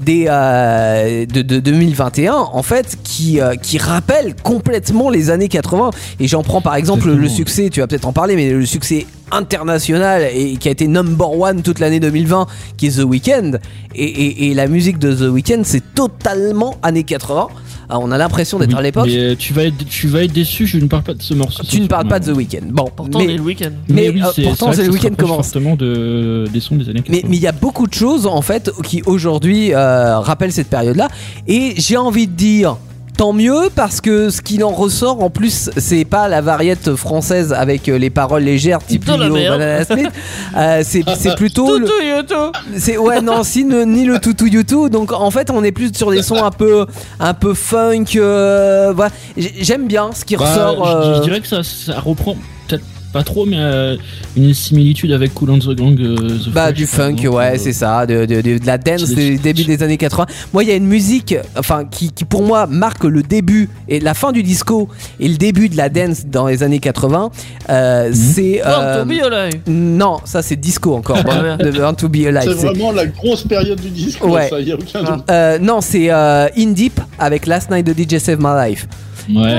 de 2021 en fait qui rappellent complètement les années 80. Et j'en prends par exemple le Exactement. succès, tu vas peut-être en parler, mais le succès international et qui a été number one toute l'année 2020 qui est The Weeknd et la musique de The Weeknd c'est totalement années 80. Alors, on a l'impression d'être Oui, à l'époque. Mais tu vas être déçu, je ne parle pas de ce morceau. Tu ne parles pas de The Weeknd. Bon, Pourtant, mais on est le week-end. mais, oui, pourtant, vrai c'est que le ça se week-end rapproche commence. fortement des sons des années 80. mais il y a beaucoup de choses en fait qui aujourd'hui rappellent cette période-là. Et j'ai envie de dire. Tant mieux parce que ce qu'il en ressort en plus c'est pas la variette française avec les paroles légères type Dans la Lilo, merde. Banana Split. C'est plutôt le, Toutou yoto. c'est ouais non ni le toutou youtou donc en fait on est plus sur des sons un peu funk voilà. J'aime bien ce qui Bah, ressort je dirais que ça reprend peut-être pas trop, mais une similitude avec Kool and the Gang. The bah Flash, du par funk exemple, ouais c'est ça de la dance c'est des des- début des années 80. Moi il y a une musique enfin qui pour moi marque le début et la fin du disco et le début de la dance dans les années 80 c'est Born to be alive. non ça c'est disco encore Ah, de Born to Be Alive. C'est vraiment la grosse période du disque, Ouais. ça, y a aucun doute. Non c'est In Deep avec Last Night de DJ Save My Life. Ouais.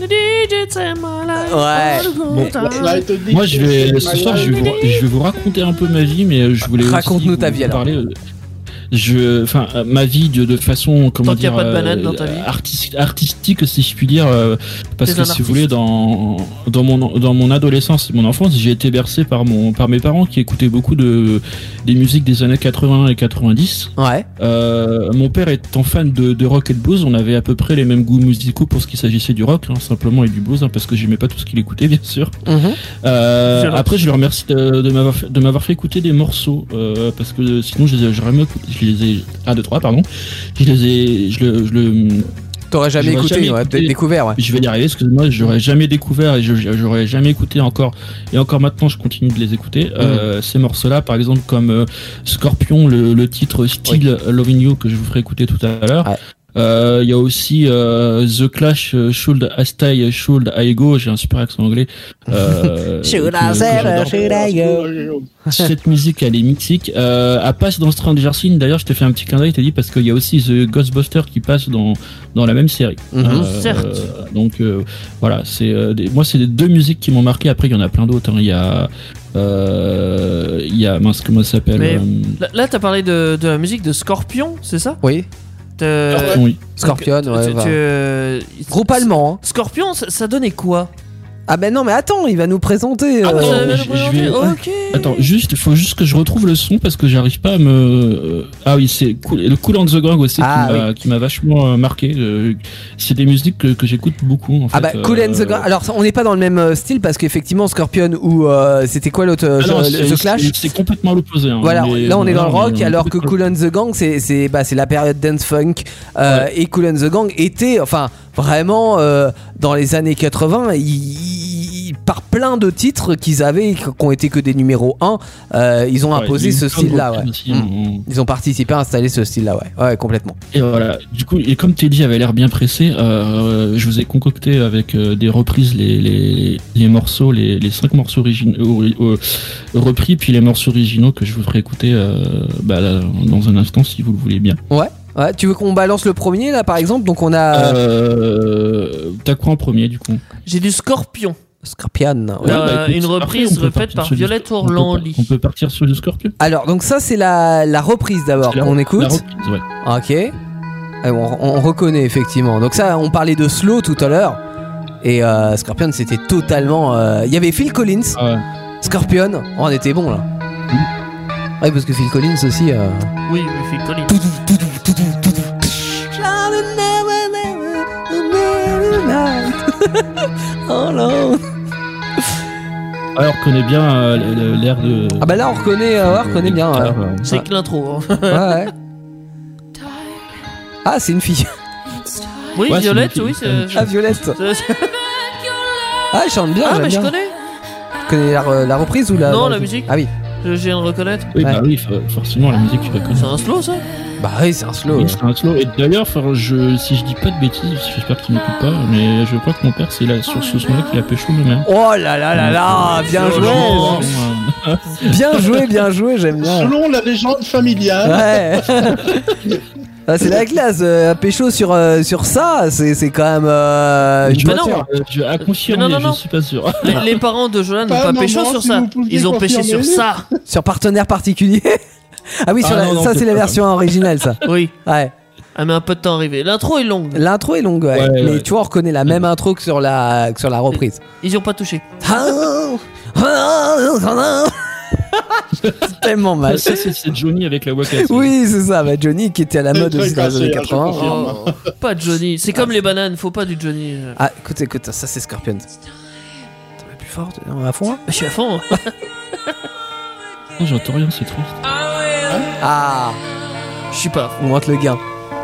Ouais. Moi, ce soir, je vais vous raconter un peu ma vie, mais je voulais. Raconte-nous aussi ta vous vie, alors. parler. ma vie de façon, comment Tant qu'il y a dire, pas de banane dans ta vie. artistique, si je puis dire, parce T'es que un si vous voulez, artiste. dans mon adolescence et mon enfance, j'ai été bercé par mes parents qui écoutaient beaucoup des musiques des années 80 et 90. Ouais. Mon père étant fan de rock et de blues, on avait à peu près les mêmes goûts musicaux pour ce qui s'agissait du rock, simplement, et du blues, parce que j'aimais pas tout ce qu'il écoutait, bien sûr. Après, je le remercie de m'avoir fait écouter des morceaux, parce que sinon j'aurais mieux écouté. Je les ai 1, 2, 3, pardon. T'aurais jamais écouté, découvert, ouais. Je vais y arriver, excuse-moi, j'aurais jamais découvert et j'aurais jamais écouté encore. Et encore maintenant, je continue de les écouter. Ces morceaux-là, par exemple, comme Scorpion, le titre Still Loving You que je vous ferai écouter tout à l'heure. Ouais. Il y a aussi The Clash, Should I Go, j'ai un super accent anglais. Should I Go. Cette musique, elle est mythique. Elle passe dans Stranger Things. D'ailleurs, je t'ai fait un petit clin d'œil, t'as dit, parce qu'il y a aussi The Ghostbusters qui passe dans la même série. Certes. Donc voilà, moi c'est les 2 musiques qui m'ont marqué. Après, il y en a plein d'autres. Il y a mince, comment ça s'appelle? Mais là, t'as parlé de la musique de Scorpion, c'est ça? Oui. Oui. Scorpion, ouais. Groupe allemand. Scorpion, ça donnait quoi? Ah ben non, mais attends, il va nous présenter. Ok. Attends, faut juste que je retrouve le son parce que j'arrive pas à me. Ah oui, c'est le Cool and the Gang aussi qui m'a vachement marqué. C'est des musiques que j'écoute beaucoup. En fait. Ah bah Cool and the Gang. Alors on n'est pas dans le même style parce qu'effectivement Scorpion ou c'était quoi l'autre The Clash. C'est complètement l'opposé. Voilà, là on est dans le rock alors que Cool and the Gang c'est la période dance funk et Cool and the Gang était vraiment dans les années 80 par plein de titres qui ont été que des numéros 1, ils ont imposé ce style-là. Ils ont participé à installer ce style-là, ouais, complètement. Et voilà, du coup, et comme Teddy avait l'air bien pressé, je vous ai concocté avec des reprises les morceaux, les 5 morceaux originaux repris, puis les morceaux originaux que je vous ferai écouter dans un instant si vous le voulez bien. Ouais, tu veux qu'on balance le premier là par exemple? Donc on a. T'as quoi en premier du coup? J'ai du Scorpion. Scorpion. Une reprise faite par Violette Orlandi. On peut partir sur du Scorpion. Alors donc ça c'est la reprise d'abord qu'on écoute. La reprise, ouais. Ok. On reconnaît effectivement. Donc ça on parlait de Slow tout à l'heure et Scorpion c'était totalement. Il y avait Phil Collins. Scorpion. On était bon là. Ouais parce que Phil Collins aussi. Oui, mais Phil Collins. Oh non. Alors on reconnaît bien l'air de. Ah bah là on reconnaît bien. C'est que l'intro. Ouais. Ah c'est une fille. Oui, Violette, oui. Ah Violette. Ah elle chante bien. Ah mais je bien. connais. Tu connais la reprise ou la. Non, la musique. Ah oui. Je viens de reconnaître. Oui, bah oui, forcément la musique tu reconnais. C'est un slow ça? Bah oui, c'est un slow. Oui, c'est un slow. Et d'ailleurs, si je dis pas de bêtises, j'espère qu'il m'écoute pas, mais je crois que mon père, c'est là sur ce son-là qu'il a pécho le mère. Oh là là là là, bien joué. Bien joué, j'aime bien. Selon la légende familiale. Ouais. Ah, c'est la classe, pécho sur ça, c'est quand même à confirmer, je suis pas sûr. Les parents de Jolan n'ont pas pécho sur ça. Ils ont péché sur ça. Sur partenaire particulier. Ah oui, ça c'est la version originale ça. Oui. Ouais. Elle met un peu de temps à arriver. L'intro est longue. Ouais. Mais tu vois, on reconnaît la même intro que sur la reprise. Ils y ont pas touché. C'est tellement mal. Ça, c'est Johnny avec la voix cassée. Oui, c'est ça. Bah, Johnny qui était à la mode aussi dans les années 80. Oh, pas Johnny. C'est comme les bananes. Faut pas du Johnny. Ah, écoute, ça c'est Scorpion. T'en vas plus fort, on est à fond. Je suis à fond. Non, j'entends rien, c'est triste. Ah, je suis pas à fond. On monte le gain.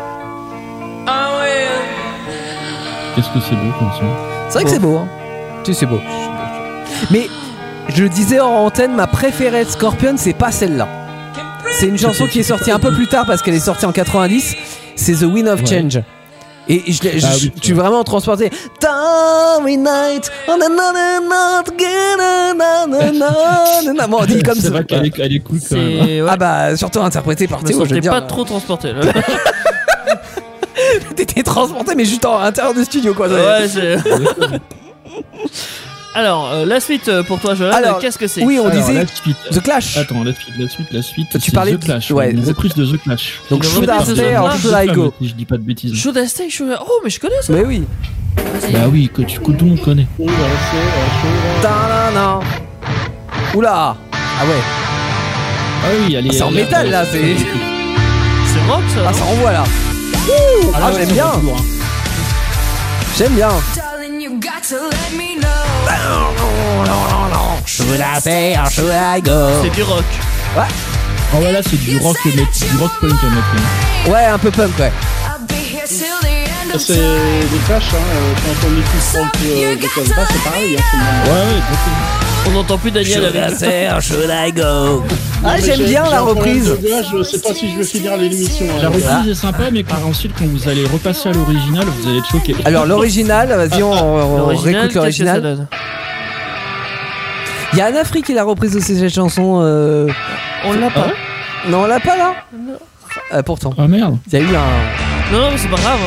Qu'est-ce que c'est beau comme ça. C'est vrai que c'est beau, hein. Tu sais, c'est beau. Mais je le disais hors antenne, ma préférée de Scorpion, c'est pas celle-là. C'est une chanson qui est sortie un peu plus tard parce qu'elle est sortie en 90. C'est The Wind of Change. Et je suis vraiment transporté. Starry night on another night again. Bon, on dit comme ça. C'est vrai qu'elle est cool quand même. Ouais. Ah bah, surtout interprétée par Théo, je veux dire. pas trop transporté là. T'étais transporté, mais juste à l'intérieur du studio, quoi. Ouais, c'est. Alors, la suite pour toi, Jolan, Alors, qu'est-ce que c'est? Oui, on Alors, disait la suite. The Clash. Attends, la suite. Tu c'est parlais The Clash. ouais, une The- reprise de The Clash. Donc Une Should I reprise de Stay The or Clash. Should I Go? Si je dis pas de bêtises. Should I stay? Oh, mais je connais ça. Mais oui. Vas-y. Bah oui, que tout le monde connaît. Oui, voilà, c'est Ta-da-da. Oula. Ah ouais. Ah oui, allez. C'est en métal là, c'est. C'est rock ça. Ah, ça renvoie là. Ah, j'aime bien. J'aime bien. Darling, you got to let me know. Should I stay or should I go? C'est du rock. Oh ouais, là c'est du rock punk à mettre. Ouais, un peu punk, ouais. I'll be here till the end of C'est time. des Clash, quand on écoute Frank de Casbah, c'est pareil. Ouais, exactement. On n'entend plus Daniel avec nous. stay or should I go? Ah, j'aime bien la reprise. Je sais pas si je vais finir l'émission. La reprise est sympa, mais ensuite quand vous allez repasser à l'original, vous allez être choqué. Alors, l'original, vas-y, on L'original, réécoute qu'est-ce que ça l'original. donne? Il y a Anne Afrique qui l'a reprise aussi cette chanson. On l'a pas. Non, on l'a pas là. Pourtant, Ah merde. il y a eu un. Non, mais c'est pas grave.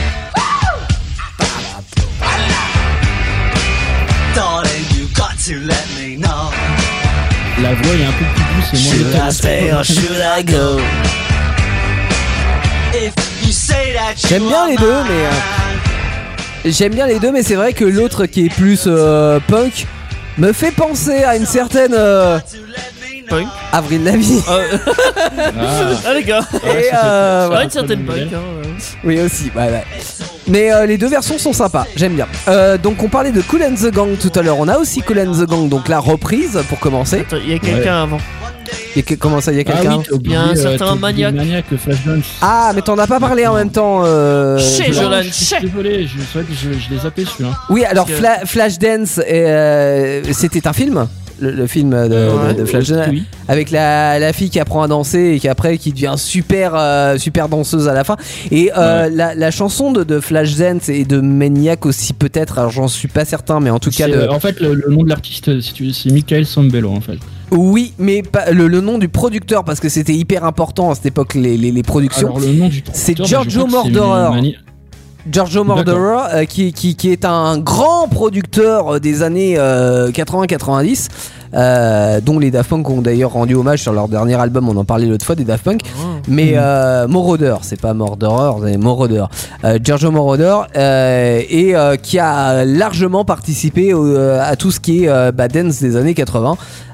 Darling, you got to let me know. La voix est un peu plus douce et moins métal. should I go? If you say that you J'aime bien are les deux, mine. mais j'aime bien les deux, mais c'est vrai que l'autre qui est plus punk me fait penser à une certaine Punk. Avril Lavigne. Ah les gars. Et Ouais, voilà. une certaine le punk. modèle. Oui aussi, ouais. Mais les deux versions sont sympas, j'aime bien. Donc on parlait de Kool and the Gang tout à l'heure. On a aussi Kool and the Gang, donc la reprise pour commencer. Attends, il y a quelqu'un avant. Et comment ça, il y a quelqu'un? Ah oui, t'as oublié, Il y a un certain t'as oublié maniaque. Maniac Flashdance. Ah, mais t'en as pas parlé en même temps. Chez Jolan. Jolan, Je suis chez. désolé, c'est vrai que je l'ai zappé celui-là. Oui, alors Parce que- Flashdance, c'était un film. Le film de Flashdance. Oui. Avec la fille qui apprend à danser et qui après qui devient super danseuse à la fin. Et la chanson de Flashdance et de Maniac aussi peut-être, alors j'en suis pas certain, mais en tout cas C'est, de... En fait, le nom de l'artiste, si tu veux, c'est Michael Sambello en fait. Oui, mais pas, le nom du producteur, parce que c'était hyper important à cette époque les productions. Alors le nom du C'est producteur, Giorgio je crois que c'est Moroder. Giorgio Moroder, qui est un grand producteur des années 80-90, dont les Daft Punk ont d'ailleurs rendu hommage sur leur dernier album. On en parlait l'autre fois des Daft Punk. Mais Moroder, c'est pas Moroder, c'est Moroder. Giorgio Moroder, et qui a largement participé à tout ce qui est dance des années 80.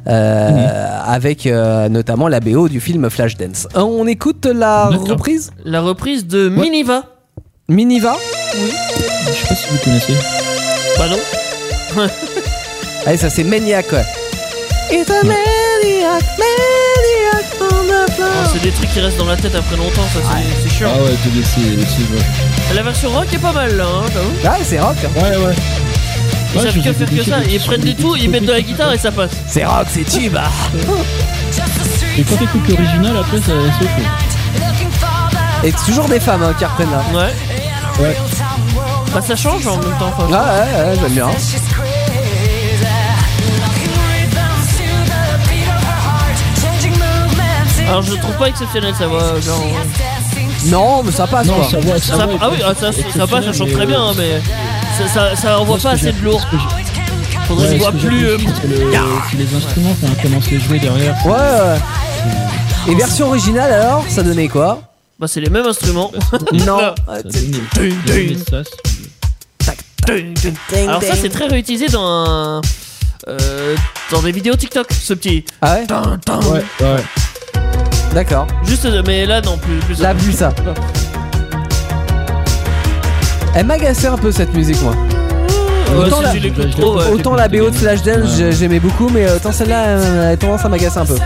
Avec notamment la BO du film Flashdance. On écoute la D'accord. reprise La reprise de Miniva. Miniva. Je sais pas si vous connaissez. Bah non. Allez, ça c'est Maniac, ouais. It's a maniac, maniac on the floor. Oh, c'est des trucs qui restent dans la tête après longtemps, ça c'est chiant. Ah ouais, c'est vrai. La version rock est pas mal là, hein, j'avoue. Ah, c'est rock. Hein. Ouais, ouais. Ils Ouais, savent je que vous ai faire que déçu ça. de- Ils prennent du tout, ils mettent de la guitare et ça passe. C'est rock, c'est tube. Ah. Et quand t'écoutes l'original, après ça se fait. Et toujours des femmes qui reprennent là. Ouais. Ouais. Bah ça change en même temps. Enfin, Ouais, j'aime bien. Alors je trouve pas exceptionnel sa voix. Genre, Non, mais ça passe Non, quoi. ça va, ça, ah oui, ça passe, ça chante très bien, hein, mais ça envoie pas assez de lourd. Faudrait une voix plus. C'est les instruments quand on commence à les jouer derrière. Ouais. Et version originale alors, ça donnait quoi? Bah c'est les mêmes instruments. Non. Ça donne Alors ça c'est très réutilisé dans des vidéos TikTok, ce petit. Ah ouais. Ouais. D'accord. Juste, mais là non plus. Là, plus ça. Elle m'agaçait un peu cette musique, moi. Autant la- si tu l'écoutes trop, ouais. Autant la BO de Flashdance, j'aimais beaucoup, mais autant celle-là, elle a tendance à m'agacer un peu.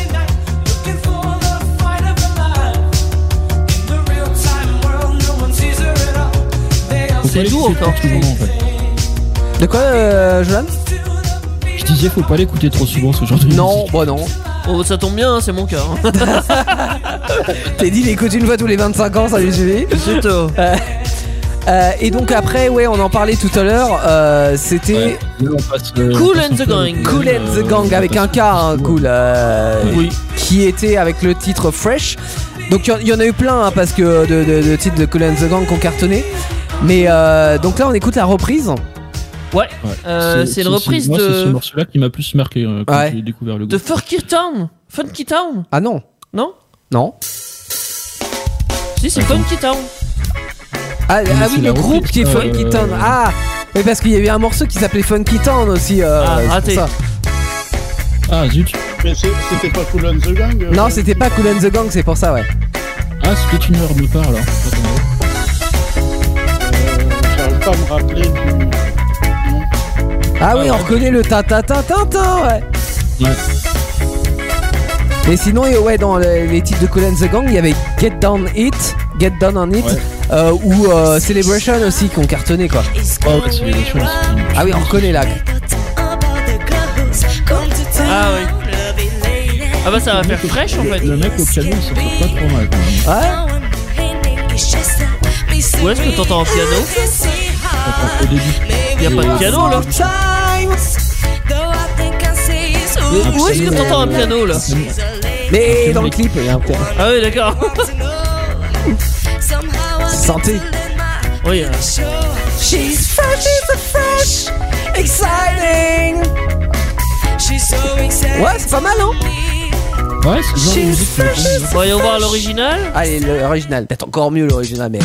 C'est doux encore. Souvent, en fait. De quoi, Jolan? Je disais, faut pas l'écouter trop souvent ce genre de Non, musique. bah non. Oh, ça tombe bien, hein, c'est mon cas. Hein. T'es dit, il écoute une fois tous les 25 ans, ça lui suffit. C'est tout. Et donc après, ouais, on en parlait tout à l'heure, c'était Ouais. Là, on passe, Cool on passe and the un peu Gang. avec, Cool and the Gang avec un K, hein, cool. Oui. Qui était avec le titre Fresh. Donc il y en a eu plein hein, parce que de titres de Cool and the Gang qui ont cartonné. Mais donc là, on écoute la reprise. Ouais, c'est une reprise moi, c'est ce de morceau-là qui m'a plus marqué quand Ouais. j'ai découvert le groupe. Funky Town. Funky Town. Ah non. Non? Non. Si, c'est Funky Town. Ah Mais oui, c'est le la groupe reprise, qui est Funky Town. Ah, mais parce qu'il y avait un morceau qui s'appelait Funky Town aussi. c'est raté. pour ça. Ah zut. Mais c'était pas Kool and the Gang Non, c'était pas Kool and the Gang, c'est pour ça, ouais. Ah, c'était une heure de part alors. J'arrive pas à me rappeler du nom. Ah oui, on reconnaît le ta-ta-ta-ta-ta, ouais. Ouais. Mais sinon, ouais, dans les titres de Kool and the Gang, il y avait Get Down on It, ou Celebration aussi qui ont cartonné, quoi. Ah ouais, c'est les choses. Ah oui, on reconnaît là. Ah oui. Ah bah ça va faire fraîche en fait. Le mec au piano il s'en sort pas trop mal quand même. Ouais. Où est-ce que t'entends un piano? Au début. Y'a pas de piano là. Où est-ce que t'entends un piano là? Mais dans le clip, il y a un piano. Ah oui d'accord. Santé. Oui. She's fresh, exciting. Ouais, c'est pas mal, hein? Ouais, c'est le genre de musique que j'aime bien. Voyons voir l'original. Allez, l'original. Peut-être encore mieux l'original, mais bon.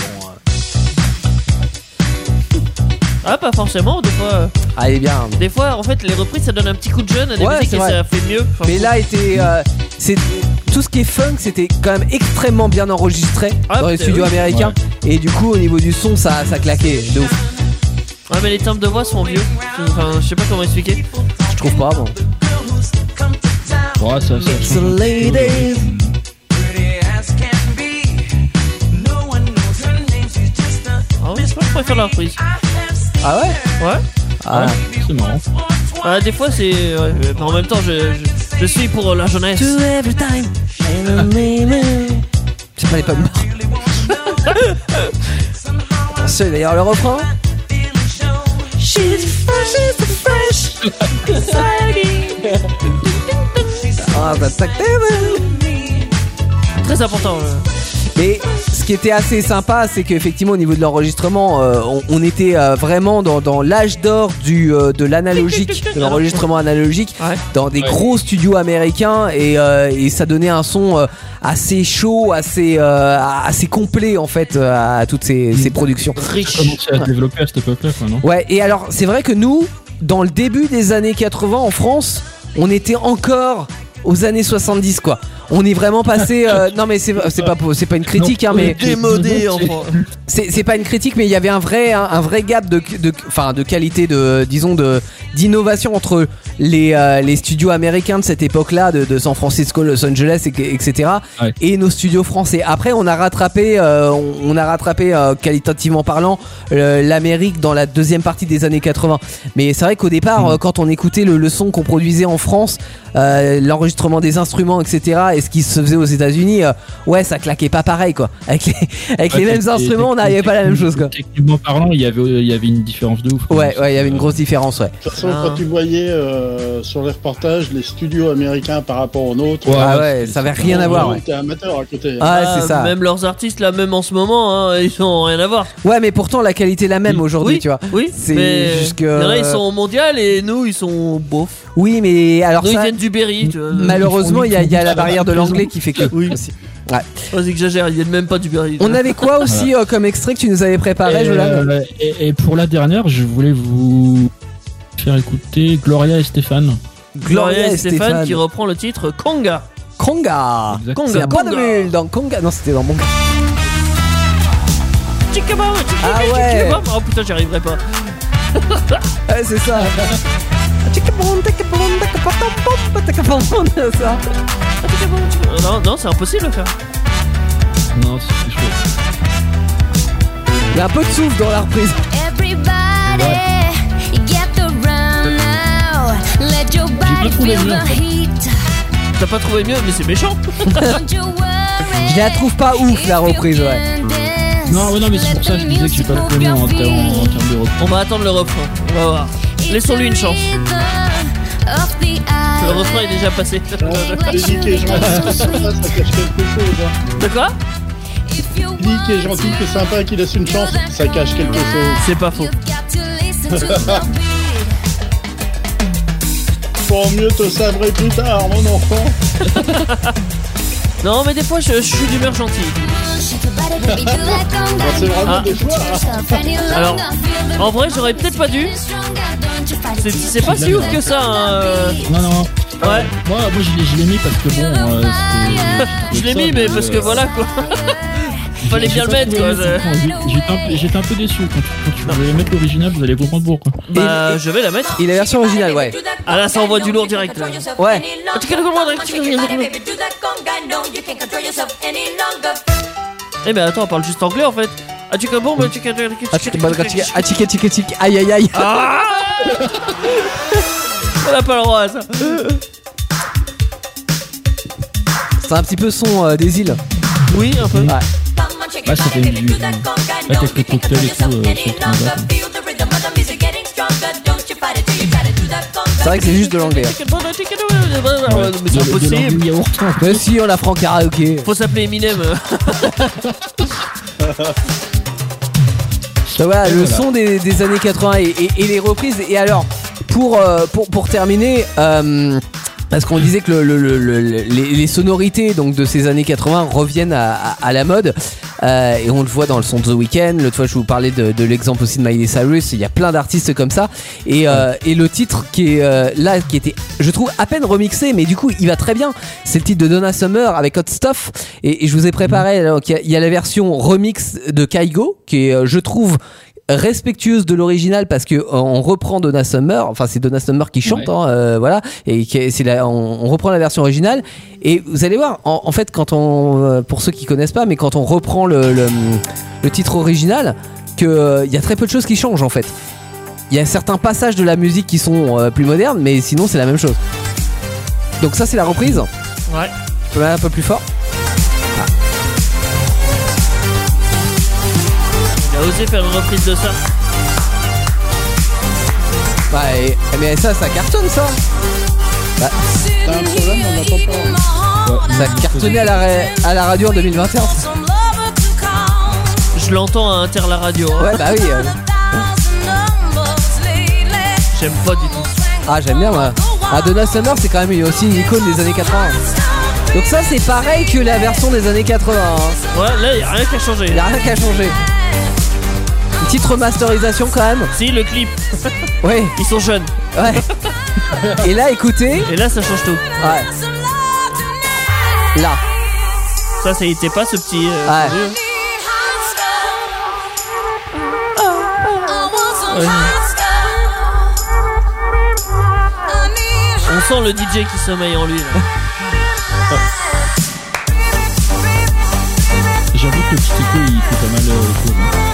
Ah pas forcément, des fois. Allez, bien. Des fois en fait les reprises ça donne un petit coup de jeune à des Ouais, musiques c'est et vrai. ça fait mieux. Enfin, Mais là, c'est tout ce qui est funk, c'était quand même extrêmement bien enregistré dans les putain, studios oui. américains. Et du coup, au niveau du son, ça claquait de ouf. Ouais mais les timbres de voix sont vieux. Enfin je sais pas comment expliquer. Je trouve pas, bon. Ouais, ça The ladies. Ah oui, je préfère la reprise. Ah ouais? Ouais. Ah. c'est marrant. Ah, des fois c'est. Ouais, mais en même temps je suis pour la jeunesse. every time. C'est pas les pommes. Attention d'ailleurs le refrain. She's fresh. Ah, Très important. mais ce qui était assez sympa, c'est qu'effectivement au niveau de l'enregistrement, on était vraiment dans l'âge d'or de l'analogique, de l'enregistrement analogique, Ouais. dans des gros studios américains et ça donnait un son assez chaud, assez complet en fait à toutes ces productions. Ça Riche. commençait à se développer à cette époque-là, quoi, non? Ouais, et alors c'est vrai que nous, dans le début des années 80 en France, on était encore aux années 70 quoi. On est vraiment passé non mais c'est pas une critique hein, mais Démodé enfin. c'est pas une critique mais il y avait un vrai gap de qualité d'innovation entre les studios américains de cette époque-là de San Francisco, Los Angeles etc. Ouais. Et nos studios français. Après on a rattrapé qualitativement parlant l'Amérique dans la deuxième partie des années 80. Mais c'est vrai qu'au départ quand on écoutait le son qu'on produisait en France, l'enregistrement des instruments etc. et ce qui se faisait aux États-Unis, ouais ça claquait pas pareil quoi. Avec les mêmes instruments on n'arrivait pas à la même chose quoi. Techniquement parlant, il y avait une différence de ouf. Ouais, il y avait une grosse différence, ouais. De toute façon, quand tu voyais sur les reportages les studios américains par rapport aux nôtres, Ah ouais, ça avait rien à voir. Ouais, t'es amateur à côté. Ah, c'est ça. Même leurs artistes là, même en ce moment, hein, ils ont rien à voir. Ouais, mais pourtant la qualité est la même aujourd'hui, Oui, tu vois. Oui, C'est mais juste que- il y en a, ils sont mondial et nous ils sont bof. Oui, mais alors Nous ils ça, viennent du Berry, tu vois. malheureusement, il y a la barrière de l'anglais qui fait que. Oui. Aussi. Ouais. Oh, j'exagère, ils viennent même pas du Berry. On avait quoi aussi comme extrait que tu nous avais préparé, Jolan? Et pour la dernière, je voulais vous faire écouter Gloria et Stéphane. Gloria et Stéphane qui reprend le titre Conga. Conga. Exactement. C'est la boîte de Conga. mule dans Conga. Non, c'était dans mon. Chickabam, Ah ouais. Oh putain, j'y arriverai pas. Ouais, c'est ça. Ça. Non, c'est impossible à faire. Non, c'est chaud. Il y a un peu de souffle dans la reprise. Everybody, get the run now. Let your body trouvé feel mieux, en the fait. heat. T'as pas trouvé mieux, mais c'est méchant. Don't you worry. Je la trouve pas ouf la reprise, ouais. Non, ouais, non, mais c'est pour ça que je disais que j'ai pas le nom en termes de repos. On va attendre le refrain. On va voir. Laissons-lui une chance. Le refrain est déjà passé. Les geeks et gentils, ça cache quelque chose. Hein. De quoi? Geek et gentil, qui est sympa, qui laisse une chance, ça cache quelque chose. C'est pas faux. Pour mieux te sabrer plus tard, mon enfant. Non, mais des fois, je suis d'humeur gentille. C'est vraiment des fois. Alors, en vrai, j'aurais peut-être pas dû. C'est pas si ouf que ça. Non. Ouais. Moi je l'ai mis parce que bon. Je l'ai mis, mais parce que voilà quoi. Fallait bien le mettre quoi. J'étais un peu déçu quand tu voulais mettre l'original, vous allez comprendre pourquoi. Bah, je vais la mettre. Et la version originale, ouais. Ah là, ça envoie du lourd direct. Là. Ouais. Eh ben attends, on parle juste anglais en fait. Ah tu bon bah tu Aïe aïe aïe. Ah on a pas le droit à ça. C'est un petit peu son des îles. Oui, un peu. Ouais. Ouais, c'était du. Là, avec le cocktail et tout, sur le transat. C'est vrai que c'est juste de l'anglais. Mais c'est impossible. Mais si, on la prend en karaoké. Faut s'appeler Eminem. Voilà, le son des années 80 et les reprises. Et alors, pour terminer, parce qu'on disait que les sonorités donc de ces années 80 reviennent à la mode, et on le voit dans le son de The Weeknd. L'autre fois je vous parlais de l'exemple aussi de Miley Cyrus. Il y a plein d'artistes comme ça, et le titre qui est là, qui était je trouve à peine remixé, mais du coup il va très bien, c'est le titre de Donna Summer avec Hot Stuff, et je vous ai préparé, alors, il y a la version remix de Kygo qui est je trouve respectueuse de l'original, parce que on reprend Donna Summer, enfin c'est Donna Summer qui chante, ouais. Voilà, et on reprend la version originale, et vous allez voir en fait quand on pour ceux qui connaissent pas, mais quand on reprend le titre original, que il y a très peu de choses qui changent en fait. Il y a certains passages de la musique qui sont plus modernes, mais sinon c'est la même chose. Donc ça c'est la reprise. Ouais. Je peux mettre un peu plus fort. Il a osé faire une reprise de ça. Ouais, mais ça cartonne ça. Bah, T'as un problème, on n'entend pas. ça cartonnait à la radio en 2021. Je l'entends à Inter la radio. Hein. Ouais, bah oui. J'aime pas du tout. Ah, j'aime bien moi. Ah, Donna Summer, c'est quand même aussi une icône des années 80. Donc ça, c'est pareil que la version des années 80. Hein. Ouais, là, y a rien qu'à changer. Y a rien qu'à changer. Une petite remasterisation quand même. Si, le clip. Ouais. Ils sont jeunes. Ouais. Et là, écoutez. Et là, ça change tout. Ouais. Là. Ça était pas ce petit. Ouais. On sent le DJ qui sommeille en lui. Là. J'avoue que le petit écho il fait pas mal autour.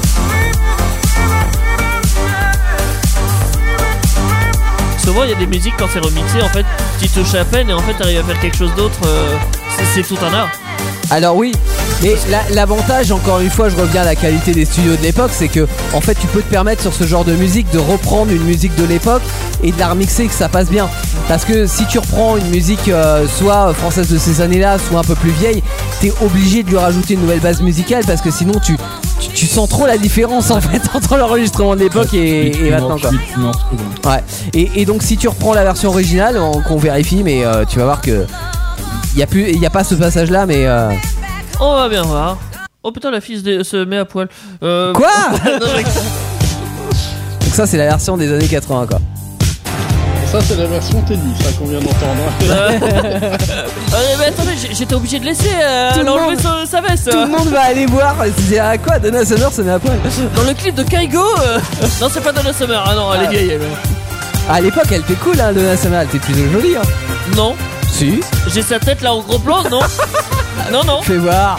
Souvent, il y a des musiques quand c'est remixé, en fait, tu touches à peine et en fait, t'arrives à faire quelque chose d'autre. C'est tout un art. Alors oui, mais l'avantage, encore une fois, je reviens à la qualité des studios de l'époque, c'est que en fait tu peux te permettre sur ce genre de musique de reprendre une musique de l'époque et de la remixer, que ça passe bien. Parce que si tu reprends une musique soit française de ces années-là, soit un peu plus vieille, t'es obligé de lui rajouter une nouvelle base musicale, parce que sinon tu sens trop la différence en fait entre l'enregistrement de l'époque et maintenant quoi. Ouais. Et donc si tu reprends la version originale, qu'on vérifie, mais tu vas voir que il y a pas ce passage là, mais on va bien voir. Oh putain, la fille se met à poil. Quoi? Donc ça c'est la version des années 80 quoi. Ça c'est la version Teddy, ça qu'on vient d'entendre. Mais attendez, j'étais obligé de laisser enlever sa veste. Tout le monde va aller voir. C'est à quoi Donna Summer se met à poil. Dans le clip de Kygo. Non, c'est pas Donna Summer. Ah non, elle est vieille elle. À l'époque elle était cool hein, Donna Summer, elle était plutôt jolie hein. Non. Si. J'ai sa tête là en gros plan, non. Non. Fais voir.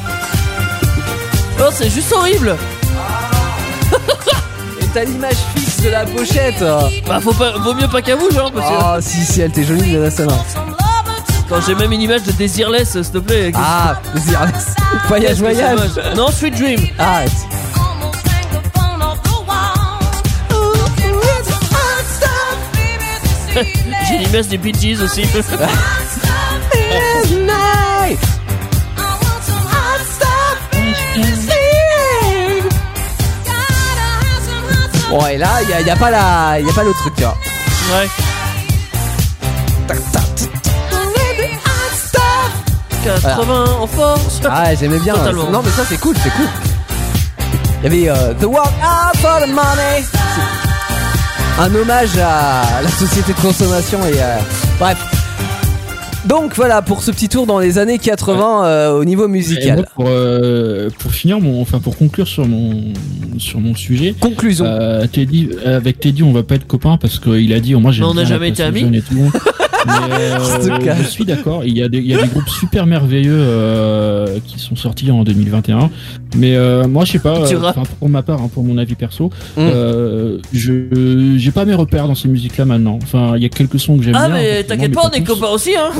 Non, c'est juste horrible. Et t'as l'image fixe de la pochette. Bah vaut mieux pas qu'à vous genre parce que... Oh si elle était jolie Donna Summer. Quand j'ai même une image de Desireless s'il te plaît. Ah Desireless. Voyage. Non, Sweet Dream. Arrête. J'ai l'image des Bee Gees aussi. Bon et là il y a pas le truc tu vois. Ouais. 80 en force. Ah, j'aimais bien. Totalement. Non, mais ça, c'est cool, c'est cool. Il y avait The Work Out for the Money. C'est un hommage à la société de consommation et bref. Donc voilà pour ce petit tour dans les années 80 au niveau Et musical. moi, pour finir, pour conclure sur mon sujet. Conclusion. Teddy, avec Teddy, on va pas être copains parce qu'il a dit, moi j'ai. Mais on n'a jamais été amis. Mais, je suis d'accord. Il y a des groupes super merveilleux qui sont sortis en 2021. Mais moi, je sais pas. Pour ma part, pour mon avis perso, j'ai pas mes repères dans ces musiques-là maintenant. Enfin, il y a quelques sons que j'aime bien. Ah mais t'inquiète pas, on est copains aussi, hein.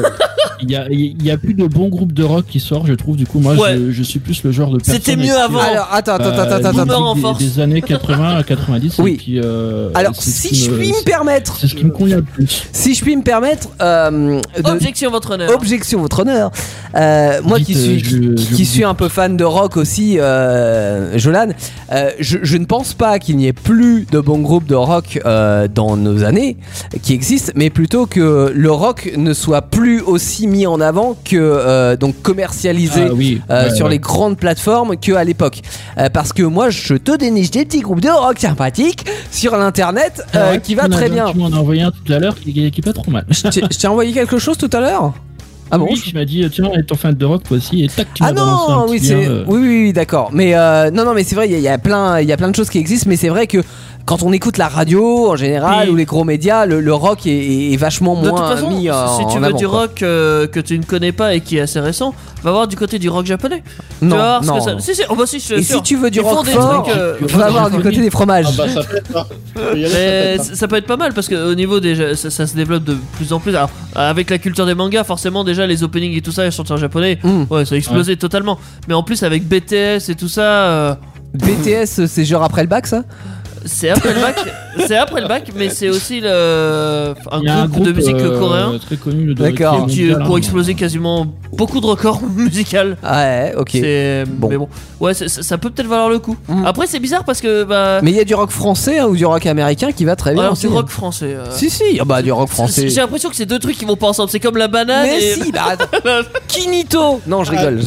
Il y a plus de bons groupes de rock qui sortent, je trouve. Du coup, moi, je suis plus le genre de personne. C'était mieux avant. Alors attends. Des années 80 à 90. Oui. Et puis, alors si je puis me permettre, c'est ce qui me convient le plus. Si je puis me permettre, Objection, votre honneur. Objection, votre honneur. Moi Dites, qui suis un peu fan de rock aussi, Jolan, je ne pense pas qu'il n'y ait plus de bons groupes de rock dans nos années qui existent, mais plutôt que le rock ne soit plus aussi mis en avant que donc commercialisé sur les grandes plateformes qu'à l'époque. Parce que moi, je te déniche des petits groupes de rock sympathiques sur l'internet qui va très bien. Tu m'en as envoyé un tout à l'heure qui est pas trop mal. Je t'ai envoyé quelque chose tout à l'heure. Ah bon? Oui, tu m'as dit, tiens, étant fan de rock toi aussi, et tac, tu m'as balancé un petit lien, oui, d'accord. Mais non, mais c'est vrai, il y a plein de choses qui existent, mais c'est vrai que quand on écoute la radio en général ou les gros médias, le rock est vachement moins de toute façon, mis en si tu veux avant, du quoi. rock que tu ne connais pas et qui est assez récent, va voir du côté du rock japonais. Non, tu vas voir non. ce que ça... Si, oh bah si, je suis Et sûr. si tu veux du Ils font rock des fort, trucs, va voir du côté des fromages. Ah bah ça peut être pas. Mais ça peut être pas mal parce qu'au niveau des ça se développe de plus en plus. Alors avec la culture des mangas, forcément déjà les openings et tout ça ils sont en japonais. Ouais, ça a explosé totalement. Mais en plus avec BTS et tout ça. BTS, c'est genre après le bac, ça? C'est après le bac, mais c'est aussi un groupe de musique coréen très connu, d'accord, qui ont explosé quasiment beaucoup de records musicaux. Ouais, ok. Bon. Mais bon, ouais, ça peut peut-être valoir le coup. Après, c'est bizarre parce que mais il y a du rock français ou du rock américain qui va très bien. Alors, aussi. du rock français. Si, bah du rock français. J'ai l'impression que c'est deux trucs qui vont pas ensemble. C'est comme la banane. Mais et... si, bah attends. Kinito. Non, je rigole.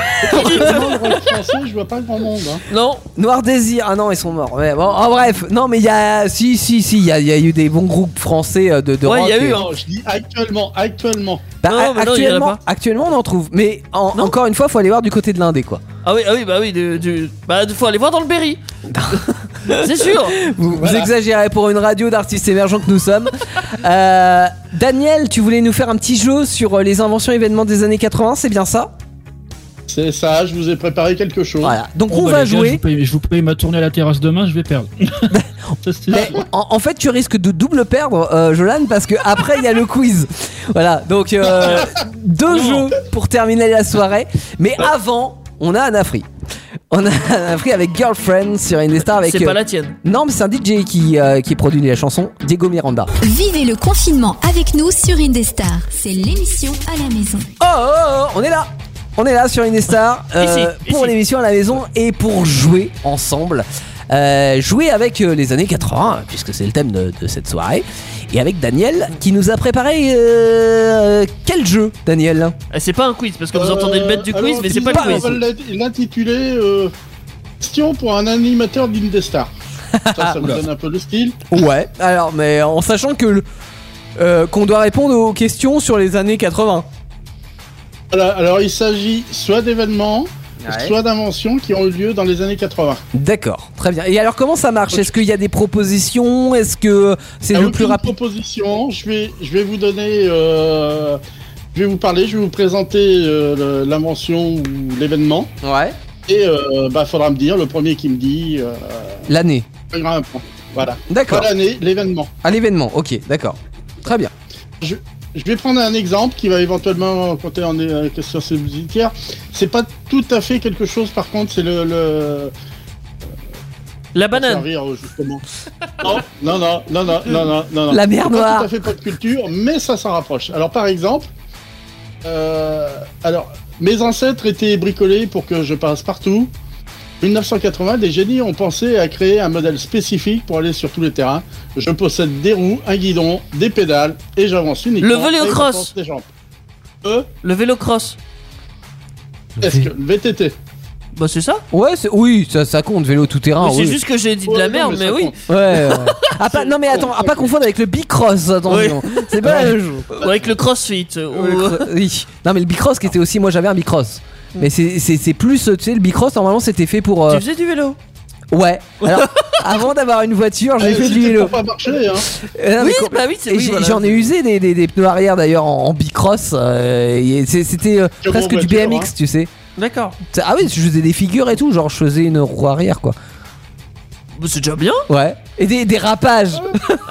Le rock français, je vois pas grand monde. Hein. Non. Noir Désir. Ah non, ils sont morts. Mais bon, bref. Non, mais il y a, si, il y a eu des bons groupes français de rock. Ouais, il y a eu. Non, je dis actuellement. Bah, Non, mais non, il y en a pas. Actuellement, on en trouve. Mais encore une fois, faut aller voir du côté de l'indé, quoi. Ah oui, faut aller voir dans le Berry. C'est sûr. Vous exagérez pour une radio d'artistes émergents que nous sommes. Daniel, tu voulais nous faire un petit jeu sur les inventions événements des années 80, c'est bien ça? C'est ça, je vous ai préparé quelque chose. Voilà. Donc on va jouer. Je vous paye ma tournée à la terrasse demain, je vais perdre. Mais en fait, tu risques de double perdre, Jolan, parce que après il y a le quiz. Voilà. Donc deux jeux pour terminer la soirée. Mais avant, on a un Afri. On a un Afri avec Girlfriend sur Indestar avec. C'est pas la tienne. Non, mais c'est un DJ qui produit la chanson, Diego Miranda. Vivez le confinement avec nous sur Indestar. C'est l'émission à la maison. Oh, on est là. On est là sur Indestar pour l'émission à la maison et pour jouer ensemble. Jouer avec les années 80, puisque c'est le thème de cette soirée. Et avec Daniel qui nous a préparé quel jeu, Daniel? C'est pas un quiz parce que vous entendez le maître du quiz, mais c'est pas le quiz. On va l'intituler question pour un animateur d'Indestar. Ça me donne un peu le style. Ouais, alors, mais en sachant que qu'on doit répondre aux questions sur les années 80. Voilà, alors il s'agit soit d'événements, soit d'inventions qui ont eu lieu dans les années 80. D'accord, très bien. Et alors comment ça marche? Est-ce qu'il y a des propositions? Est-ce que c'est le plus rapide? Proposition, je vais vous donner, je vais vous parler, je vais vous présenter l'invention ou l'événement. Ouais. Et faudra me dire, le premier qui me dit l'année. Un point. Voilà. D'accord. Pas l'année, l'événement. À l'événement, ok, d'accord. Très bien. Je vais prendre un exemple qui va éventuellement compter en question subsidiaire. C'est pas tout à fait quelque chose, par contre, c'est la banane. Rire, justement. Non. La mer noire. Pas tout à fait pas de culture, mais ça s'en rapproche. Alors, par exemple, mes ancêtres étaient bricolés pour que je passe partout. 1980, des génies ont pensé à créer un modèle spécifique pour aller sur tous les terrains. Je possède des roues, un guidon, des pédales et j'avance uniquement. Le vélo cross. Des jambes. Le vélo cross. Est-ce que le VTT? Bah c'est ça. Ouais, oui, ça compte, vélo tout terrain. Mais c'est oui. juste que j'ai dit de la Ouais, merde, non, mais ça oui. compte. Ouais. Non mais attends, à pas confondre avec le bicross, attention. C'est pas la même chose. Ou avec le crossfit. Oui. Non mais le bicross qui était aussi, moi j'avais un bicross. Mais c'est plus, tu sais, le bicross normalement c'était fait pour. Tu faisais du vélo. Ouais. Alors, avant d'avoir une voiture, j'ai fait du C'était vélo. pour pas marcher, hein. Non, mais Oui, bah oui, c'est et oui, voilà. j'en ai usé des pneus arrière d'ailleurs en bicross. Et c'était Comme presque en du voiture, BMX, hein. tu sais. D'accord. Ah oui, je faisais des figures et tout, genre je faisais une roue arrière quoi. Bah, c'est déjà bien. Ouais. Et des dérapages.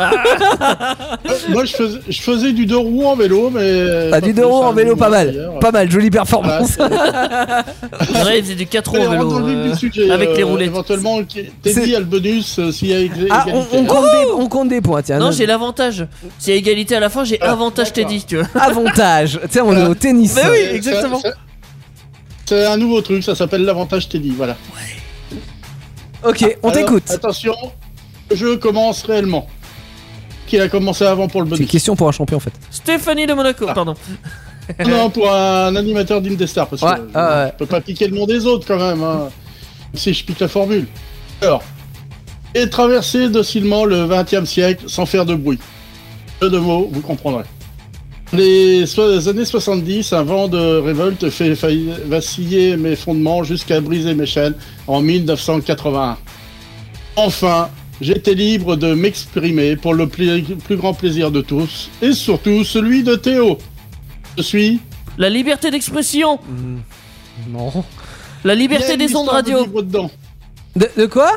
Moi, je faisais du 2 roues en vélo, mais. Ah, du 2 roues en vélo, pas mal. Pas mal, jolie performance. Ouais, il faisait du 4 roues en On rentre vélo. dans le vif du sujet. avec les roulettes. Éventuellement, Teddy a le bonus s'il y a égalité. Ah, on compte des points, tiens. Non, j'ai l'avantage. S'il y a égalité à la fin, j'ai avantage d'accord. Teddy, tu vois. Avantage. Tiens, on est au tennis. Mais oui, C'est- exactement. C'est un nouveau truc, ça s'appelle l'avantage Teddy, voilà. Ok, on Alors, t'écoute. Attention, le jeu commence réellement. Qui a commencé avant pour le C'est une bonus. question pour un champion en fait. Stéphanie de Monaco, pardon. Non, pour un animateur d'Indestar, parce que Ouais, je peux pas piquer le nom des autres quand même, hein, si je pique la formule. Alors, et traverser docilement le XXe siècle sans faire de bruit. Peu de mots, vous comprendrez. Les années 70, un vent de révolte fait vaciller mes fondements jusqu'à briser mes chaînes en 1981. Enfin, j'étais libre de m'exprimer pour le plus grand plaisir de tous, et surtout celui de Théo. Je suis... La liberté d'expression. Non. La Il y liberté a une des ondes histoire de radio. livre dedans. De quoi?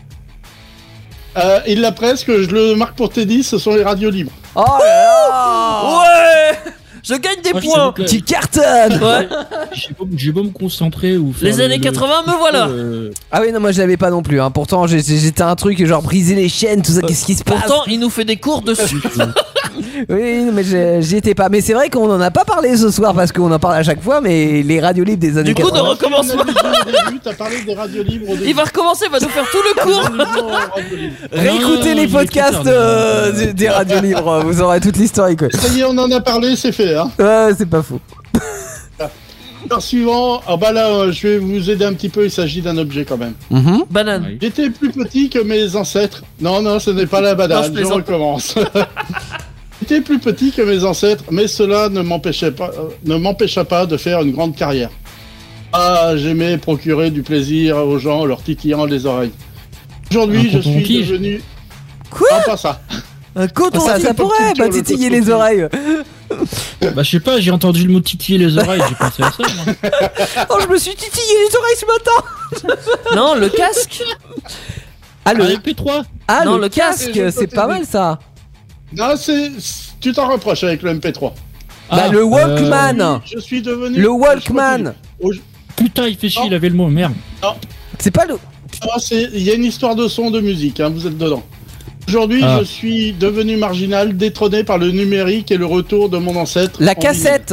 Il l'a presque, je le marque pour Teddy, ce sont les radios libres. Oh là là. Ouais. Je gagne des Moi, je points. t'avoue que Tu cartonnes. Ouais. j'ai beau me concentrer ou faire Les années 80, me voilà. Ah oui, non, moi je l'avais pas non plus. Hein. Pourtant, j'étais un truc genre briser les chaînes, tout ça. Qu'est-ce qui se passe? Pourtant, il nous fait des cours dessus. Oui, mais j'y étais pas. Mais c'est vrai qu'on en a pas parlé ce soir parce qu'on en parle à chaque fois. Mais les radios libres des années Du coup, 80. ne recommence On a dit au début, t'as parlé des radios libres au début. Il va recommencer, il va nous faire tout le cours. Réécoutez les Non, il est podcasts trop tard, des radios libres. Vous aurez toute l'historique. Ouais, Ça y est, on en a parlé, c'est fait, hein. ouais, c'est pas faux. Alors, suivant, ah bah là, je vais vous aider un petit peu, il s'agit d'un objet quand même. Banane. Oui. J'étais plus petit que mes ancêtres. Non, ce n'est pas la Non, je banane, je plaisante. recommence. J'étais plus petit que mes ancêtres, mais cela ne m'empêcha pas de faire une grande carrière. Ah, j'aimais procurer du plaisir aux gens en leur titillant les oreilles. Aujourd'hui, Un je suis coton-tige. devenu... Quoi? Non, pas ça. Un coton, Ça, ça c'est pas pourrait, petit bah sur le titiller coton. les oreilles. Bah, je sais pas, j'ai entendu le mot titiller les oreilles, j'ai pensé à ça. Moi. Oh, je me suis titillé les oreilles ce matin. Non, le casque. Ah, le, MP3 ah, non, le le casque, casque. c'est pas mal ça. Non, tu t'en reproches avec le MP3. Bah, le Walkman. Je suis devenu... Le Walkman. Putain, il fait chier, il avait le mot, merde. C'est pas le. Il y a une histoire de son, de musique, hein, vous êtes dedans. Aujourd'hui, Ah. je suis devenu marginal, détrôné par le numérique et le retour de mon ancêtre. La en cassette.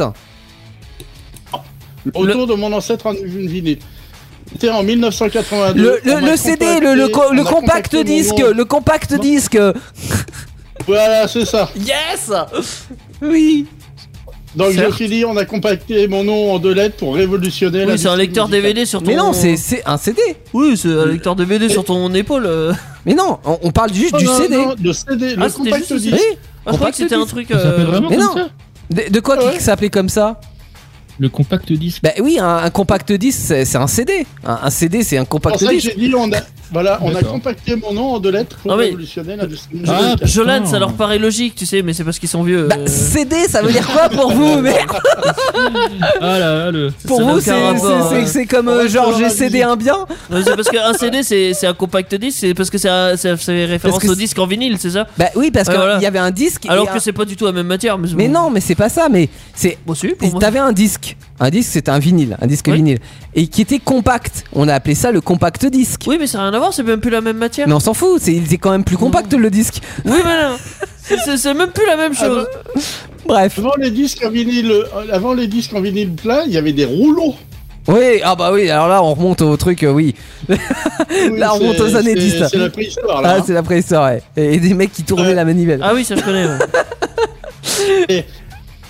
vinyle. Le retour de mon ancêtre en vinyle. C'était en 1982. Le CD, le compact disque. Le compact disque. Voilà, c'est ça. Yes. Oui. Donc je Certes. finis, on a compacté mon nom en 2 lettres pour révolutionner la Oui, c'est un musique lecteur musicale. DVD sur ton. Mais non, c'est un CD. Oui, c'est un lecteur DVD sur ton épaule. Mais non, on parle juste du Non, CD. non, le CD, Ah, le c'était compact juste le disque. Oui. Ah, je croyais Compact que c'était un disque. truc. Ça s'appelle vraiment mais comme non. ça De quoi Ouais. qui s'appelait comme ça? Le compact disque. Bah oui, un compact disque, c'est un CD. Un CD, c'est un C'est pour compact ça que disque. j'ai dit, on a D'accord. compacté mon nom en 2 lettres pour Ah oui. révolutionner l'industrie Ah, musicale. Jolan, putain. ça leur paraît logique, tu sais, mais c'est parce qu'ils sont vieux. Bah, CD, ça veut dire quoi pour vous? Merde. Ah là, le. Pour Ça n'a vous, aucun rapport, c'est comme On reste genre dans j'ai la cédé musique. un bien. Non, c'est parce qu'un CD c'est un compact disque, c'est parce que c'est référence Parce que au disque en vinyle, c'est ça? Bah oui, parce Ouais, qu'il voilà. y avait un disque. Alors et que c'est pas du tout la même matière. Mais non, mais c'est pas ça. Mais c'est. Bon, si, pour moi. T'avais un disque. Un disque, c'était un vinyle. Un disque Oui. vinyle. Et qui était compact. On a appelé ça le compact disque. Oui, mais ça n'a rien à voir, c'est même plus la même matière. Mais on s'en fout. Il était quand même plus compact le disque. Oui, mais non. C'est même plus la même chose. Bref. Avant les disques en vinyle plein, il y avait des rouleaux. Oui, ah bah oui. Alors là, on remonte au truc, oui. Là, on remonte aux années 10. là. C'est la préhistoire là. Ah, hein. c'est la préhistoire, ouais. Et des mecs qui tournaient Ouais. la manivelle. Ah oui, ça je connais. Ouais.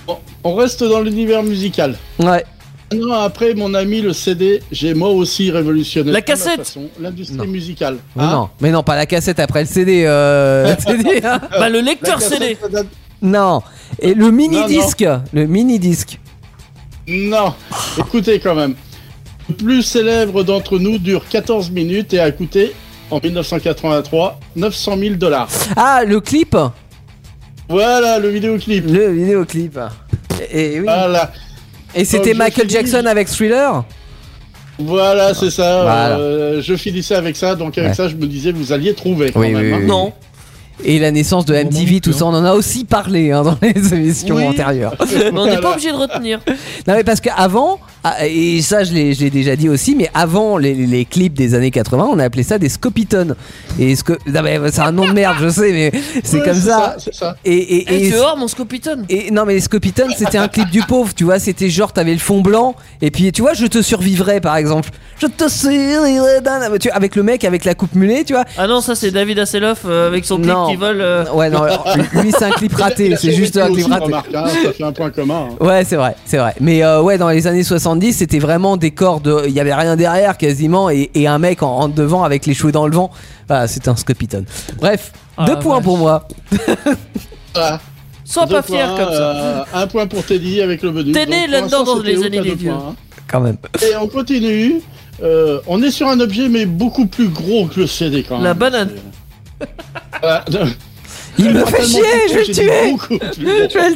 On reste dans l'univers musical. Ouais. Un an après mon ami le CD, j'ai moi aussi révolutionné La à ma cassette. façon, l'industrie Non. musicale. Mais non, pas la cassette après le CD. CD, hein. Bah, le La lecteur cassette, CD. ça date- Non. Et le mini-disque. Le mini-disque. Non, écoutez quand même. Le plus célèbre d'entre nous dure 14 minutes et a coûté, en 1983, $900 000. Ah, le clip. Voilà le vidéoclip. Le vidéoclip. Et oui. Voilà. Et c'était Donc, je Michael finis- Jackson avec Thriller. Voilà, c'est ça. Voilà. Je finissais avec ça, donc avec Ouais. ça, je me disais, vous alliez trouver quand Oui, même. oui, hein. oui. Non. Et la naissance de MTV, tout ça, on en a aussi parlé hein, dans les émissions Oui. antérieures. Mais on n'est pas Voilà. obligé de retenir. Non mais parce qu'avant, et ça je l'ai déjà dit aussi, mais avant les clips des années 80, on appelait ça des scopitones. Et non mais c'est un nom de merde, je sais, mais c'est Ouais, comme ça. C'est ça. Et Tu veux voir mon Scopiton? et non mais les Scopitones c'était un clip du pauvre, tu vois, c'était genre t'avais le fond blanc et puis tu vois je te survivrai par exemple, je te survivrai tu vois, avec le mec avec la coupe mulet, tu vois. Ah non, ça c'est David Hasselhoff avec son clip Non. qui vole. Ouais non, alors, lui c'est un clip raté, c'est juste un clip raté. Remarque, hein, ça fait un point commun. hein. Ouais, c'est vrai. Mais ouais, dans les années 70, c'était vraiment des corps de. Il y avait rien derrière quasiment et un mec en devant avec les cheveux dans le vent. Voilà, c'était un Scopiton. Bref, Ah, 2 points vache. pour moi. Voilà. Sois pas 2 fier points, comme ça. Un point pour Teddy avec le menu. T'es Donc, né pour là-dedans l'instant, dans les c'était années Oka, des 2 vieux. points, hein. Quand même. Et on continue. On est sur un objet, mais beaucoup plus gros que le CD quand même. La banane. Voilà. Il me Pas fait tellement chier, plus je vais gros, le j'ai dit tuer. beaucoup plus gros. Je vais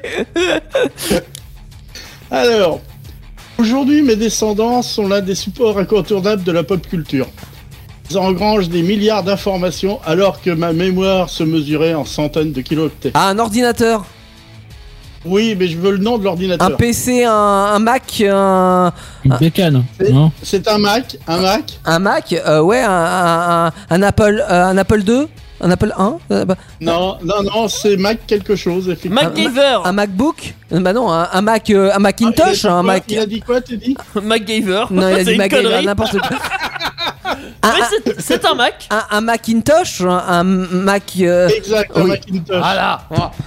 le tuer. Alors, aujourd'hui, mes descendants sont l'un des supports incontournables de la pop culture. Ils engrangent des milliards d'informations alors que ma mémoire se mesurait en centaines de kilooctets. Ah, un ordinateur, Oui, mais je veux le nom de un l'ordinateur. PC, un Mac, un Une bécane, non? C'est un Mac, Mac, ouais, un Apple 2, un Apple 1, Non, c'est Mac quelque chose, effectivement. MacGyver. un MacBook, bah non, un Mac, un Macintosh, un Mac. Il a dit quoi, t'as dit MacGyver. Non, il a C'est dit une MacGyver, connerie. n'importe quoi. Mais c'est un Mac. Un Macintosh, un Mac. Exact, un oui. Macintosh. Voilà.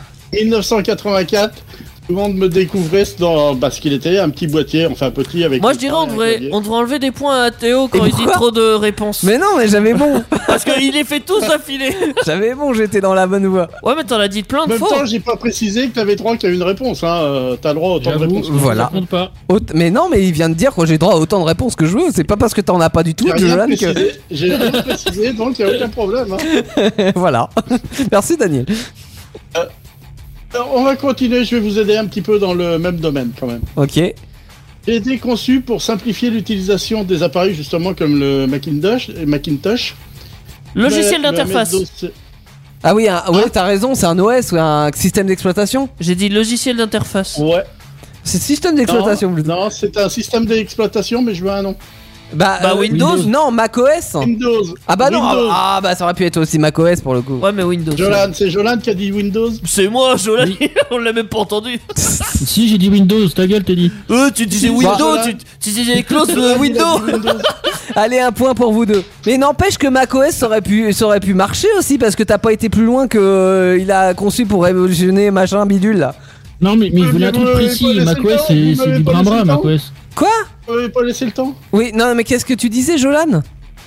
1984, tout le monde me découvrait parce qu'il était un petit boîtier, enfin petit avec... Moi un je dirais pain, on un devrait clavier. enlever des points à Théo quand Et il dit pourquoi trop de réponses. Mais non, mais j'avais bon. Parce qu'il les fait tous affilés. J'avais bon, j'étais dans la bonne voie. Ouais, mais t'en as dit plein En de même faux. temps, j'ai pas précisé que t'avais droit qu'à une réponse, hein. T'as le droit à autant de J'avoue, réponses. Voilà. ça compte pas. Mais non, mais il vient de dire que j'ai droit à autant de réponses que je veux. C'est pas parce que t'en as pas du tout, J'ai rien Jolan, que. précisé, j'ai rien précisé, donc il n'y a aucun problème. Hein. Voilà. Merci, Daniel. Alors, on va continuer, je vais vous aider un petit peu dans le même domaine quand même. Ok. J'ai été conçu pour simplifier l'utilisation des appareils justement comme le Macintosh. Logiciel Le d'interface. MS-DOS, Ah oui, ouais, t'as raison, c'est un OS ou un système d'exploitation. J'ai dit logiciel d'interface. Ouais. C'est système d'exploitation Non, plutôt. non, c'est un système d'exploitation, mais je veux un nom. Bah, Windows. Non, macOS. Windows. Ah bah non. Windows. Ah bah ça aurait pu être aussi macOS pour le coup. Ouais, mais Windows. Jolan, c'est Jolan qui a dit Windows. C'est moi, Jolan. On l'a même pas entendu. Si, j'ai dit Windows, ta gueule, t'as dit. Tu disais Bah, Windows, Jolan. tu disais close Jolan, il a dit Windows. Windows. Allez, un point pour vous deux. Mais n'empêche que macOS ça aurait pu marcher aussi parce que t'as pas été plus loin que il a conçu pour révolutionner machin bidule là. Non, mais je voulais un truc Vous m'avez précis. pas laissé macOS, le temps, vous c'est m'avez du pas brin-brin, laissé le temps. macOS. Quoi? Vous m'avez pas laissé le temps. Oui, non mais qu'est-ce que tu disais, Jolan?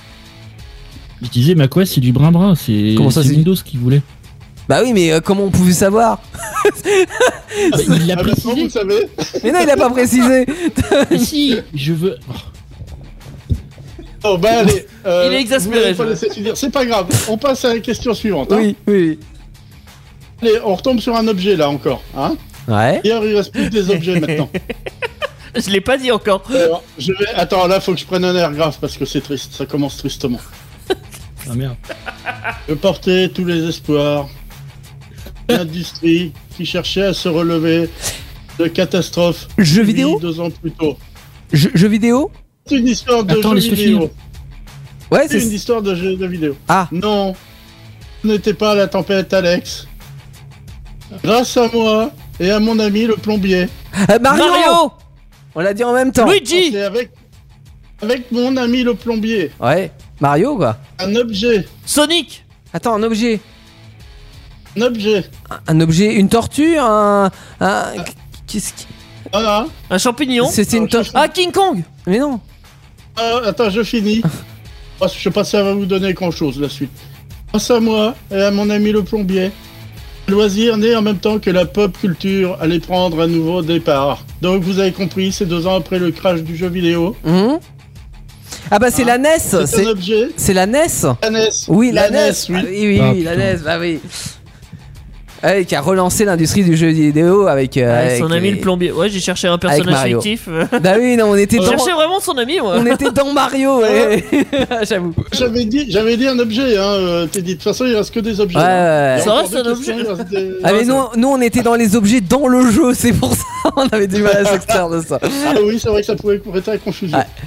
Je disais, macOS, c'est du brin-brin. C'est Comment ça, c'est c'est- Windows qui voulait. Bah oui, mais comment on pouvait savoir? Ah bah, il l'a Ah, maintenant, précisé. vous savez. Mais non, il a pas précisé. Mais si, je veux. Oh, bah allez. Il est exaspéré, Vous m'avez pas je laissé finir. C'est pas grave. On passe à la question suivante. Hein. Oui, oui. Allez, on retombe sur un objet là encore. Hein. Ouais. D'ailleurs, il reste plus que des objets maintenant. Je l'ai pas dit encore. Alors, je vais. Attends, là, faut que je prenne un air grave parce que c'est triste. Ça commence tristement. Ah merde. Je portais tous les espoirs. L'industrie qui cherchait à se relever de catastrophes. Jeux subies vidéo? 2 ans plus tôt. Jeux vidéo? C'est une histoire de Attends, jeux laisse-le vidéo. finir. Ouais, C'est une c'est. histoire de jeux de vidéo. Ah. Non, ce n'était pas la tempête, Alex. Grâce à moi et à mon ami le plombier. Mario. Mario. On l'a dit en même temps. Luigi. C'est avec mon ami le plombier. Ouais. Mario quoi. Un objet. Sonic. Attends, un objet. Un objet. Un objet, une tortue, un... Qu'est-ce qui... Voilà. Un champignon. C'était une... Ah, King Kong. Mais non. Attends, je finis. Je sais pas si ça va vous donner grand-chose, la suite. Grâce à moi et à mon ami le plombier, le loisir né en même temps que la pop culture allait prendre un nouveau départ. Donc vous avez compris, c'est 2 ans après le crash du jeu vidéo. Ah bah c'est la NES. C'est un objet. C'est la NES. La NES. Oui, la NES. oui. Ah, oui, Ah, la putain. NES, bah oui. Ouais, qui a relancé l'industrie du jeu vidéo avec... Avec son ami les- le plombier. Ouais, j'ai cherché un personnage Mario. fictif. Bah oui, non, on était Je dans... cherchais vraiment son ami, moi. On était dans Mario, ouais. J'avoue. J'avais dit un objet, hein. T'es dit, de toute façon, il reste que des objets. Ouais, hein. ouais. Il y a Ça encore reste deux un questions, objet. il reste des- Ah mais nous on était dans les objets dans le jeu, c'est pour ça on avait du mal à s'extraire de ça. Ah oui, c'est vrai que ça pouvait prêter à confusion. Ouais.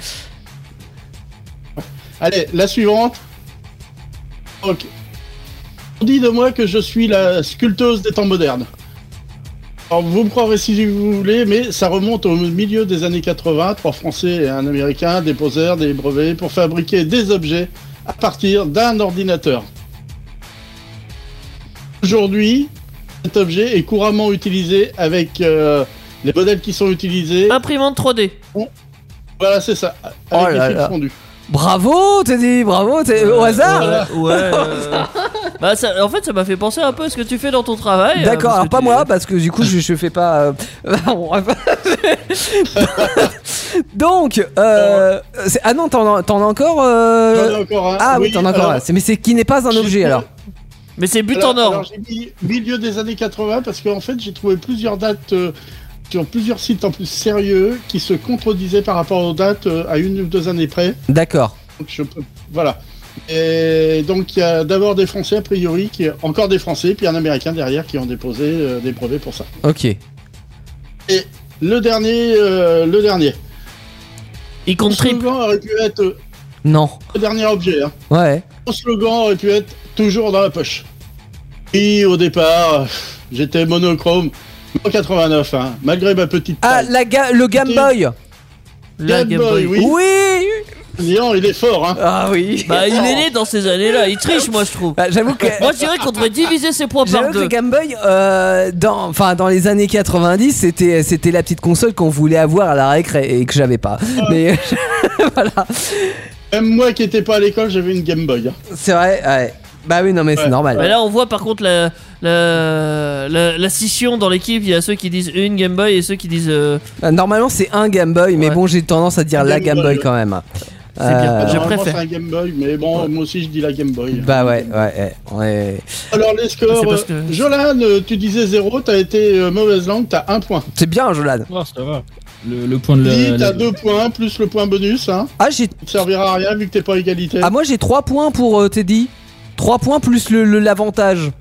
Allez, la suivante. Ok. On dit de moi que je suis la sculpteuse des temps modernes. Alors, vous me croirez si vous voulez, mais ça remonte au milieu des années 80. 3 Français et un Américain déposèrent des brevets pour fabriquer des objets à partir d'un ordinateur. Aujourd'hui, cet objet est couramment utilisé avec les modèles qui sont utilisés. Imprimante 3D. Voilà, c'est ça. Oh Avec là les fils là. fondus. Bravo Teddy, bravo, au hasard. Ouais. Bah, ça, en fait, ça m'a fait penser un peu à ce que tu fais dans ton travail. D'accord, parce alors que pas tu- moi parce que du coup je fais pas. Donc, ah non, t'en as encore. J'en ai encore un. Ah oui, t'en as encore alors, un. Mais c'est qui n'est pas un j'ai objet trouvé- alors. Mais c'est but en or. Alors, j'ai mis milieu des années 80 parce qu'en fait j'ai trouvé plusieurs dates sur plusieurs sites en plus sérieux qui se contredisaient par rapport aux dates à 1 ou 2 années près. D'accord. Donc voilà. Et donc il y a d'abord des Français a priori, encore des Français, puis un Américain derrière qui ont déposé des brevets pour ça. Ok. Et le dernier, Il mon compte triple. slogan aurait pu être Non. le dernier objet. Hein. Ouais. Mon slogan aurait pu être toujours dans la poche. Et au départ, j'étais monochrome en 89, hein, malgré ma petite Ah, taille. le Game Boy. La Game Boy, oui. Oui. Léon, il est fort, hein. Ah oui. Bah, il est né dans ces années-là. Il triche, moi, je trouve. Bah, j'avoue que. Moi, je dirais qu'on devrait diviser ses points par J'avoue que le deux. Game Boy, dans les années 90, c'était la petite console qu'on voulait avoir à la récré et que j'avais pas. Mais voilà, Même moi qui étais pas à l'école, j'avais une Game Boy. Hein. c'est vrai. Ouais. Bah oui, non mais c'est Ouais. normal. Mais là, on voit par contre la scission dans l'équipe. Il y a ceux qui disent une Game Boy et ceux qui disent. Normalement, c'est un Game Boy, mais Ouais. bon, j'ai tendance à dire Un la Game Game Boy Boy, quand même. C'est bien. Je Normalement, préfère. c'est un Game Boy, mais bon, moi aussi je dis la Game Boy. Bah ouais. Alors les scores, C'est parce que- Jolan, tu disais 0, t'as été mauvaise langue, t'as 1 point. C'est bien, Jolan. Oh, ça va. Le point de Lily, la. t'as 2 points, plus le point bonus, hein. Ah, Ça te servira à rien vu que t'es pas à égalité. moi j'ai 3 points pour Teddy. 3 points plus l'avantage.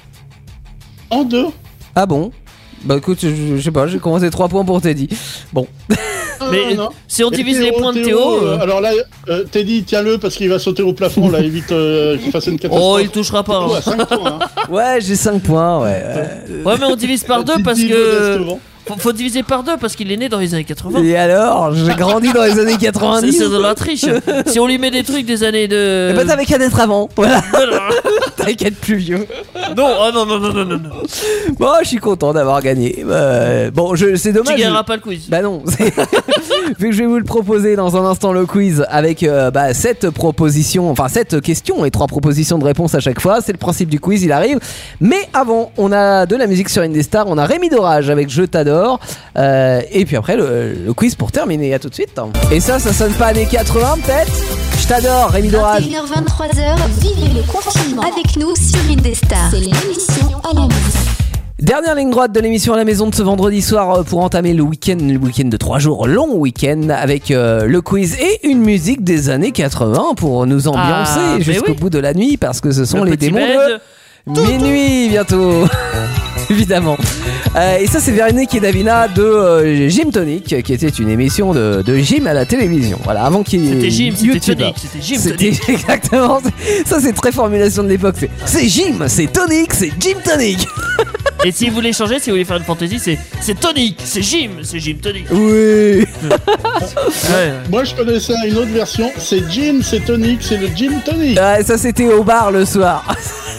En 2. Ah bon? Bah écoute, je sais pas, j'ai commencé 3 points pour Teddy. Bon. Mais si on Et divise les points de Théo. alors là, Teddy, tiens-le parce qu'il va sauter au plafond, là, évite qu'il fasse une catastrophe. Oh, il touchera pas. Théo hein. a 5 points, hein. Ouais, j'ai 5 points, ouais. Ouais, mais on divise par deux parce Teddy, que. modestement. Faut diviser par deux parce qu'il est né dans les années 80. Et alors, j'ai grandi dans les années 90. C'est de la triche. Si on lui met des trucs des années de. Eh ben t'avais qu'à naître avant, voilà. Voilà. T'avais qu'à être plus vieux. Non, ah non, non, non, non, non. Bon, je suis content d'avoir gagné. Bon, c'est dommage. Tu gagneras pas le quiz. Bah non, vu que je vais vous le proposer dans un instant le quiz avec cette proposition, enfin 7 questions et 3 propositions de réponse à chaque fois. C'est le principe du quiz, il arrive. Mais avant, on a de la musique sur Indestar, on a Rémi Dorage avec Je t'adore. Et puis après le quiz pour terminer. À tout de suite. Et ça sonne pas années 80 peut-être? Je t'adore, Rémi Dorage. 21h, 23h, vivez le confinement avec nous sur Indestar. C'est l'émission à la maison. Dernière ligne droite de l'émission à la maison de ce vendredi soir pour entamer le week-end de 3 jours, long week-end avec le quiz et une musique des années 80 pour nous ambiancer mais jusqu'au oui. bout de la nuit parce que ce sont Le les petit démons bed. de minuit bientôt. Évidemment. Et ça c'est Véronique et Davina de Gym Tonic qui était une émission de gym à la télévision. Voilà, avant qu'il y ait C'était Gym, c'était YouTube. Tonic, c'était Gym C'était Tonic. exactement. Ça c'est très formulation de l'époque. C'est Gym, c'est Tonic, c'est Gym Tonic. Et si vous voulez changer, si vous voulez faire une fantaisie, c'est Tonic, c'est Gym Tonic. Oui. Ouais. Moi, je connaissais une autre version. C'est Gin, c'est Tonic, c'est le Gin Tonic. Ouais, ça c'était au bar le soir.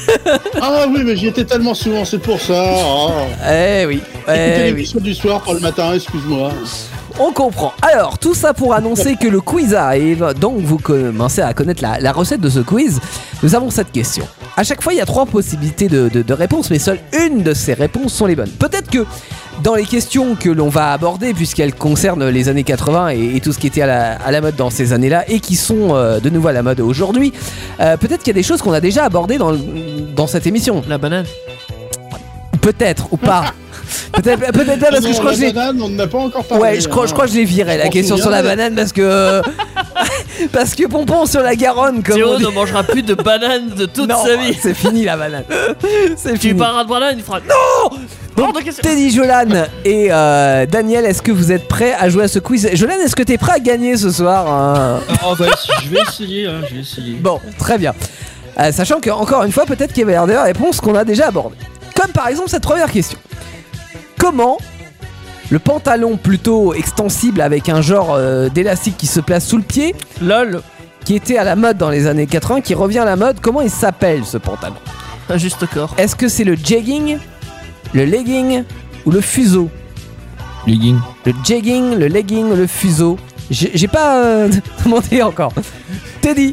Ah oui, mais j'y étais tellement souvent, c'est pour ça. Eh oui. Écoutez Eh oui. l'émission du soir, pas le matin, excuse-moi. On comprend. Alors, tout ça pour annoncer que le quiz arrive. Donc, vous commencez à connaître la recette de ce quiz. Nous avons cette question. À chaque fois, il y a 3 possibilités de réponses, mais seule une de ces réponses sont les bonnes. Peut-être que dans les questions que l'on va aborder, puisqu'elles concernent les années 80 et tout ce qui était à la mode dans ces années-là et qui sont de nouveau à la mode aujourd'hui, peut-être qu'il y a des choses qu'on a déjà abordées dans cette émission. La banane. Peut-être ou pas. Peut-être pas parce que je crois que j'ai. banane, on n'en a pas encore parlé. Ouais, je crois que je l'ai viré la m'en question sur souviens. la banane parce que parce que Pompon sur la Garonne comme Théo on dit. ne mangera plus de banane de toute Non, sa vie. c'est fini la banane. C'est Tu fini. parleras de banane, il fera non. Hors de question. Teddy, Jolan et Daniel, est-ce que vous êtes prêts à jouer à ce quiz? Jolan, est-ce que t'es prêt à gagner ce soir hein Ah bah je vais essayer, hein, je vais essayer. Bon, très bien. Sachant que encore une fois, peut-être qu'il va y avoir des réponses qu'on a déjà abordées. Comme par exemple cette première question. Comment le pantalon plutôt extensible avec un genre d'élastique qui se place sous le pied, LOL. qui était à la mode dans les années 80, qui revient à la mode, comment il s'appelle ce pantalon? Un juste corps. Est-ce que c'est le jegging, le legging ou le fuseau? Legging. Le jegging, le legging, le fuseau. J'ai pas demandé encore. Teddy.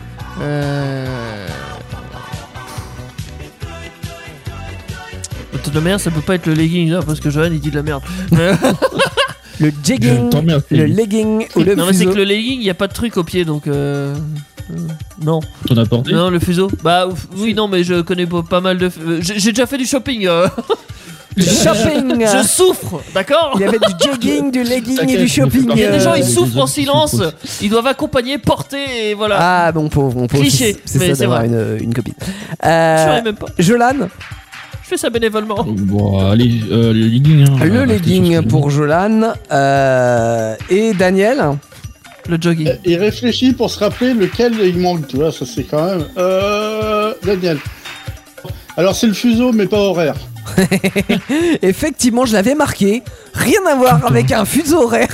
De merde, ça peut pas être le legging là parce que Johan il dit de la merde. Le jegging, Je t'emmerde, le Teddy. legging ou le Non mais c'est fuseau. que le legging y a pas de truc au pied donc non. T'en as porté? Non le fuseau. Bah oui non mais je connais pas mal de. J'ai déjà fait du shopping. Du shopping. Je souffre, d'accord. Il y avait du jogging, du legging et T'inquiète, du je me fais shopping. pas Il y a des gens Euh, ils les souffrent en autres, silence. souffrent. Ils doivent accompagner, porter et voilà. Ah bon pauvre, Cliché, c'est mais ça c'est d'avoir vrai. une copine. Je ferais même pas. Jolan, Je fais ça bénévolement. Bon, allez, le legging. Hein, le on va legging rester sur ce pour Jolan et Daniel. Le jogging. Il réfléchit pour se rappeler lequel il manque, tu vois, ça c'est quand même... Daniel. Alors c'est le fuseau, mais pas horaire. Effectivement, je l'avais marqué. Rien à voir avec un fuseau horaire.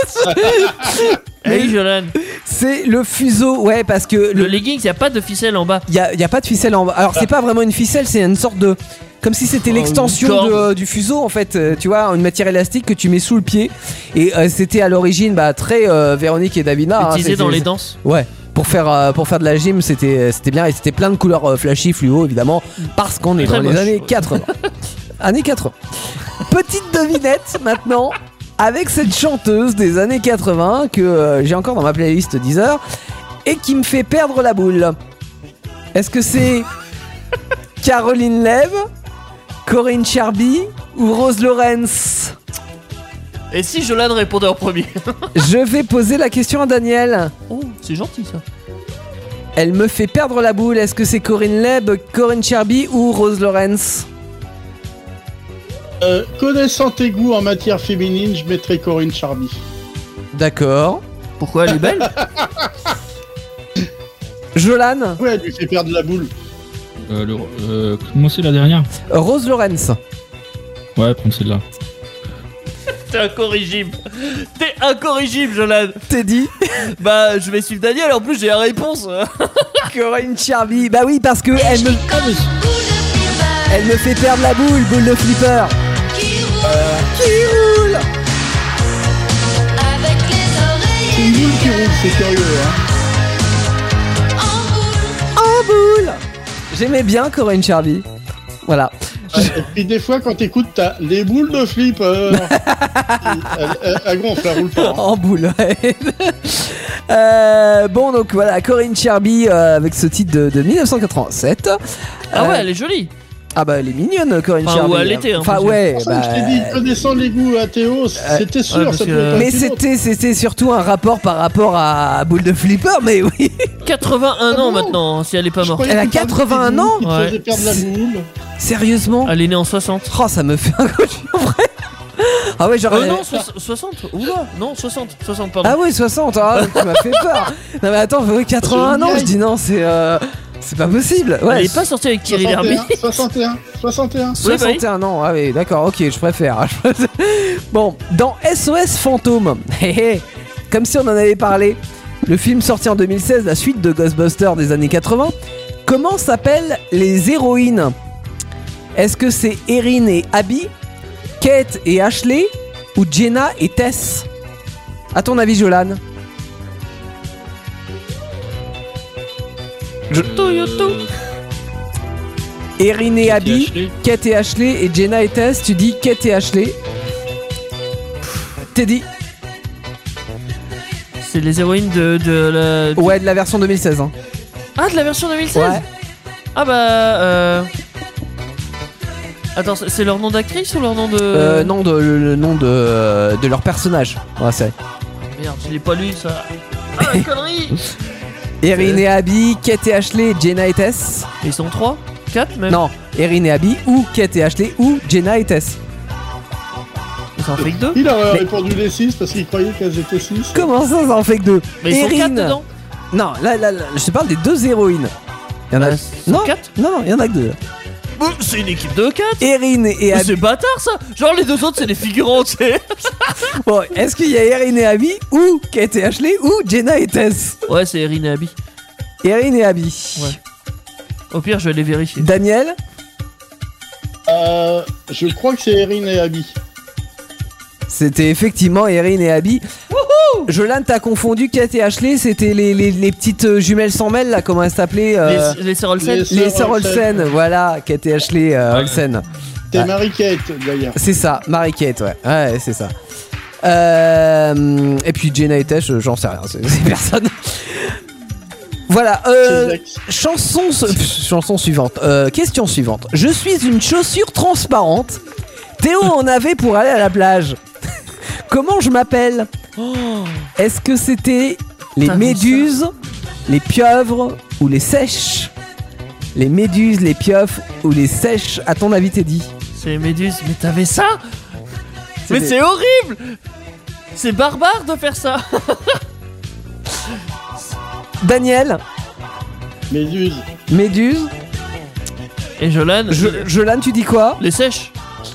Hey Jolan. C'est le fuseau, ouais, parce que Le legging, y a pas de ficelle en bas. y a pas de ficelle en bas. Alors c'est pas vraiment une ficelle, c'est une sorte de, comme si c'était Oh, l'extension une corde. du fuseau en fait. Tu vois, une matière élastique que tu mets sous le pied. Et c'était à l'origine très Véronique et Davina. hein, Utilisé c'était- dans les danses. Ouais. Pour faire de la gym, c'était bien et c'était plein de couleurs flashy, fluo évidemment, parce qu'on est Très dans les moche. années 80. Années 80. Petite devinette maintenant avec cette chanteuse des années 80 que j'ai encore dans ma playlist Deezer et qui me fait perdre la boule. Est-ce que c'est Caroline Leigh, Corinne Charby ou Rose Lawrence? Et si Jolan répondait en premier? Je vais poser la question à Daniel. Oh, c'est gentil ça. Elle me fait perdre la boule. Est-ce que c'est Corinne Leigh, Corinne Charby ou Rose Lawrence? Connaissant tes goûts en matière féminine, je mettrais Corinne Charby. D'accord. Pourquoi elle est belle? Jolan, Ouais, elle lui fait perdre la boule. comment c'est la dernière? Rose Lawrence. Ouais, prends celle-là. T'es incorrigible. T'es incorrigible, Jolan. Teddy, Bah, je vais suivre Daniel. En plus, j'ai la réponse. Corinne Charby. Bah oui, parce que elle me fait perdre la boule de flipper. Qui roule. C'est une boule qui roule, c'est curieux, hein. En boule. J'aimais bien Corinne Charby. Voilà. Et puis des fois, quand t'écoutes, t'as les boules de flipper. Elle gonfle, elle roule pas. hein. En boule, ouais. Bon, donc voilà, Corinne Charby avec ce titre de 1987. Ah ouais, elle est jolie. Ah bah elle est mignonne, Corinne Enfin, Charby. ou elle était, hein, Enfin, parce que- ouais. C'est pour ça que je t'ai dit, connaissant les goûts à Théo, c'était sûr, parce ça que- pouvait être un Mais pilote. c'était surtout un rapport par rapport à Boule de Flipper, mais oui. 81 Ah ans bon maintenant, si elle est pas Je morte. croyais Elle a que tu parlais 81 des ans goûts qui te Ouais. faisaient perdre la boule. Sérieusement. Elle est née en 60. Oh, ça me fait un coach en vrai. Ah ouais, genre. Non, 60. Oula, non, 60, pardon. Ah ouais, 60, ah, tu m'as fait peur. Non mais attends, oui, 81 ans, je dis non, c'est pas possible. Ouais, Elle est pas sortie avec Thierry Lhermitte. 61. 61 ans, ah oui, d'accord, ok, je préfère. Bon, dans SOS Fantôme, comme si on en avait parlé, le film sorti en 2016, la suite de Ghostbusters des années 80, Comment s'appellent les héroïnes? Est-ce que c'est Erin et Abby, Kate et Ashley ou Jenna et Tess? À ton avis, Jolan? Erin et Abby, Ashley. Kate et Ashley et Jenna et Tess. Tu dis Kate et Ashley. Teddy? C'est les héroïnes de la. Ouais, de la version 2016. Hein. Ah, de la version 2016. Ouais. Ah bah. Attends, c'est leur nom d'actrice ou leur nom de. Non, le nom de leur personnage. Ouais, c'est Merde, je l'ai pas lu ça. Ah, la connerie. Erin et Abby, Kate et Ashley, Jenna et Tess. Ils sont 3 4 même. Non, Erin et Abby ou Kate et Ashley ou Jenna et Tess. Ça en fait que 2. Il a répondu les 6 parce qu'il croyait qu'elles étaient 6. Comment ça en fait que 2? Mais ils sont 4 dedans. Non, là, je te parle des 2 héroïnes. Il y en a. Non, 4. non, il y en a que 2. Bon, c'est une équipe de 4. Erin et Mais Abby. c'est bâtard ça. Genre les 2 autres c'est des figurants, tu sais. Bon, est-ce qu'il y a Erin et Abby ou Kate et Ashley ou Jenna et Tess? Ouais, c'est Erin et Abby. Erin et Abby. Ouais. Au pire, je vais les vérifier. Daniel? Je crois que c'est Erin et Abby. C'était effectivement Erin et Abby. Jolan, t'as confondu Kate et Ashley, c'était les petites jumelles sans mêle là, comment elles s'appelaient Les sœurs Olsen. Les sœurs Olsen, voilà, Kate et Ashley Olsen. T'es Ouais. Marie-Kate d'ailleurs. C'est ça, Marie-Kate, ouais. Ouais, c'est ça. Et puis Jenna et Tess, j'en sais rien, c'est personne. Voilà, chanson suivante. Question suivante. Je suis une chaussure transparente. Théo en avait pour aller à la plage. Comment je m'appelle? Est-ce que c'était les T'as vu méduses, les pieuvres ou les sèches? Les méduses, les pieuvres ou les sèches, à ton avis, Teddy? C'est les méduses. Mais t'avais ça? Mais des- c'est horrible. C'est barbare de faire ça. Daniel? Méduse. Méduse? Et Jolan. Jolan, tu dis quoi? Les sèches.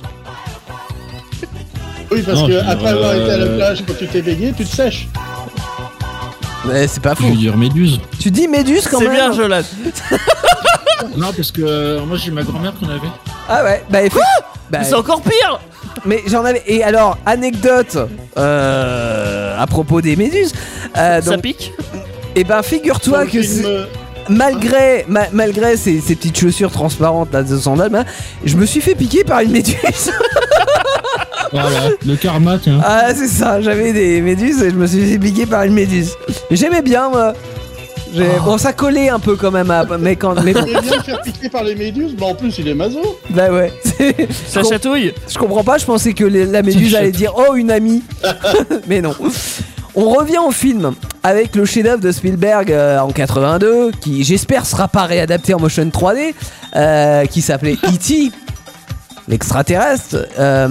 Oui, parce Non, que je veux dire, après avoir été à la plage, quand tu t'es baigné, tu te sèches. C'est pas Je veux faux. dire méduse. Tu dis méduse quand C'est même? bien, Jolan. Non, parce que moi j'ai ma grand-mère qu'on avait. Ah ouais, bah, bah, Mais c'est encore pire. mais j'en avais. Et alors, anecdote à propos des méduses. Ça Donc, pique. et ben, figure-toi Dans que le film, malgré ces petites chaussures transparentes là, de sandales, hein, je me suis fait piquer par une méduse. Voilà, le karma, tiens. Ah, c'est ça, j'avais des méduses et je me suis fait piquer par une méduse. Mais j'aimais bien, moi. Bon, ça collait un peu quand même, mais quand. Mais bon, Il est bien de faire piquer par les méduses, bah en plus il est maso. bah ouais. Ça chatouille. Je comprends pas, je pensais que la méduse allait dire oh une amie. Mais non. On revient au film avec le chef-d'œuvre de Spielberg en 82 qui j'espère sera pas réadapté en motion 3D qui s'appelait E.T. l'extraterrestre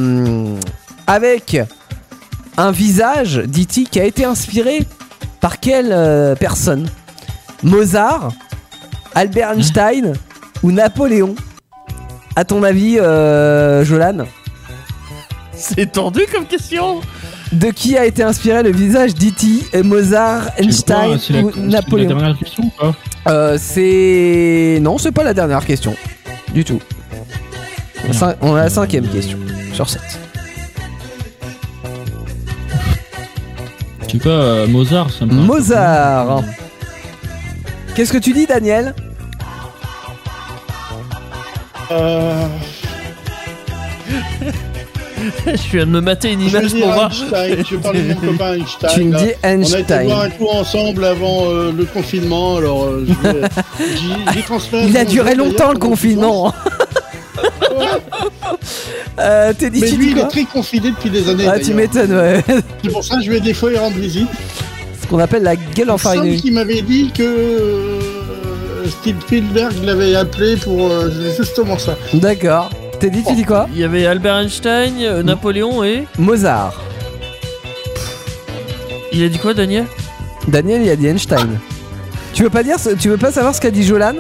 avec un visage d'E.T. qui a été inspiré par quelle personne? Mozart, Albert Einstein ou Napoléon? À ton avis, Jolan? C'est tendu comme question. De qui a été inspiré le visage d'E.T. Mozart, Einstein C'est ou la Napoléon? dernière question ou pas? C'est... Non, c'est pas la dernière question. Du tout. On a la 5ème question sur 7. Je sais pas, Mozart, ça me parle. Mozart. Qu'est-ce que tu dis, Daniel? Je viens de me mater une Je vais image dire pour voir. Einstein, je vais parler de mon copain Einstein. Tu me là. dis On a été Einstein. boire un coup ensemble avant le confinement, alors j'y transfère. Il a mon duré nom, longtemps d'ailleurs, le pour confinement. T'es dit, Mais tu lui, dis il est quoi? très confiné depuis des années. Ah, tu d'ailleurs. m'étonnes, ouais. C'est pour ça que je vais des fois y rendre visite. Ce qu'on appelle la gueule Il semble enfarinée. qui m'avait dit que Steve Spielberg l'avait appelé pour justement ça. D'accord. T'es dit, tu dis quoi? Il y avait Albert Einstein, Napoléon et. Mozart. Il a dit quoi, Daniel? Daniel, il a dit Einstein. Tu veux pas savoir ce qu'a dit Jolan?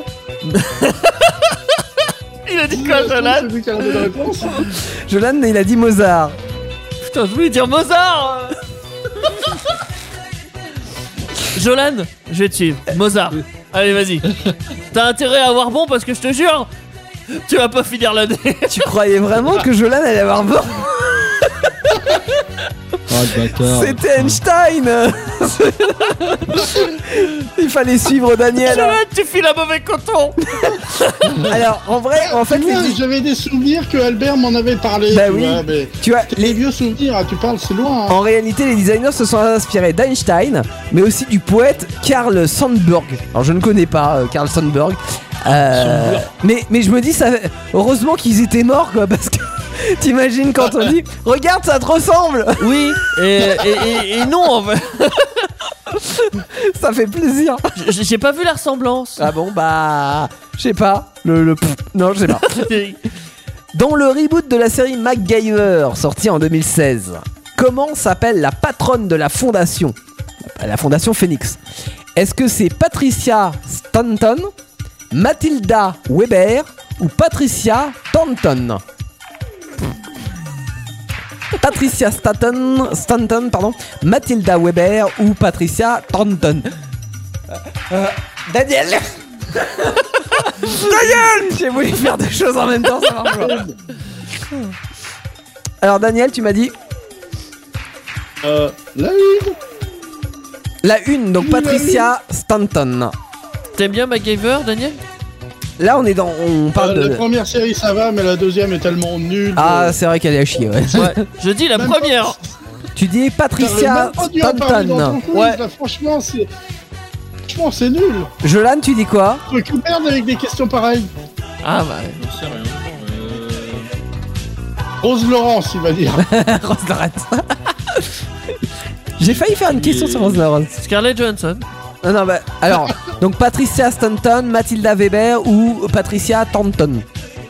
Il a dit quoi, Jolan? C'est lui qui a la bonne réponse. Jolan, il a dit Mozart. Putain, je voulais dire Mozart. Jolan, je vais te suivre. Mozart. Allez, vas-y. T'as intérêt à avoir bon parce que je te jure, tu vas pas finir l'année. Tu croyais vraiment que Jolan allait avoir bon? Oh le bâtard. C'était Einstein. Il fallait suivre Daniel. Jolan, tu files un mauvais coton. Alors, en vrai, en fait, Moi, j'avais des souvenirs que Albert m'en avait parlé. Bah tu oui. vois, mais tu vois, les vieux souvenirs, hein, tu parles, c'est loin. Hein. en réalité, les designers se sont inspirés d'Einstein, mais aussi du poète Carl Sandburg. Alors, je ne connais pas Carl Sandburg. Mais je me dis, ça, heureusement qu'ils étaient morts, quoi, parce que t'imagines quand on dit regarde, ça te ressemble. Oui, et non, en fait. Ça fait plaisir. J'ai pas vu la ressemblance. Ah bon, bah, je sais pas. Non, je sais pas. Dans le reboot de la série MacGyver, sorti en 2016, comment s'appelle la patronne de la fondation Phoenix? Est-ce que c'est Patricia Stanton, Mathilda Weber ou Patricia Thornton? Patricia Stanton, pardon, Mathilda Weber ou Patricia Thornton? Daniel. Daniel, j'ai voulu faire deux choses en même temps, ça marche pas. Alors Daniel, tu m'as dit La une. la une, donc Patricia Stanton. T'aimes bien MacGyver, Daniel? Là on parle de... La première série ça va, mais la deuxième est tellement nulle. Ah, c'est vrai qu'elle est à chier, ouais. Ouais, je dis la Même première. Tu dis Patricia Stanton. Ouais. Là, franchement, c'est nul. Jolan, tu dis quoi? Tu peux perdre avec des questions pareilles. Ah bah. J'en sais rien. Rose Laurence, il va dire. Rose Lawrence. J'ai failli faire une question sur Rose Lawrence. Scarlett Johansson. Non, bah, alors, donc Patricia Stanton, Mathilda Weber ou Patricia Thornton?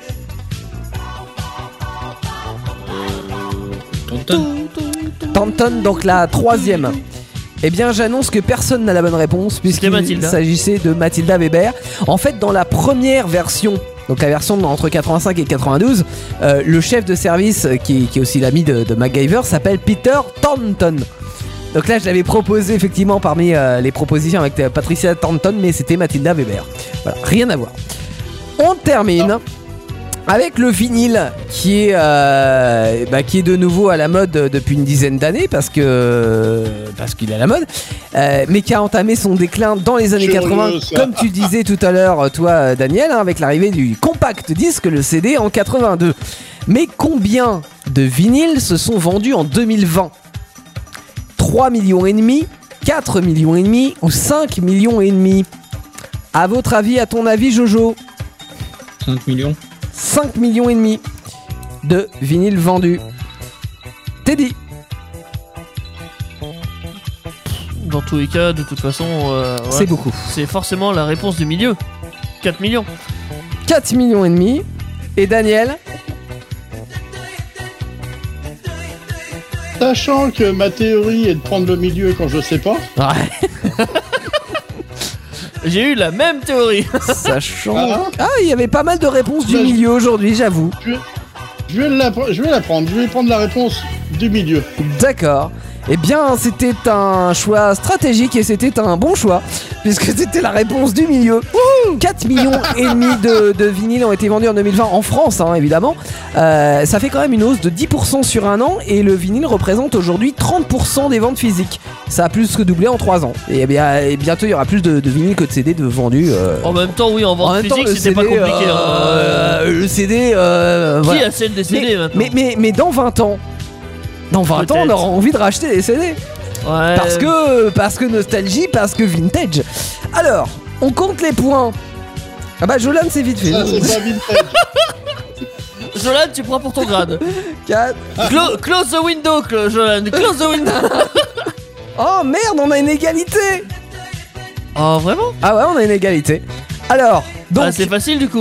Thornton, donc la troisième. Eh bien, j'annonce que personne n'a la bonne réponse puisqu'il s'agissait de Mathilda Weber. En fait, dans la première version, donc la version entre 85 et 92, le chef de service, qui est aussi l'ami de MacGyver, s'appelle Peter Thornton. Donc là, je l'avais proposé effectivement parmi les propositions avec Patricia Thornton, mais c'était Mathilda Weber. Voilà, rien à voir. On termine avec le vinyle qui est de nouveau à la mode depuis une dizaine d'années parce qu'il est à la mode, mais qui a entamé son déclin dans les années 80, comme tu disais tout à l'heure, toi Daniel, hein, avec l'arrivée du compact disque, le CD en 82. Mais combien de vinyles se sont vendus en 2020? 3 millions et demi, 4 millions et demi ou 5 millions et demi? À votre avis, à ton avis, Jojo? 5 millions. 5 millions et demi de vinyles vendus. Teddy. Dans tous les cas, de toute façon, C'est beaucoup. c'est forcément la réponse du milieu. 4 millions. 4 millions et demi. Et Daniel? Sachant que ma théorie est de prendre le milieu quand je sais pas. Ouais. J'ai eu la même théorie. Sachant... Ah, il y avait pas mal de réponses du milieu aujourd'hui, j'avoue. Je vais la prendre. Je vais prendre la réponse du milieu. D'accord. Eh bien, c'était un choix stratégique et c'était un bon choix, puisque c'était la réponse du milieu. 4 millions et demi de vinyles ont été vendus en 2020 en France, hein, évidemment. Ça fait quand même une hausse de 10% sur un an et le vinyle représente aujourd'hui 30% des ventes physiques. Ça a plus que doublé en 3 ans. Et bientôt, il y aura plus de vinyles que de CD de vendus. En même temps, oui, en vente physique, c'était pas compliqué. Le CD... Qui voilà. a celle des CD maintenant? Mais dans 20 ans... Dans 20 ans, on aura envie de racheter des CD. Ouais. Parce que nostalgie, parce que vintage. Alors, on compte les points. Ah bah Jolan, c'est vite fait. Ça, c'est pas vintage. Jolan, tu prends pour ton grade. 4. Close the window, Jolan. Close the window. Oh merde, on a une égalité. Oh, vraiment? Ah ouais, on a une égalité. Alors, donc... Ah, c'est facile du coup.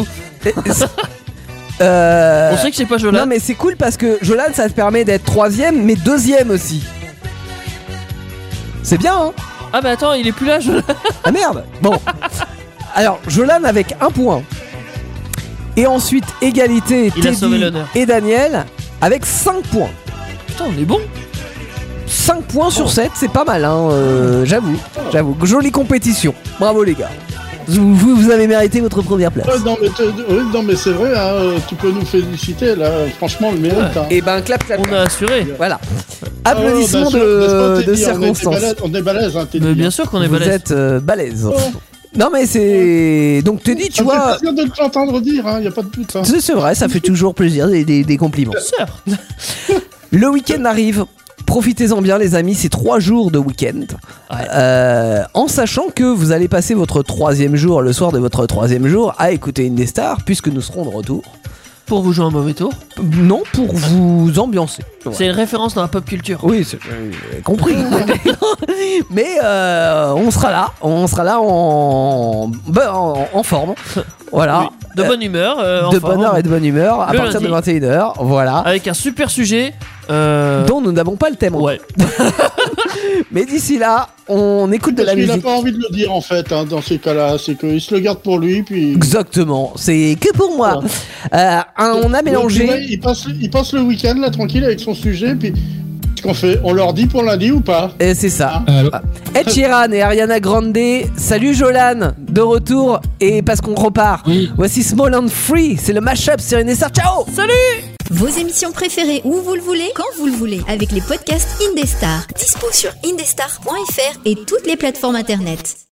On sait que c'est pas Jolan. Non mais c'est cool parce que Jolan, ça te permet d'être 3ème mais 2ème aussi. C'est bien, hein? Ah bah attends, il est plus là, Jolan. Ah merde. Bon. Alors Jolan avec 1 point. Et ensuite égalité Il a sauvé Teddy l'honneur. et Daniel avec 5 points. Putain, on est bon. 5 points sur 7, c'est pas mal, hein, j'avoue. Jolie compétition. Bravo les gars. Vous avez mérité votre première place. Non mais c'est vrai, hein, tu peux nous féliciter là, franchement le mérite. Hein. Et ben clap. On a assuré. Voilà. Applaudissements de circonstance. On est balèze, hein, Mais bien sûr qu'on est balèze. Vous êtes balèze. Non mais c'est... Donc Teddy, tu vois... Ça fait plaisir de t'entendre dire, hein, y a pas de doute. Hein. C'est vrai, ça fait toujours plaisir, des compliments. Le week-end arrive. Profitez-en bien les amis, c'est 3 jours de week-end. Ouais. En sachant que vous allez passer votre 3e jour, le soir de votre 3e jour, à écouter Indestar, puisque nous serons de retour. Pour vous jouer un mauvais tour? Non, pour vous ambiancer. C'est une référence dans la pop culture. Oui, c'est compris. Mais on sera là en forme. Voilà. Oui. De bonne humeur. De bonne heure et de bonne humeur à partir de 21h. Voilà. Avec un super sujet. Dont nous n'avons pas le thème. Ouais. Mais d'ici là, on écoute de la musique. Il n'a pas envie de le dire en fait, hein, dans ces cas-là. C'est qu'il se le garde pour lui. Puis... Exactement. C'est que pour moi. On a mélangé. Il passe le week-end là tranquille avec son sujet. Puis ce qu'on fait, on leur dit pour lundi ou pas? Et c'est ça. Ed Sheeran et Ariana Grande. Salut Jolan, de retour. Et parce qu'on repart. Oui. Voici Small and Free. C'est le mashup sur Indestar. Ciao. Salut. Vos émissions préférées où vous le voulez, quand vous le voulez, avec les podcasts Indestar. Dispo sur indestar.fr et toutes les plateformes internet.